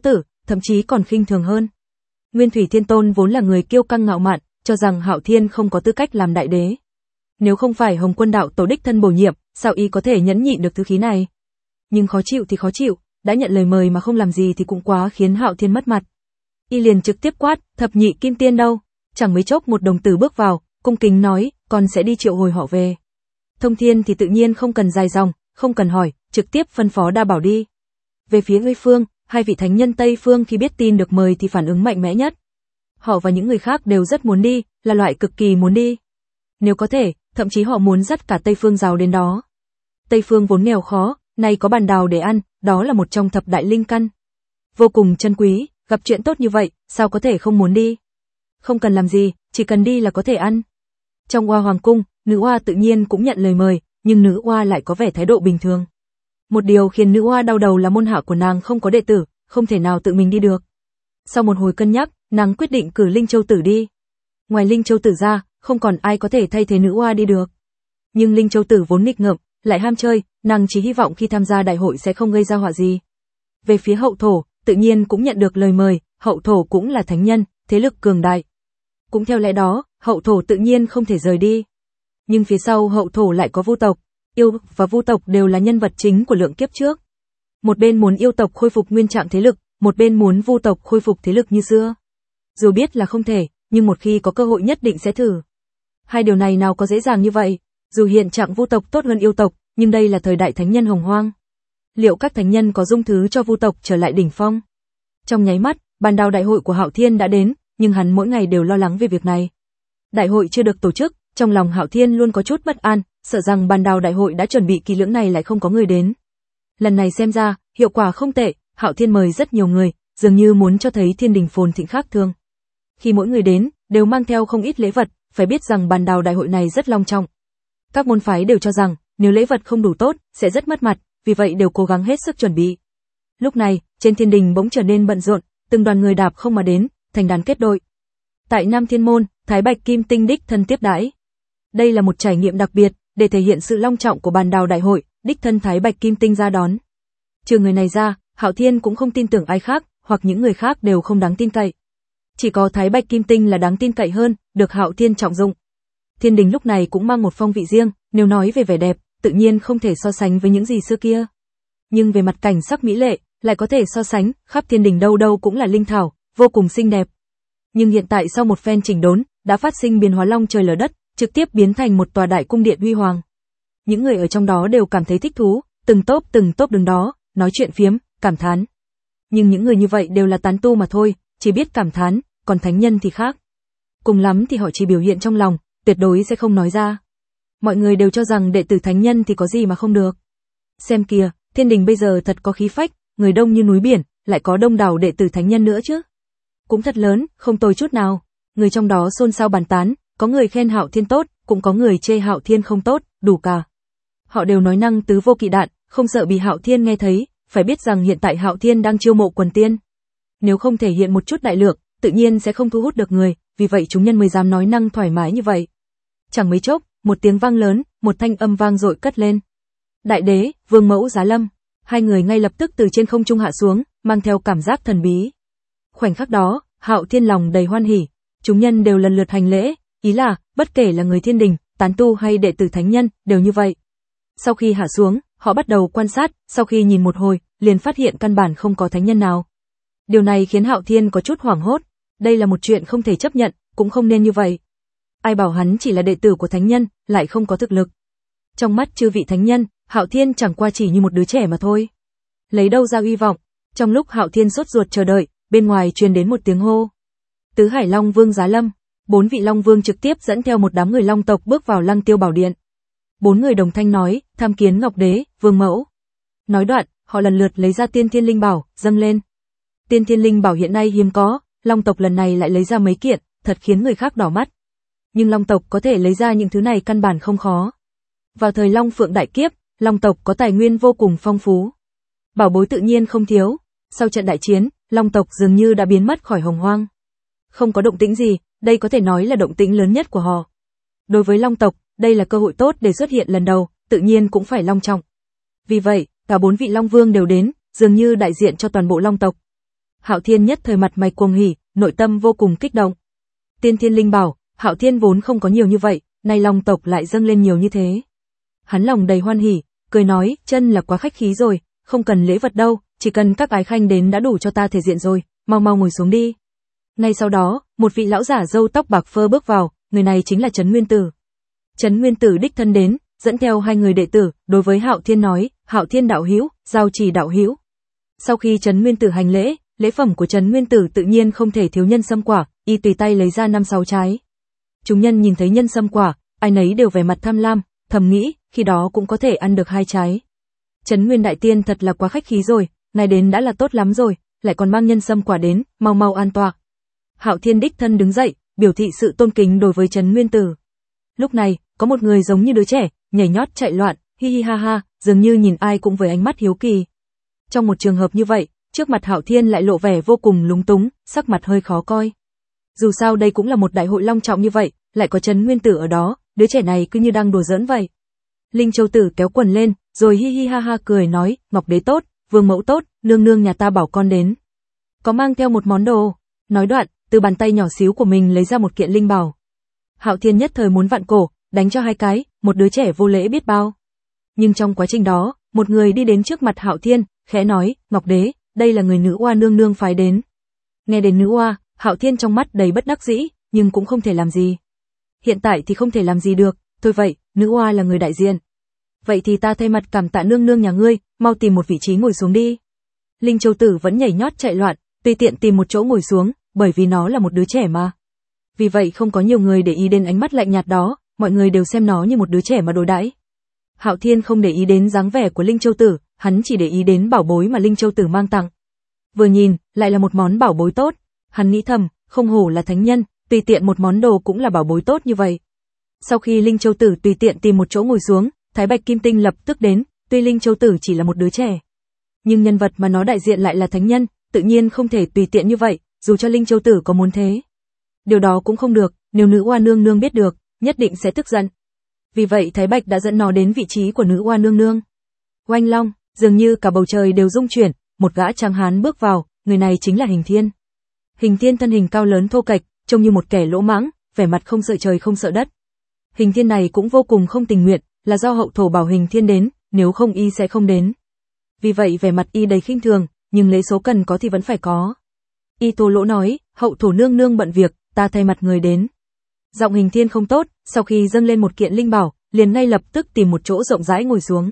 thậm chí còn khinh thường hơn. Nguyên Thủy Thiên Tôn vốn là người kiêu căng ngạo mạn, cho rằng Hạo Thiên không có tư cách làm đại đế. Nếu không phải Hồng Quân đạo tổ đích thân bổ nhiệm, sao y có thể nhẫn nhịn được thứ khí này? Nhưng khó chịu thì khó chịu, đã nhận lời mời mà không làm gì thì cũng quá khiến Hạo Thiên mất mặt. Y liền trực tiếp quát, thập nhị kim tiên đâu? Chẳng mấy chốc một đồng tử bước vào, cung kính nói, con sẽ đi triệu hồi họ về. Thông Thiên thì tự nhiên không cần dài dòng, không cần hỏi, trực tiếp phân phó Đa Bảo đi. Về phía Tây Phương, hai vị thánh nhân Tây Phương khi biết tin được mời thì phản ứng mạnh mẽ nhất. Họ và những người khác đều rất muốn đi, là loại cực kỳ muốn đi. Nếu có thể, thậm chí họ muốn dắt cả Tây Phương giàu đến đó. Tây Phương vốn nghèo khó, nay có bàn đào để ăn, đó là một trong thập đại linh căn. Vô cùng chân quý, gặp chuyện tốt như vậy, sao có thể không muốn đi. Không cần làm gì, chỉ cần đi là có thể ăn. Trong Oa Hoàng Cung, nữ oa tự nhiên cũng nhận lời mời, nhưng nữ oa lại có vẻ thái độ bình thường. Một điều khiến nữ oa đau đầu là môn hạ của nàng không có đệ tử, không thể nào tự mình đi được. Sau một hồi cân nhắc, nàng quyết định cử Linh Châu Tử đi. Ngoài Linh Châu Tử ra, không còn ai có thể thay thế nữ oa đi được. Nhưng Linh Châu Tử vốn nghịch ngợm, lại ham chơi, nàng chỉ hy vọng khi tham gia đại hội sẽ không gây ra họa gì. Về phía Hậu Thổ, tự nhiên cũng nhận được lời mời, Hậu Thổ cũng là thánh nhân, thế lực cường đại. Cũng theo lẽ đó, Hậu Thổ tự nhiên không thể rời đi. Nhưng phía sau Hậu Thổ lại có Vu tộc, yêu và Vu tộc đều là nhân vật chính của lượng kiếp trước. Một bên muốn yêu tộc khôi phục nguyên trạng thế lực, một bên muốn Vu tộc khôi phục thế lực như xưa. Dù biết là không thể, nhưng một khi có cơ hội nhất định sẽ thử. Hai điều này nào có dễ dàng như vậy, dù hiện trạng Vu tộc tốt hơn yêu tộc, nhưng đây là thời đại thánh nhân hồng hoang. Liệu các thánh nhân có dung thứ cho Vu tộc trở lại đỉnh phong? Trong nháy mắt, bàn đào đại hội của Hạo Thiên đã đến, nhưng hắn mỗi ngày đều lo lắng về việc này. Đại hội chưa được tổ chức, trong lòng Hạo Thiên luôn có chút bất an, sợ rằng bàn đào đại hội đã chuẩn bị kỹ lưỡng này lại không có người đến. Lần này xem ra, hiệu quả không tệ, Hạo Thiên mời rất nhiều người, dường như muốn cho thấy thiên đình phồn thịnh khác thường. Khi mỗi người đến, đều mang theo không ít lễ vật, phải biết rằng bàn đào đại hội này rất long trọng. Các môn phái đều cho rằng, nếu lễ vật không đủ tốt, sẽ rất mất mặt, vì vậy đều cố gắng hết sức chuẩn bị. Lúc này, trên thiên đình bỗng trở nên bận rộn, từng đoàn người đạp không mà đến, thành đàn kết đội. Tại Nam Thiên Môn, Thái Bạch Kim Tinh đích thân tiếp đãi. Đây là một trải nghiệm đặc biệt, để thể hiện sự long trọng của bàn đào đại hội, đích thân Thái Bạch Kim Tinh ra đón. Trừ người này ra, Hạo Thiên cũng không tin tưởng ai khác, hoặc những người khác đều không đáng tin cậy. Chỉ có Thái Bạch Kim Tinh là đáng tin cậy hơn, được Hạo Thiên trọng dụng. Thiên đình lúc này cũng mang một phong vị riêng, nếu nói về vẻ đẹp, tự nhiên không thể so sánh với những gì xưa kia. Nhưng về mặt cảnh sắc mỹ lệ, lại có thể so sánh, khắp thiên đình đâu đâu cũng là linh thảo, vô cùng xinh đẹp. Nhưng hiện tại sau một phen chỉnh đốn, đã phát sinh biến hóa long trời lở đất, trực tiếp biến thành một tòa đại cung điện huy hoàng. Những người ở trong đó đều cảm thấy thích thú, từng tốp từng tốp đứng đó, nói chuyện phiếm, cảm thán. Nhưng những người như vậy đều là tán tu mà thôi, chỉ biết cảm thán, còn thánh nhân thì khác. Cùng lắm thì họ chỉ biểu hiện trong lòng, tuyệt đối sẽ không nói ra. Mọi người đều cho rằng đệ tử thánh nhân thì có gì mà không được. Xem kìa, thiên đình bây giờ thật có khí phách, người đông như núi biển, lại có đông đảo đệ tử thánh nhân nữa chứ. Cũng thật lớn, không tồi chút nào. Người trong đó xôn xao bàn tán, có người khen Hạo Thiên tốt, cũng có người chê Hạo Thiên không tốt, đủ cả. Họ đều nói năng tứ vô kỵ đạn, không sợ bị Hạo Thiên nghe thấy, phải biết rằng hiện tại Hạo Thiên đang chiêu mộ quần tiên. Nếu không thể hiện một chút đại lượng, tự nhiên sẽ không thu hút được người, vì vậy chúng nhân mới dám nói năng thoải mái như vậy. Chẳng mấy chốc, một tiếng vang lớn, một thanh âm vang dội cất lên. Đại đế, Vương Mẫu giá lâm. Hai người ngay lập tức từ trên không trung hạ xuống, mang theo cảm giác thần bí. Khoảnh khắc đó, Hạo Thiên lòng đầy hoan hỉ, chúng nhân đều lần lượt hành lễ, ý là, bất kể là người thiên đình, tán tu hay đệ tử thánh nhân, đều như vậy. Sau khi hạ xuống, họ bắt đầu quan sát, sau khi nhìn một hồi, liền phát hiện căn bản không có thánh nhân nào. Điều này khiến Hạo Thiên có chút hoảng hốt, đây là một chuyện không thể chấp nhận, cũng không nên như vậy. Ai bảo hắn chỉ là đệ tử của thánh nhân, lại không có thực lực. Trong mắt chư vị thánh nhân, Hạo Thiên chẳng qua chỉ như một đứa trẻ mà thôi. Lấy đâu ra uy vọng? Trong lúc Hạo Thiên sốt ruột chờ đợi, bên ngoài truyền đến một tiếng hô. Tứ Hải Long Vương giá lâm. Bốn vị Long Vương trực tiếp dẫn theo một đám người Long tộc bước vào Lăng Tiêu Bảo Điện. Bốn người đồng thanh nói, tham kiến Ngọc Đế, Vương Mẫu. Nói đoạn, họ lần lượt lấy ra Tiên Thiên Linh Bảo, dâng lên. Tiên Thiên Linh Bảo hiện nay hiếm có, Long tộc lần này lại lấy ra mấy kiện, thật khiến người khác đỏ mắt. Nhưng Long tộc có thể lấy ra những thứ này căn bản không khó. Vào thời Long Phượng đại kiếp, Long tộc có tài nguyên vô cùng phong phú. Bảo bối tự nhiên không thiếu. Sau trận đại chiến, Long tộc dường như đã biến mất khỏi hồng hoang. Không có động tĩnh gì, đây có thể nói là động tĩnh lớn nhất của họ. Đối với Long tộc, đây là cơ hội tốt để xuất hiện lần đầu, tự nhiên cũng phải long trọng. Vì vậy, cả bốn vị Long Vương đều đến, dường như đại diện cho toàn bộ Long tộc. Hạo Thiên nhất thời mặt mày cuồng hỉ, nội tâm vô cùng kích động. Tiên thiên linh bảo, Hạo Thiên vốn không có nhiều như vậy, nay Long tộc lại dâng lên nhiều như thế. Hắn lòng đầy hoan hỉ, cười nói, chân là quá khách khí rồi, không cần lễ vật đâu, chỉ cần các ái khanh đến đã đủ cho ta thể diện rồi, mau mau ngồi xuống đi. Ngay sau đó, một vị lão giả râu tóc bạc phơ bước vào, người này chính là Trấn Nguyên Tử. Trấn Nguyên Tử đích thân đến, dẫn theo hai người đệ tử, đối với Hạo Thiên nói, Hạo Thiên đạo hữu, Giao Chỉ đạo hữu. Sau khi Trấn Nguyên Tử hành lễ, lễ phẩm của Trấn Nguyên Tử tự nhiên không thể thiếu nhân sâm quả, y tùy tay lấy ra năm sáu trái. Chúng nhân nhìn thấy nhân sâm quả, ai nấy đều vẻ mặt tham lam, thầm nghĩ, khi đó cũng có thể ăn được hai trái. Trấn Nguyên Đại Tiên thật là quá khách khí rồi, này đến đã là tốt lắm rồi, lại còn mang nhân sâm quả đến, mau mau an tọa. Hạo Thiên đích thân đứng dậy, biểu thị sự tôn kính đối với Trấn Nguyên Tử. Lúc này, có một người giống như đứa trẻ, nhảy nhót chạy loạn, hi hi ha ha, dường như nhìn ai cũng với ánh mắt hiếu kỳ. Trong một trường hợp như vậy, trước mặt Hạo Thiên lại lộ vẻ vô cùng lúng túng, sắc mặt hơi khó coi. Dù sao đây cũng là một đại hội long trọng như vậy, lại có Trấn Nguyên Tử ở đó, đứa trẻ này cứ như đang đùa giỡn vậy. Linh Châu Tử kéo quần lên, rồi hi hi ha ha cười nói, Ngọc Đế tốt, Vương Mẫu tốt, nương nương nhà ta bảo con đến. Có mang theo một món đồ. Nói đoạn, từ bàn tay nhỏ xíu của mình lấy ra một kiện linh bảo. Hạo Thiên nhất thời muốn vặn cổ, đánh cho hai cái, một đứa trẻ vô lễ biết bao. Nhưng trong quá trình đó, một người đi đến trước mặt Hạo Thiên, khẽ nói, Ngọc Đế, đây là người nữ oa nương nương phái đến. Nghe đến nữ oa, Hạo Thiên trong mắt đầy bất đắc dĩ, nhưng cũng không thể làm gì. Hiện tại thì không thể làm gì được, thôi vậy, nữ oa là người đại diện. Vậy thì ta thay mặt cảm tạ nương nương nhà ngươi, mau tìm một vị trí ngồi xuống đi. Linh Châu Tử vẫn nhảy nhót chạy loạn, tùy tiện tìm một chỗ ngồi xuống, bởi vì nó là một đứa trẻ mà. Vì vậy không có nhiều người để ý đến ánh mắt lạnh nhạt đó, mọi người đều xem nó như một đứa trẻ mà đối đãi. Hạo Thiên không để ý đến dáng vẻ của Linh Châu Tử, hắn chỉ để ý đến bảo bối mà Linh Châu Tử mang tặng. Vừa nhìn, lại là một món bảo bối tốt, hắn nghĩ thầm, không hổ là thánh nhân, tùy tiện một món đồ cũng là bảo bối tốt như vậy. Sau khi Linh Châu Tử tùy tiện tìm một chỗ ngồi xuống, Thái Bạch Kim Tinh lập tức đến, tuy Linh Châu Tử chỉ là một đứa trẻ, nhưng nhân vật mà nó đại diện lại là thánh nhân, tự nhiên không thể tùy tiện như vậy, dù cho Linh Châu Tử có muốn thế. Điều đó cũng không được, nếu nữ oa nương nương biết được, nhất định sẽ tức giận. Vì vậy Thái Bạch đã dẫn nó đến vị trí của nữ oa nương nương. Oanh long, dường như cả bầu trời đều rung chuyển, một gã tráng hán bước vào, người này chính là Hình Thiên. Hình Thiên thân hình cao lớn thô kệch, trông như một kẻ lỗ mãng, vẻ mặt không sợ trời không sợ đất. Hình Thiên này cũng vô cùng không tình nguyện, là do hậu thổ bảo Hình Thiên đến, nếu không y sẽ không đến. Vì vậy vẻ mặt y đầy khinh thường, nhưng lễ số cần có thì vẫn phải có. Y thô lỗ nói, hậu thổ nương nương bận việc, ta thay mặt người đến. Giọng Hình Thiên không tốt, sau khi dâng lên một kiện linh bảo, liền ngay lập tức tìm một chỗ rộng rãi ngồi xuống.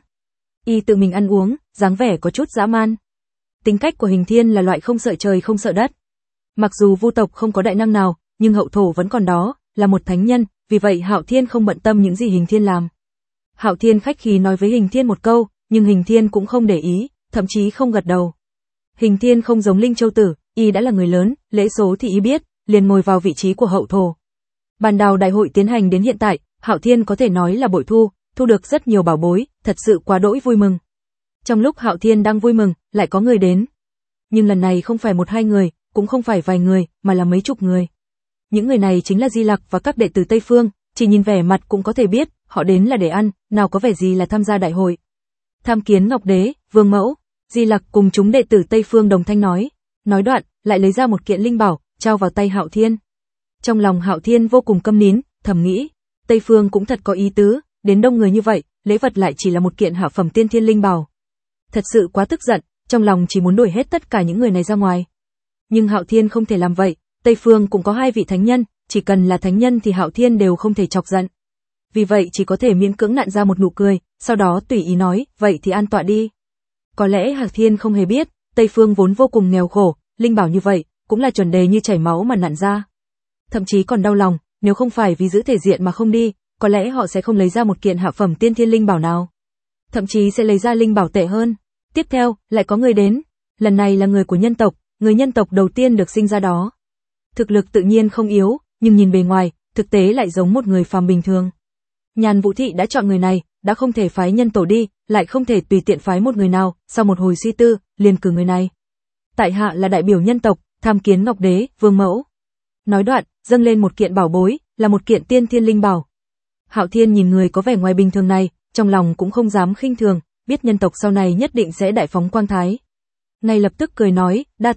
Y tự mình ăn uống, dáng vẻ có chút dã man. Tính cách của Hình Thiên là loại không sợ trời không sợ đất. Mặc dù Vu tộc không có đại năng nào, nhưng hậu thổ vẫn còn đó, là một thánh nhân, vì vậy Hạo Thiên không bận tâm những gì Hình Thiên làm. Hạo Thiên khách khí nói với Hình Thiên một câu, nhưng Hình Thiên cũng không để ý, thậm chí không gật đầu. Hình Thiên không giống Linh Châu Tử, y đã là người lớn, lễ số thì y biết, liền ngồi vào vị trí của hậu thổ. Bàn đào đại hội tiến hành đến hiện tại, Hạo Thiên có thể nói là bội thu, thu được rất nhiều bảo bối, thật sự quá đỗi vui mừng. Trong lúc Hạo Thiên đang vui mừng, lại có người đến. Nhưng lần này không phải một hai người, cũng không phải vài người, mà là mấy chục người. Những người này chính là Di Lặc và các đệ tử Tây Phương, chỉ nhìn vẻ mặt cũng có thể biết, họ đến là để ăn, nào có vẻ gì là tham gia đại hội. Tham kiến Ngọc Đế, Vương Mẫu, Di Lặc cùng chúng đệ tử Tây Phương đồng thanh nói. Nói đoạn, lại lấy ra một kiện linh bảo, trao vào tay Hạo Thiên. Trong lòng Hạo Thiên vô cùng câm nín, thầm nghĩ, Tây Phương cũng thật có ý tứ, đến đông người như vậy, lễ vật lại chỉ là một kiện hạ phẩm tiên thiên linh bảo. Thật sự quá tức giận, trong lòng chỉ muốn đuổi hết tất cả những người này ra ngoài. Nhưng Hạo Thiên không thể làm vậy, Tây Phương cũng có hai vị thánh nhân, chỉ cần là thánh nhân thì Hạo Thiên đều không thể chọc giận. Vì vậy chỉ có thể miễn cưỡng nặn ra một nụ cười, sau đó tùy ý nói, vậy thì an tọa đi. Có lẽ Hạo Thiên không hề biết, Tây Phương vốn vô cùng nghèo khổ, linh bảo như vậy, cũng là chuẩn đề như chảy máu mà nặn ra. Thậm chí còn đau lòng, nếu không phải vì giữ thể diện mà không đi, có lẽ họ sẽ không lấy ra một kiện hạ phẩm tiên thiên linh bảo nào. Thậm chí sẽ lấy ra linh bảo tệ hơn. Tiếp theo, lại có người đến. Lần này là người của nhân tộc, người nhân tộc đầu tiên được sinh ra đó. Thực lực tự nhiên không yếu, nhưng nhìn bề ngoài, thực tế lại giống một người phàm bình thường. Nhàn Vũ Thị đã chọn người này, đã không thể phái nhân tổ đi, lại không thể tùy tiện phái một người nào, sau một hồi suy tư, liền cử người này. Tại hạ là đại biểu nhân tộc, tham kiến Ngọc Đế, Vương Mẫu. Nói đoạn, dâng lên một kiện bảo bối, là một kiện tiên thiên linh bảo. Hạo Thiên nhìn người có vẻ ngoài bình thường này, trong lòng cũng không dám khinh thường, biết nhân tộc sau này nhất định sẽ đại phóng quang thái. Ngay lập tức cười nói, đa tạ,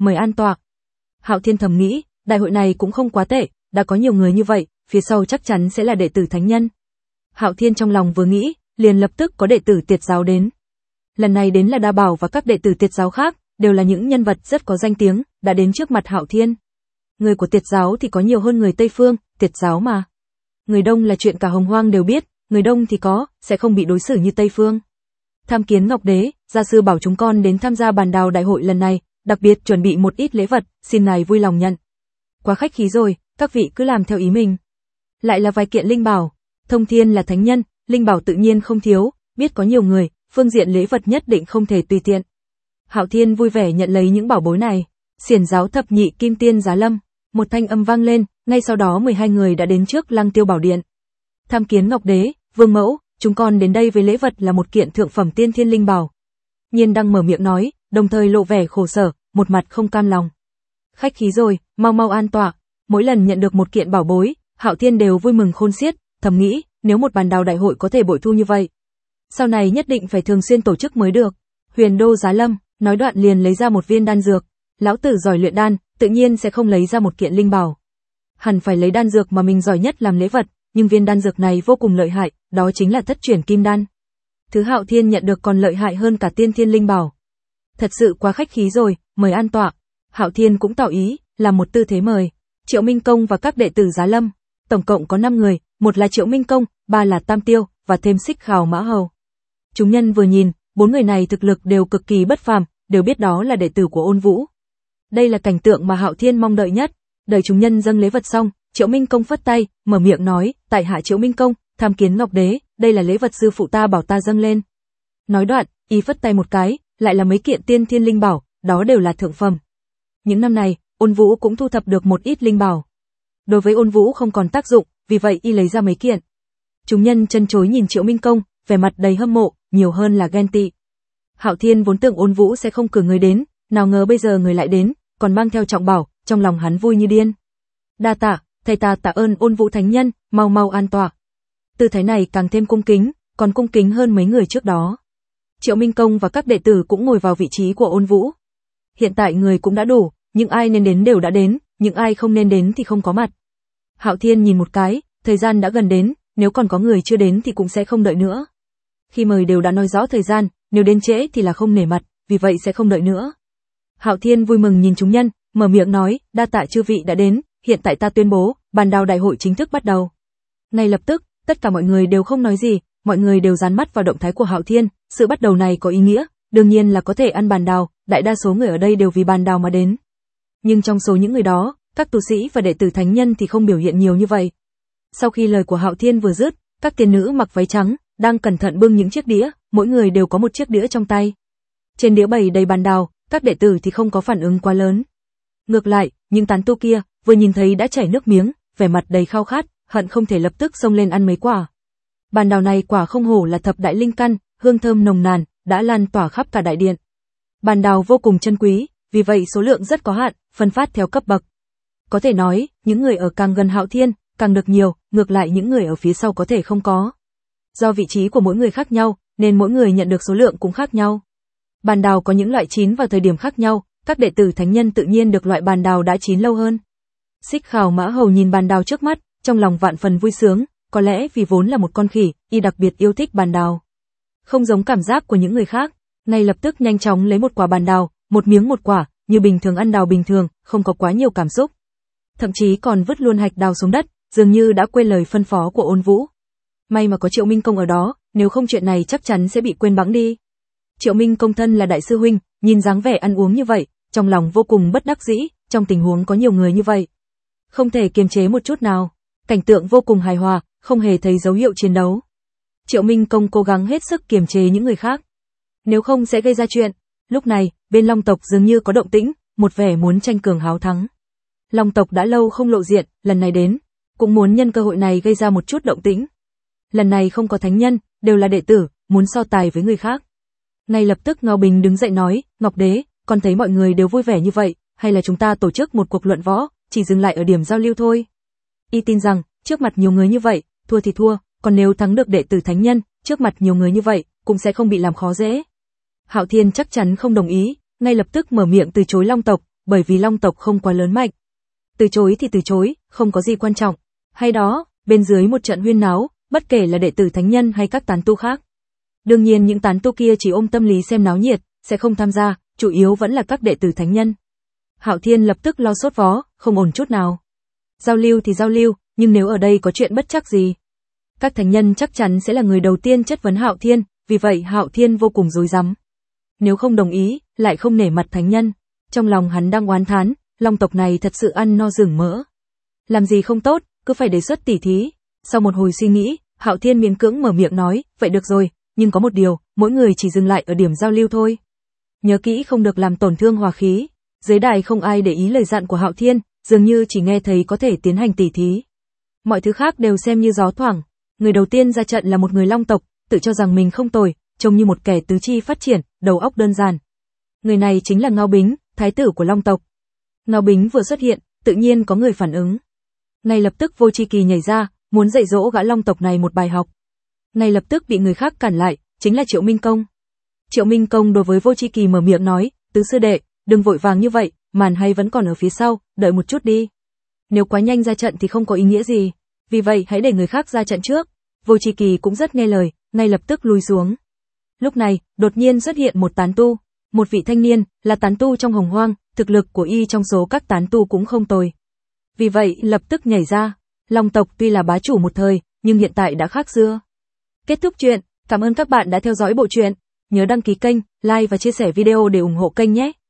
mời an tọa. Hạo Thiên thầm nghĩ, đại hội này cũng không quá tệ, đã có nhiều người như vậy, phía sau chắc chắn sẽ là đệ tử thánh nhân. Hạo Thiên trong lòng vừa nghĩ, liền lập tức có đệ tử Tiệt giáo đến. Lần này đến là Đa Bảo và các đệ tử Tiệt giáo khác, đều là những nhân vật rất có danh tiếng, đã đến trước mặt Hạo Thiên. Người của Tiệt giáo thì có nhiều hơn người Tây phương, Tiệt giáo mà. Người Đông là chuyện cả Hồng Hoang đều biết, người Đông thì có, sẽ không bị đối xử như Tây phương. Tham Kiến Ngọc Đế, gia sư bảo chúng con đến tham gia bàn đào đại hội lần này, đặc biệt chuẩn bị một ít lễ vật, xin ngài vui lòng nhận. Quá khách khí rồi, các vị cứ làm theo ý mình. Lại là vài kiện linh bảo, Thông Thiên là thánh nhân, linh bảo tự nhiên không thiếu, biết có nhiều người, phương diện lễ vật nhất định không thể tùy tiện. Hạo Thiên vui vẻ nhận lấy những bảo bối này. Xiển giáo thập nhị kim tiên giá lâm, một thanh âm vang lên, ngay sau đó mười hai người đã đến trước Lăng Tiêu Bảo Điện. Tham Kiến Ngọc Đế, Vương Mẫu, chúng con đến đây với lễ vật là một kiện thượng phẩm tiên thiên linh bảo. Nhiên đang mở miệng nói, đồng thời lộ vẻ khổ sở, một mặt không cam lòng. Khách khí rồi, mau mau an tọa. Mỗi lần nhận được một kiện bảo bối, Hạo Thiên đều vui mừng khôn xiết, thầm nghĩ, nếu một bàn đào đại hội có thể bội thu như vậy, sau này nhất định phải thường xuyên tổ chức mới được. Huyền Đô giá lâm, nói đoạn liền lấy ra một viên đan dược. Lão tử giỏi luyện đan, tự nhiên sẽ không lấy ra một kiện linh bảo. Hẳn phải lấy đan dược mà mình giỏi nhất làm lễ vật, nhưng viên đan dược này vô cùng lợi hại, đó chính là thất chuyển kim đan. Thứ Hạo Thiên nhận được còn lợi hại hơn cả tiên thiên linh bảo. Thật sự quá khách khí rồi, mời an tọa. Hạo Thiên cũng tỏ ý, làm một tư thế mời. Triệu Minh Công và các đệ tử giá lâm, tổng cộng có năm người, một là Triệu Minh Công, ba là Tam Tiêu, và thêm Xích Khào Mã Hầu. Chúng nhân vừa nhìn, bốn người này thực lực đều cực kỳ bất phàm, đều biết đó là đệ tử của Ôn Vũ. Đây là cảnh tượng mà Hạo Thiên mong đợi nhất. Đợi chúng nhân dâng lễ vật xong, Triệu Minh Công phất tay, mở miệng nói, tại hạ Triệu Minh Công, tham kiến Ngọc Đế, đây là lễ vật sư phụ ta bảo ta dâng lên. Nói đoạn, y phất tay một cái, lại là mấy kiện tiên thiên linh bảo, đó đều là thượng phẩm. Những năm này, Ôn Vũ cũng thu thập được một ít linh bảo. Đối với Ôn Vũ không còn tác dụng, vì vậy y lấy ra mấy kiện. Chúng nhân chân chối nhìn Triệu Minh Công, vẻ mặt đầy hâm mộ, nhiều hơn là ghen tị. Hạo Thiên vốn tưởng Ôn Vũ sẽ không cử người đến, nào ngờ bây giờ người lại đến, còn mang theo trọng bảo, trong lòng hắn vui như điên. Đa tạ, thầy ta tạ ơn Ôn Vũ thánh nhân, mau mau an tọa. Tư thái này càng thêm cung kính, còn cung kính hơn mấy người trước đó. Triệu Minh Công và các đệ tử cũng ngồi vào vị trí của Ôn Vũ. Hiện tại người cũng đã đủ, những ai nên đến đều đã đến, những ai không nên đến thì không có mặt. Hạo Thiên nhìn một cái, thời gian đã gần đến, nếu còn có người chưa đến thì cũng sẽ không đợi nữa. Khi mời đều đã nói rõ thời gian, nếu đến trễ thì là không nể mặt, vì vậy sẽ không đợi nữa. Hạo Thiên vui mừng nhìn chúng nhân, mở miệng nói, đa tạ chư vị đã đến, hiện tại ta tuyên bố, bàn đào đại hội chính thức bắt đầu. Ngay lập tức, tất cả mọi người đều không nói gì, mọi người đều dán mắt vào động thái của Hạo Thiên, sự bắt đầu này có ý nghĩa, đương nhiên là có thể ăn bàn đào, đại đa số người ở đây đều vì bàn đào mà đến. Nhưng trong số những người đó, các tu sĩ và đệ tử thánh nhân thì không biểu hiện nhiều như vậy. Sau khi lời của Hạo Thiên vừa dứt, các tiên nữ mặc váy trắng, đang cẩn thận bưng những chiếc đĩa, mỗi người đều có một chiếc đĩa trong tay. Trên đĩa bày đầy bàn đào, các đệ tử thì không có phản ứng quá lớn. Ngược lại, những tán tu kia, vừa nhìn thấy đã chảy nước miếng, vẻ mặt đầy khao khát, hận không thể lập tức xông lên ăn mấy quả. Bàn đào này quả không hổ là thập đại linh căn, hương thơm nồng nàn, đã lan tỏa khắp cả đại điện. Bàn đào vô cùng chân quý, vì vậy số lượng rất có hạn, phân phát theo cấp bậc. Có thể nói, những người ở càng gần Hạo Thiên, càng được nhiều, ngược lại những người ở phía sau có thể không có. Do vị trí của mỗi người khác nhau, nên mỗi người nhận được số lượng cũng khác nhau. Bàn đào có những loại chín vào thời điểm khác nhau, các đệ tử thánh nhân tự nhiên được loại bàn đào đã chín lâu hơn. Xích Khào Mã Hầu nhìn bàn đào trước mắt, trong lòng vạn phần vui sướng, có lẽ vì vốn là một con khỉ, y đặc biệt yêu thích bàn đào. Không giống cảm giác của những người khác, ngay lập tức nhanh chóng lấy một quả bàn đào, một miếng một quả, như bình thường ăn đào bình thường, không có quá nhiều cảm xúc. Thậm chí còn vứt luôn hạch đào xuống đất, dường như đã quên lời phân phó của Ôn Vũ. May mà có Triệu Minh Công ở đó, nếu không chuyện này chắc chắn sẽ bị quên bẵng đi. Triệu Minh Công thân là đại sư huynh, nhìn dáng vẻ ăn uống như vậy, trong lòng vô cùng bất đắc dĩ, trong tình huống có nhiều người như vậy, không thể kiềm chế một chút nào. Cảnh tượng vô cùng hài hòa, không hề thấy dấu hiệu chiến đấu. Triệu Minh Công cố gắng hết sức kiềm chế những người khác, nếu không sẽ gây ra chuyện. Lúc này, bên Long tộc dường như có động tĩnh, một vẻ muốn tranh cường háo thắng. Long tộc đã lâu không lộ diện, lần này đến, cũng muốn nhân cơ hội này gây ra một chút động tĩnh. Lần này không có thánh nhân, đều là đệ tử, muốn so tài với người khác. Ngay lập tức Ngao Bình đứng dậy nói, Ngọc Đế, con thấy mọi người đều vui vẻ như vậy, hay là chúng ta tổ chức một cuộc luận võ, chỉ dừng lại ở điểm giao lưu thôi. Y tin rằng, trước mặt nhiều người như vậy, thua thì thua, còn nếu thắng được đệ tử thánh nhân, trước mặt nhiều người như vậy, cũng sẽ không bị làm khó dễ. Hạo Thiên chắc chắn không đồng ý, ngay lập tức mở miệng từ chối Long tộc, bởi vì Long tộc không quá lớn mạnh. Từ chối thì từ chối, không có gì quan trọng. Hay đó, bên dưới một trận huyên náo, bất kể là đệ tử thánh nhân hay các tán tu khác. Đương nhiên những tán tu kia chỉ ôm tâm lý xem náo nhiệt, sẽ không tham gia, chủ yếu vẫn là các đệ tử thánh nhân. Hạo Thiên lập tức lo sốt vó, không ổn chút nào. Giao lưu thì giao lưu, nhưng nếu ở đây có chuyện bất trắc gì, các thánh nhân chắc chắn sẽ là người đầu tiên chất vấn Hạo Thiên, vì vậy Hạo Thiên vô cùng rối rắm. Nếu không đồng ý, lại không nể mặt thánh nhân. Trong lòng hắn đang oán thán, Long tộc này thật sự ăn no rừng mỡ. Làm gì không tốt, cứ phải đề xuất tỉ thí. Sau một hồi suy nghĩ, Hạo Thiên miễn cưỡng mở miệng nói, vậy được rồi, nhưng có một điều, mỗi người chỉ dừng lại ở điểm giao lưu thôi. Nhớ kỹ không được làm tổn thương hòa khí. Dưới đài không ai để ý lời dặn của Hạo Thiên, dường như chỉ nghe thấy có thể tiến hành tỉ thí. Mọi thứ khác đều xem như gió thoảng. Người đầu tiên ra trận là một người Long tộc, tự cho rằng mình không tồi, trông như một kẻ tứ chi phát triển, đầu óc đơn giản. Người này chính là Ngao Bính, thái tử của Long tộc. Ngao Bính vừa xuất hiện, tự nhiên có người phản ứng. Ngay lập tức Vô Tri Kỳ nhảy ra, muốn dạy dỗ gã Long tộc này một bài học. Ngay lập tức bị người khác cản lại, chính là Triệu Minh Công. Triệu Minh Công đối với Vô Tri Kỳ mở miệng nói, tứ sư đệ, đừng vội vàng như vậy, màn hay vẫn còn ở phía sau, đợi một chút đi. Nếu quá nhanh ra trận thì không có ý nghĩa gì, vì vậy hãy để người khác ra trận trước. Vô Tri Kỳ cũng rất nghe lời, ngay lập tức lùi xuống. Lúc này, đột nhiên xuất hiện một tán tu, một vị thanh niên, là tán tu trong Hồng Hoang, thực lực của y trong số các tán tu cũng không tồi. Vì vậy, lập tức nhảy ra. Long tộc tuy là bá chủ một thời, nhưng hiện tại đã khác xưa. Kết thúc chuyện, cảm ơn các bạn đã theo dõi bộ truyện. Nhớ đăng ký kênh, like và chia sẻ video để ủng hộ kênh nhé.